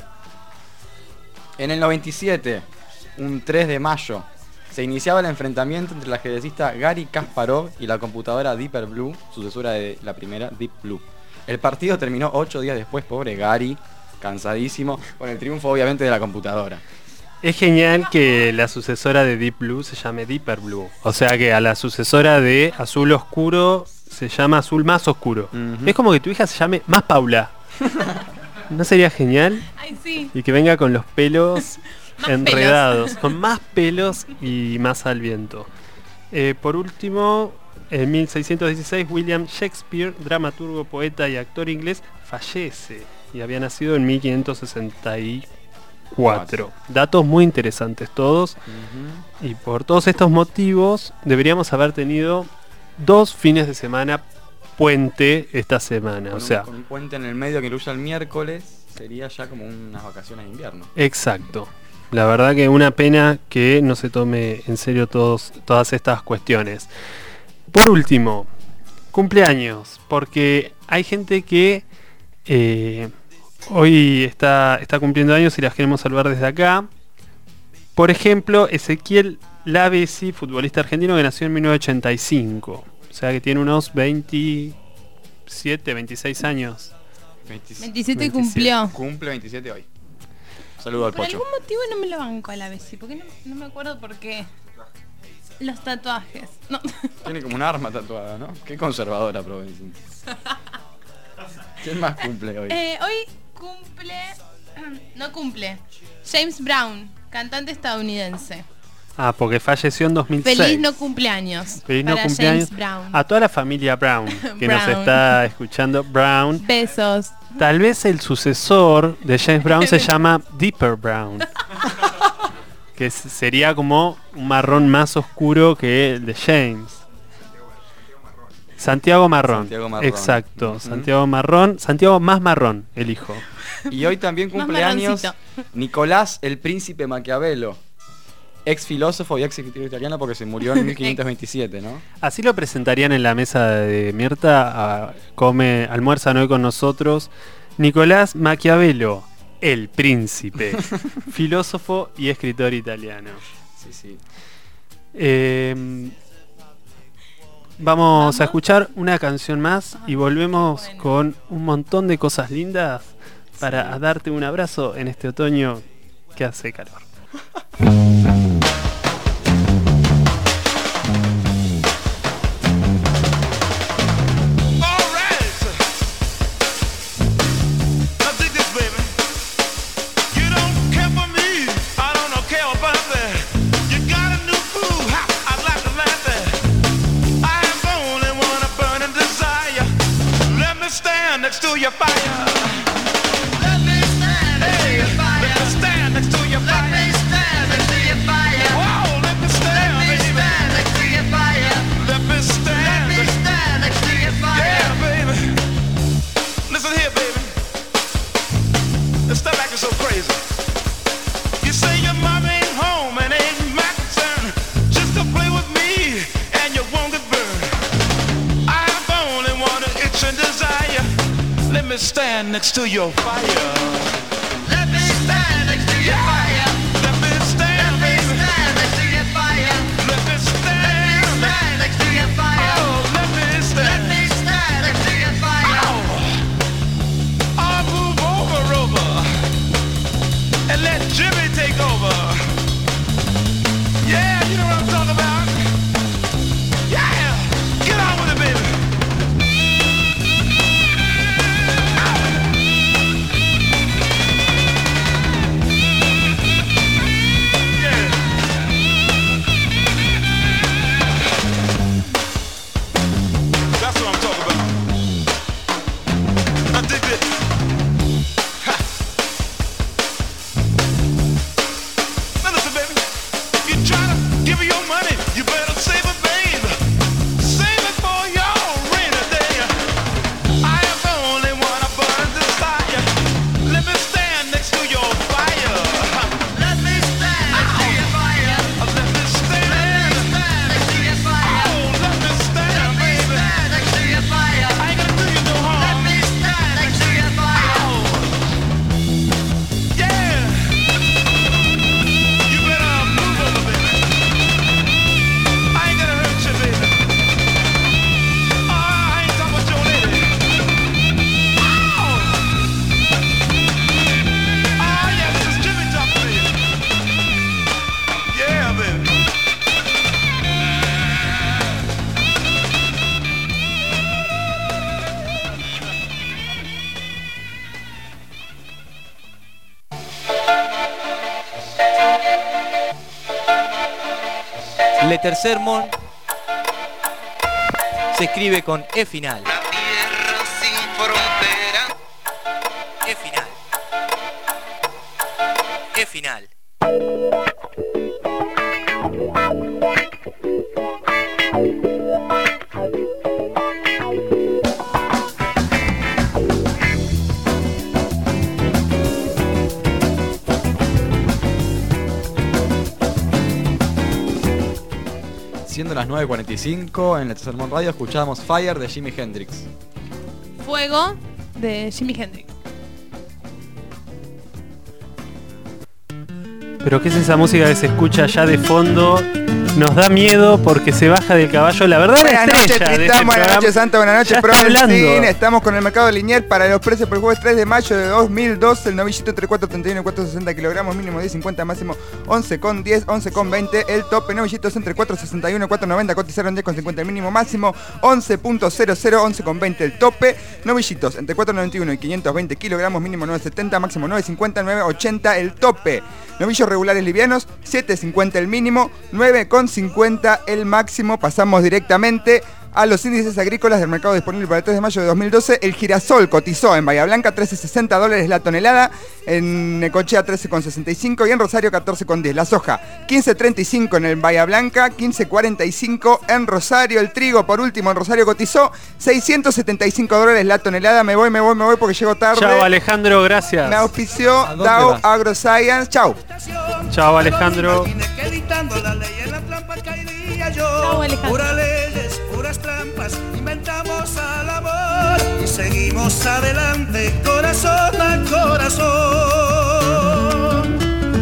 En el noventa y siete, un tres de mayo, se iniciaba el enfrentamiento entre el ajedrecista Garry Kasparov y la computadora Deep Blue, sucesora de la primera Deep Blue. El partido terminó ocho días después, pobre Garry, cansadísimo, con el triunfo obviamente de la computadora. Es genial que la sucesora de Deep Blue se llame Deeper Blue. O sea que a la sucesora de Azul Oscuro se llama Azul Más Oscuro. Uh-huh. Es como que tu hija se llame Más Paula. ¿No sería genial? Ay, sí. Y que venga con los pelos enredados, pelos. Con más pelos y más al viento. Eh, por último, en mil seiscientos dieciséis, William Shakespeare, dramaturgo, poeta y actor inglés, fallece. Y había nacido en mil quinientos sesenta y cuatro. Datos muy interesantes todos. Uh-huh. Y por todos estos motivos deberíamos haber tenido dos fines de semana puente esta semana. Con o sea, un, con un puente en el medio que incluya el miércoles, sería ya como unas vacaciones de invierno. Exacto. La verdad que una pena que no se tome en serio todos, todas estas cuestiones. Por último, cumpleaños, porque hay gente que eh, hoy está, está cumpliendo años y las queremos saludar desde acá. Por ejemplo, Ezequiel Lavesi, futbolista argentino que nació en mil novecientos ochenta y cinco. O sea que tiene unos veintisiete, veintiséis años. veintisiete cumplió. Cumple veintisiete hoy. Saludo al Por Pocho. algún motivo no me lo banco a la vez, porque no, no me acuerdo por qué. Los tatuajes. No. Tiene como un arma tatuada, ¿no? Qué conservadora, Provencín. ¿Quién más cumple hoy? Eh, hoy cumple... No cumple. James Brown, cantante estadounidense. Ah, porque falleció en dos mil seis. Feliz no cumpleaños. Feliz no para cumpleaños. James Brown. A toda la familia Brown que Brown. nos está escuchando. Brown. Besos. Tal vez el sucesor de James Brown se llama Deeper Brown. Que sería como un marrón más oscuro que el de James. Santiago Marrón. Santiago Marrón. Exacto. Uh-huh. Santiago Marrón. Santiago más marrón, el hijo. Y hoy también cumple años Nicolás el Príncipe Maquiavelo. Ex filósofo y ex escritor italiano porque se murió en mil quinientos veintisiete, ¿no? Así lo presentarían en la mesa de Mirta. A, come, almuerzan hoy con nosotros Nicolás Maquiavelo, el príncipe, filósofo y escritor italiano. Sí, sí. Eh, vamos, vamos a escuchar una canción más y volvemos bueno. con un montón de cosas lindas para sí. darte un abrazo en este otoño que hace calor. Next to your fire. Let me stand next to your fire. Let me stand next to your fire. Let me stand next to your fire. Whoa, let me stand, let me stand next to your fire. Let me stand. Let me stand next to your fire. Yeah, baby. Listen here, baby. Let's stop acting so crazy. You say your mom ain't home and ain't my concern. Just to play with me and you won't get burned. I've only one itch and desire. Let me stand next to your fire. Let me stand next to your fire. Let me stand, let me stand next to your fire. Let me stand, let me stand next to your fire. Oh, let me stand, let me stand next to your Tercer Mon se escribe con E final. E final. E final. Siendo las nueve cuarenta y cinco en la Tercer Mon Radio, escuchamos Fire de Jimi Hendrix. Fuego de Jimi Hendrix. Pero ¿qué es esa música que se escucha allá de fondo? Nos da miedo porque se baja del caballo. La verdad, buenas la noches, estrella de Tristán, este buenas programa noches, Santa, buenas noches, ya está Provencín. hablando. Estamos con el mercado de Liniers para los precios por el jueves tres de mayo de dos mil dos. El novillito entre cuatro treinta y uno y cuatro sesenta kilogramos, mínimo diez cincuenta, máximo once con diez, once con veinte. El tope, novillitos entre cuatro sesenta y uno y cuatro noventa, cotizaron diez con cincuenta el mínimo, máximo once punto cero cero, once con veinte el tope. Novillitos entre cuatro noventa y uno y quinientos veinte kilogramos, mínimo nueve setenta, máximo nueve cincuenta, nueve ochenta el tope. Novillos regulares livianos, siete cincuenta el mínimo, nueve con cincuenta el máximo. Pasamos directamente a los índices agrícolas del mercado disponible para el tres de mayo de dos mil doce. El girasol cotizó en Bahía Blanca trece sesenta dólares la tonelada, en Necochea trece con sesenta y cinco y en Rosario catorce con diez. La soja quince treinta y cinco en el Bahía Blanca, quince cuarenta y cinco en Rosario. El trigo por último en Rosario cotizó seiscientos setenta y cinco dólares la tonelada. Me voy, me voy, me voy porque llego tarde. Chao Alejandro, gracias. Me auspició Dow AgroScience. Chao. Chao Alejandro. Chao, Alejandro. Puras leyes, puras trampas, inventamos al amor y seguimos adelante, corazón a corazón.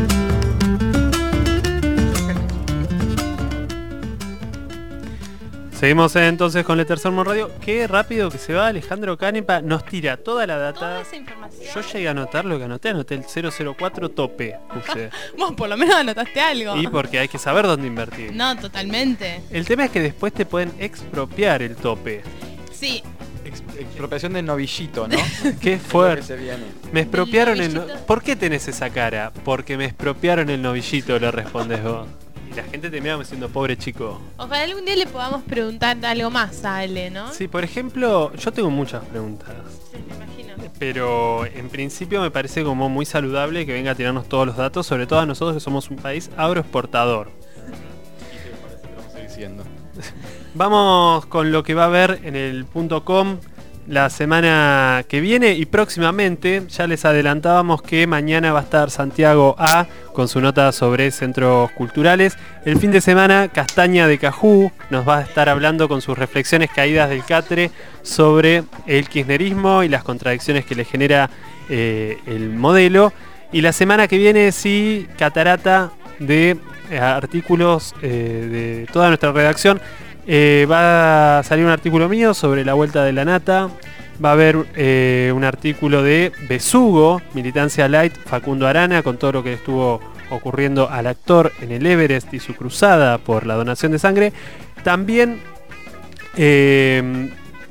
Seguimos eh, entonces con el Tercer Mon Radio. Qué rápido que se va Alejandro Canepa. Nos tira toda la data. Toda esa información. Yo llegué a anotar lo que anoté. Anoté el cero cero cuatro tope. Puse. Vos por lo menos anotaste algo. Y porque hay que saber dónde invertir. No, totalmente. El tema es que después te pueden expropiar el tope. Sí. Ex- expropiación del novillito, ¿no? Qué Es lo fuerte. que se viene. Me expropiaron el... novillito. no- ¿Por qué tenés esa cara? Porque me expropiaron el novillito, le respondes vos. Y la gente te mira diciendo, pobre chico. Ojalá algún día le podamos preguntar algo más a Ale, ¿no? Sí, por ejemplo, yo tengo muchas preguntas. Sí, me imagino. Pero en principio me parece como muy saludable que venga a tirarnos todos los datos, sobre todo a nosotros que somos un país agroexportador. Vamos con lo que va a haber en el punto com la semana que viene y próximamente. Ya les adelantábamos que mañana va a estar Santiago A con su nota sobre centros culturales. El fin de semana Castaña de Cajú nos va a estar hablando con sus reflexiones caídas del catre sobre el kirchnerismo y las contradicciones que le genera eh, el modelo. Y la semana que viene sí, catarata de eh, artículos eh, de toda nuestra redacción. Eh, va a salir un artículo mío sobre la vuelta de la nata. Va a haber eh, un artículo de Besugo, Militancia Light, Facundo Arana, con todo lo que estuvo ocurriendo al actor en el Everest y su cruzada por la donación de sangre. También, eh,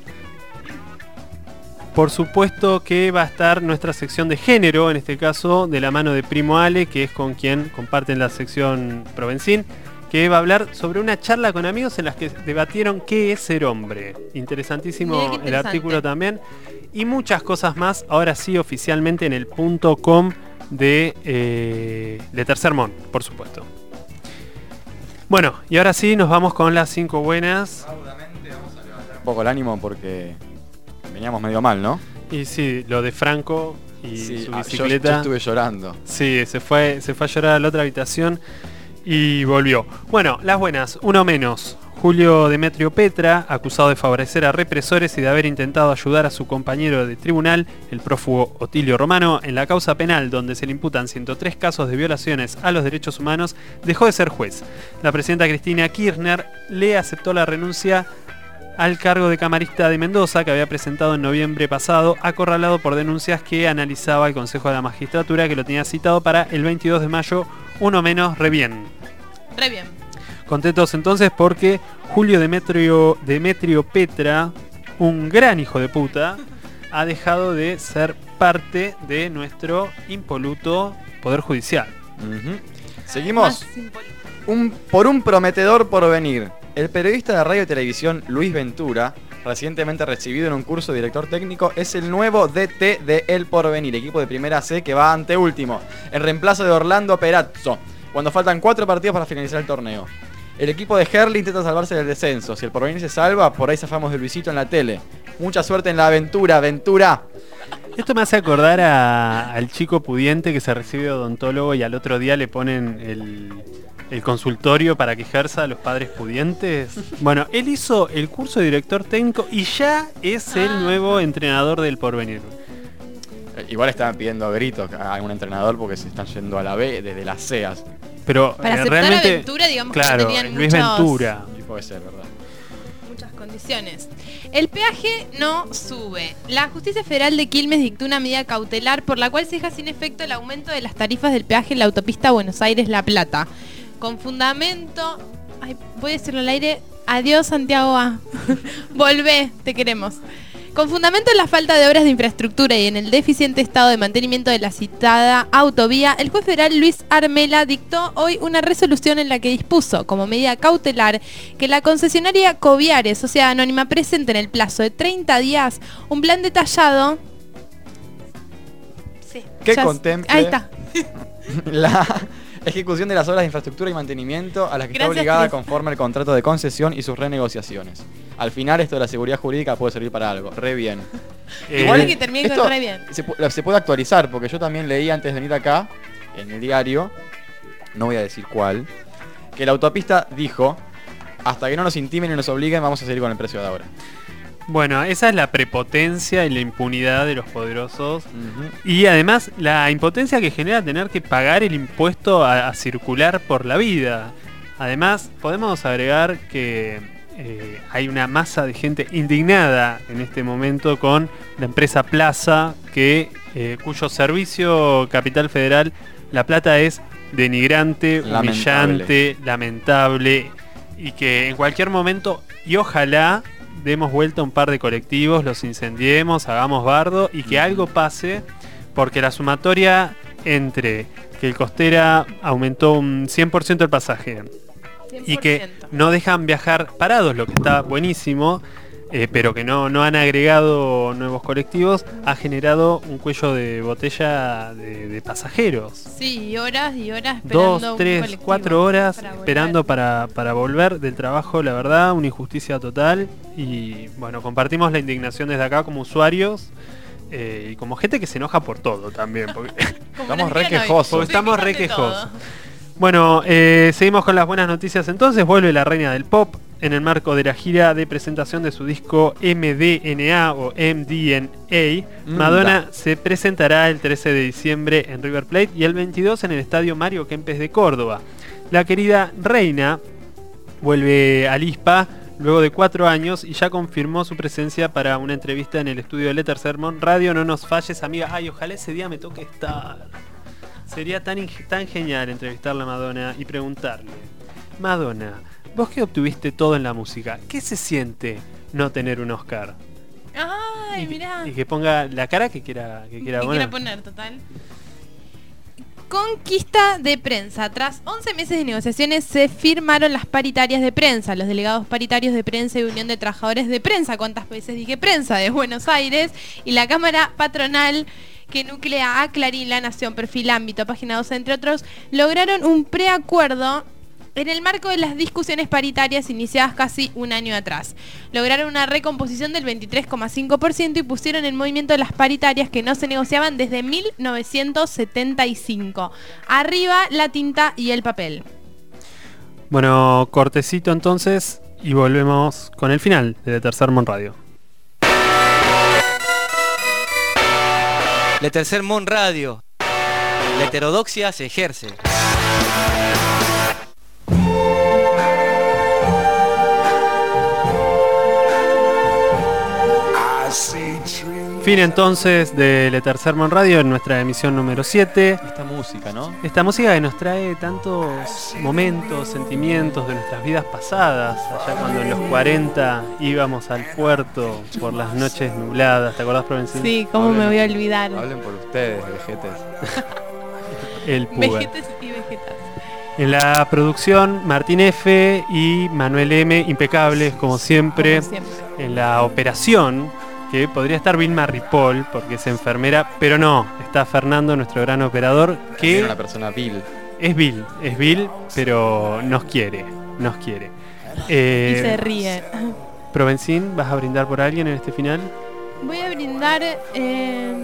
por supuesto que va a estar nuestra sección de género, en este caso de la mano de Primo Ale, que es con quien comparten la sección Provencín, que va a hablar sobre una charla con amigos en las que debatieron qué es ser hombre. Interesantísimo Mirá qué el interesante. artículo también. Y muchas cosas más, ahora sí oficialmente en el punto com de, eh, de Tercer Mon, por supuesto. Bueno, y ahora sí nos vamos con las cinco buenas. Un poco el ánimo porque veníamos medio mal, ¿no? Y sí, lo de Franco y Sí, su ah, yo- bicicleta. yo estuve llorando. Sí, se fue, se fue a llorar a la otra habitación y volvió. Bueno, las buenas, uno menos. Julio Demetrio Petra, acusado de favorecer a represores y de haber intentado ayudar a su compañero de tribunal, el prófugo Otilio Romano, en la causa penal donde se le imputan ciento tres casos de violaciones a los derechos humanos, dejó de ser juez. La presidenta Cristina Kirchner le aceptó la renuncia al cargo de camarista de Mendoza, que había presentado en noviembre pasado, acorralado por denuncias que analizaba el Consejo de la Magistratura, que lo tenía citado para el veintidós de mayo, uno menos, re bien. Re bien. Contentos entonces porque Julio Demetrio, Demetrio Petra, un gran hijo de puta, ha dejado de ser parte de nuestro impoluto Poder Judicial. Uh-huh. Seguimos. Un, por un prometedor porvenir. El periodista de radio y televisión Luis Ventura, recientemente recibido en un curso de director técnico, es el nuevo D T de El Porvenir, equipo de Primera C que va ante último, en reemplazo de Orlando Perazzo, cuando faltan cuatro partidos para finalizar el torneo. El equipo de Herli intenta salvarse del descenso. Si el Porvenir se salva, por ahí zafamos de Luisito en la tele. Mucha suerte en la aventura, Ventura. Esto me hace acordar a- al chico pudiente que se recibe de odontólogo y al otro día le ponen el, el consultorio para que ejerza a los padres pudientes. Bueno, él hizo el curso de director técnico y ya es el nuevo entrenador del Porvenir. Eh, Igual estaban pidiendo a gritos a algún entrenador porque se están yendo a la B desde las C E A S. Pero Para eh, aceptar realmente, aventura, digamos que claro, no tenían Luis muchos- Ventura. Y puede ser, ¿verdad? Muchas condiciones. El peaje no sube. La Justicia Federal de Quilmes dictó una medida cautelar por la cual se deja sin efecto el aumento de las tarifas del peaje en la autopista Buenos Aires-La Plata. Con fundamento... Ay, voy a decirlo al aire. Adiós, Santiago A. Volvé, te queremos. Con fundamento en la falta de obras de infraestructura y en el deficiente estado de mantenimiento de la citada autovía, el juez federal Luis Armela dictó hoy una resolución en la que dispuso, como medida cautelar, que la concesionaria Coviares, Sociedad Anónima, presente en el plazo de treinta días un plan detallado... Sí, Que ya s- contemple Ahí está. la ejecución de las obras de infraestructura y mantenimiento a las que Gracias, está obligada Cris. conforme al contrato de concesión y sus renegociaciones. Al final esto de la seguridad jurídica puede servir para algo. Re bien. Igual que termine con esto re bien. Se, pu- se puede actualizar porque yo también leí antes de venir acá, en el diario, no voy a decir cuál, que la autopista dijo, hasta que no nos intimen y nos obliguen vamos a seguir con el precio de ahora. Bueno, esa es la prepotencia y la impunidad de los poderosos. Y además la impotencia que genera tener que pagar el impuesto a, a circular por la vida. Además, podemos agregar que eh, hay una masa de gente indignada en este momento con la empresa Plaza, que eh, cuyo servicio Capital Federal La Plata es denigrante, Lamentable. humillante, lamentable, y que en cualquier momento, y ojalá demos vuelta a un par de colectivos, los incendiemos, hagamos bardo y que algo pase, porque la sumatoria entre que el Costera aumentó un cien por ciento el pasaje y que no dejan viajar parados, lo que está buenísimo, eh, pero que no, no han agregado nuevos colectivos, ha generado un cuello de botella de, de pasajeros. Sí, y horas y horas esperando Dos, un tres, colectivo cuatro horas para volver. esperando para, para volver del trabajo, la verdad, una injusticia total. Y bueno, compartimos la indignación desde acá como usuarios eh, y como gente que se enoja por todo también. Porque Estamos re quejosos. porque estamos re Sí, quítate quejosos. todo. Bueno, eh, seguimos con las buenas noticias entonces. Vuelve la reina del pop en el marco de la gira de presentación de su disco M D N A o M D N A. Mm, Madonna da. se presentará el trece de diciembre en River Plate y el veintidós en el Estadio Mario Kempes de Córdoba. La querida reina vuelve al I S P A luego de cuatro años y ya confirmó su presencia para una entrevista en el estudio de Letter Sermon Radio. No nos falles, amiga. Ay, ojalá ese día me toque estar. Sería tan, ing- tan genial entrevistarle a Madonna y preguntarle: Madonna, vos que obtuviste todo en la música, ¿qué se siente no tener un Oscar? Ay, mirá. Y que ponga la cara que quiera, que quiera Que poner. quiera poner, total. Conquista de prensa. Tras once meses de negociaciones se firmaron las paritarias de prensa. Los delegados paritarios de prensa y Unión de Trabajadores de Prensa, ¿cuántas veces dije prensa? De Buenos Aires, y la Cámara Patronal que nuclea a Clarín, La Nación, Perfil, Ámbito, Página doce, entre otros, lograron un preacuerdo en el marco de las discusiones paritarias iniciadas casi un año atrás. Lograron una recomposición del veintitrés coma cinco por ciento y pusieron en movimiento las paritarias que no se negociaban desde mil novecientos setenta y cinco. Arriba la tinta y el papel. Bueno, cortecito entonces y volvemos con el final de Tercer Mon Radio. Le Tercer Mon Radio. La heterodoxia se ejerce. Fin entonces de Le Tercer Mon Radio en nuestra emisión número siete. Esta música, ¿no? Esta música que nos trae tantos momentos, sentimientos de nuestras vidas pasadas, allá cuando en los cuarenta íbamos al puerto por las noches nubladas, ¿te acordás, Provencín? Sí, cómo me voy a olvidar. Hablen por ustedes, vejetes. El puber. Vegetes y vegetas. En la producción, Martín F. y Manuel M. Impecables, como siempre. Como siempre. En la operación, que podría estar Vilma Ripoll, porque es enfermera, pero no, está Fernando, nuestro gran operador, que Es una persona vil. es Bill, es Bill, pero nos quiere, nos quiere. Eh, Y se ríe. Provencín, ¿vas a brindar por alguien en este final? Voy a brindar eh,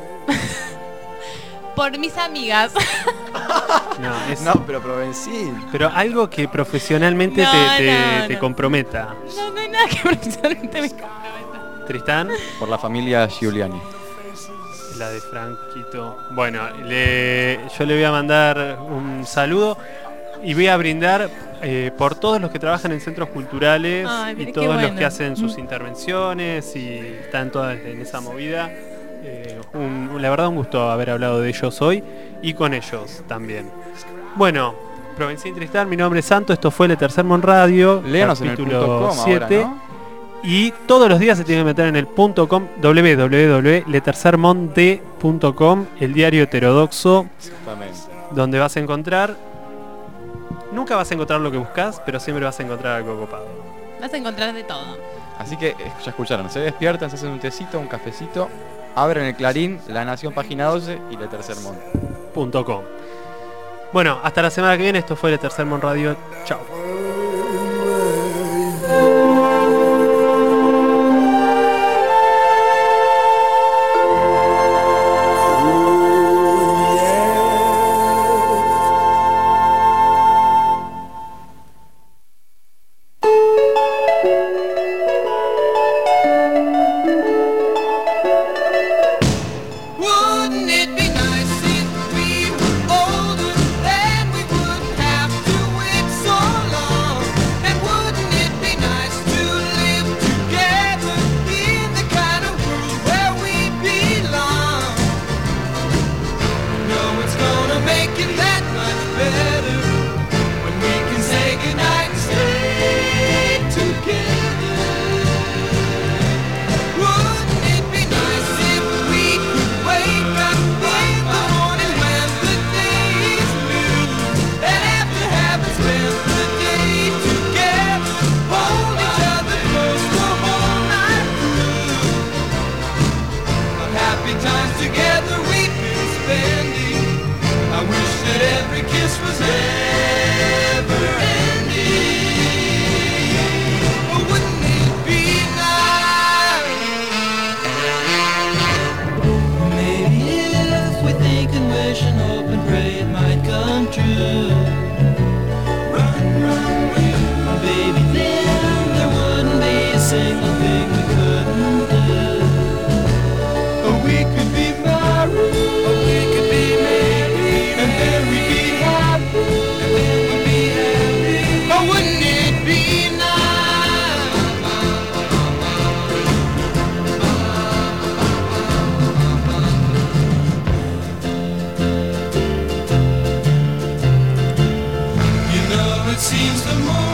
por mis amigas. No, es- No, pero Provencín. pero algo que profesionalmente No, te, te- no, te no. comprometa. No, no hay nada que profesionalmente me comprometa. Tristán, Por la familia Giuliani. la de Franquito. Bueno, le- yo le voy a mandar un saludo y voy a brindar eh, por todos los que trabajan en centros culturales Ay, y pero qué todos los bueno. que hacen sus Mm. intervenciones y están todas en esa movida. Eh, un- un- la verdad un gusto haber hablado de ellos hoy y con ellos también. Bueno, Provencín Tristán, mi nombre es Santo, esto fue Le Tercer Mon Radio, Léanos en el capítulo punto com ahora, siete. ¿no? Y todos los días se tiene que meter en el punto com, w w w punto le tercer monde punto com, el diario heterodoxo, Exactamente. donde vas a encontrar, nunca vas a encontrar lo que buscas, pero siempre vas a encontrar algo copado. Vas a encontrar de todo. Así que eh, ya escucharon, se despiertan, se hacen un tecito, un cafecito, abren el Clarín, La Nación página doce y Le Tercer Mundo. Punto com. Bueno, hasta la semana que viene, esto fue Le Tercer Mon Radio, chao. Wouldn't it be nice if we were older, then we wouldn't have to wait so long? And wouldn't it be nice to live together in the kind of world where we belong? No one's gonna make it that much better when we can say goodnight and stay together. Wouldn't it be nice if we could wake up in the morning when the day is new, and after having spent the day together, hold each other close the whole night through? What happy times together we've been spending. I wish that every kiss was never ending. Oh, wouldn't it be nice? Maybe if we think and wish and hope and pray it might come true. Run, run, you, baby, then there wouldn't be a single thing we couldn't do. Oh, we could be married, oh, we could be married, and then we'd be happy, and then we'd be happy. Oh, wouldn't it be nice? You know, it seems the more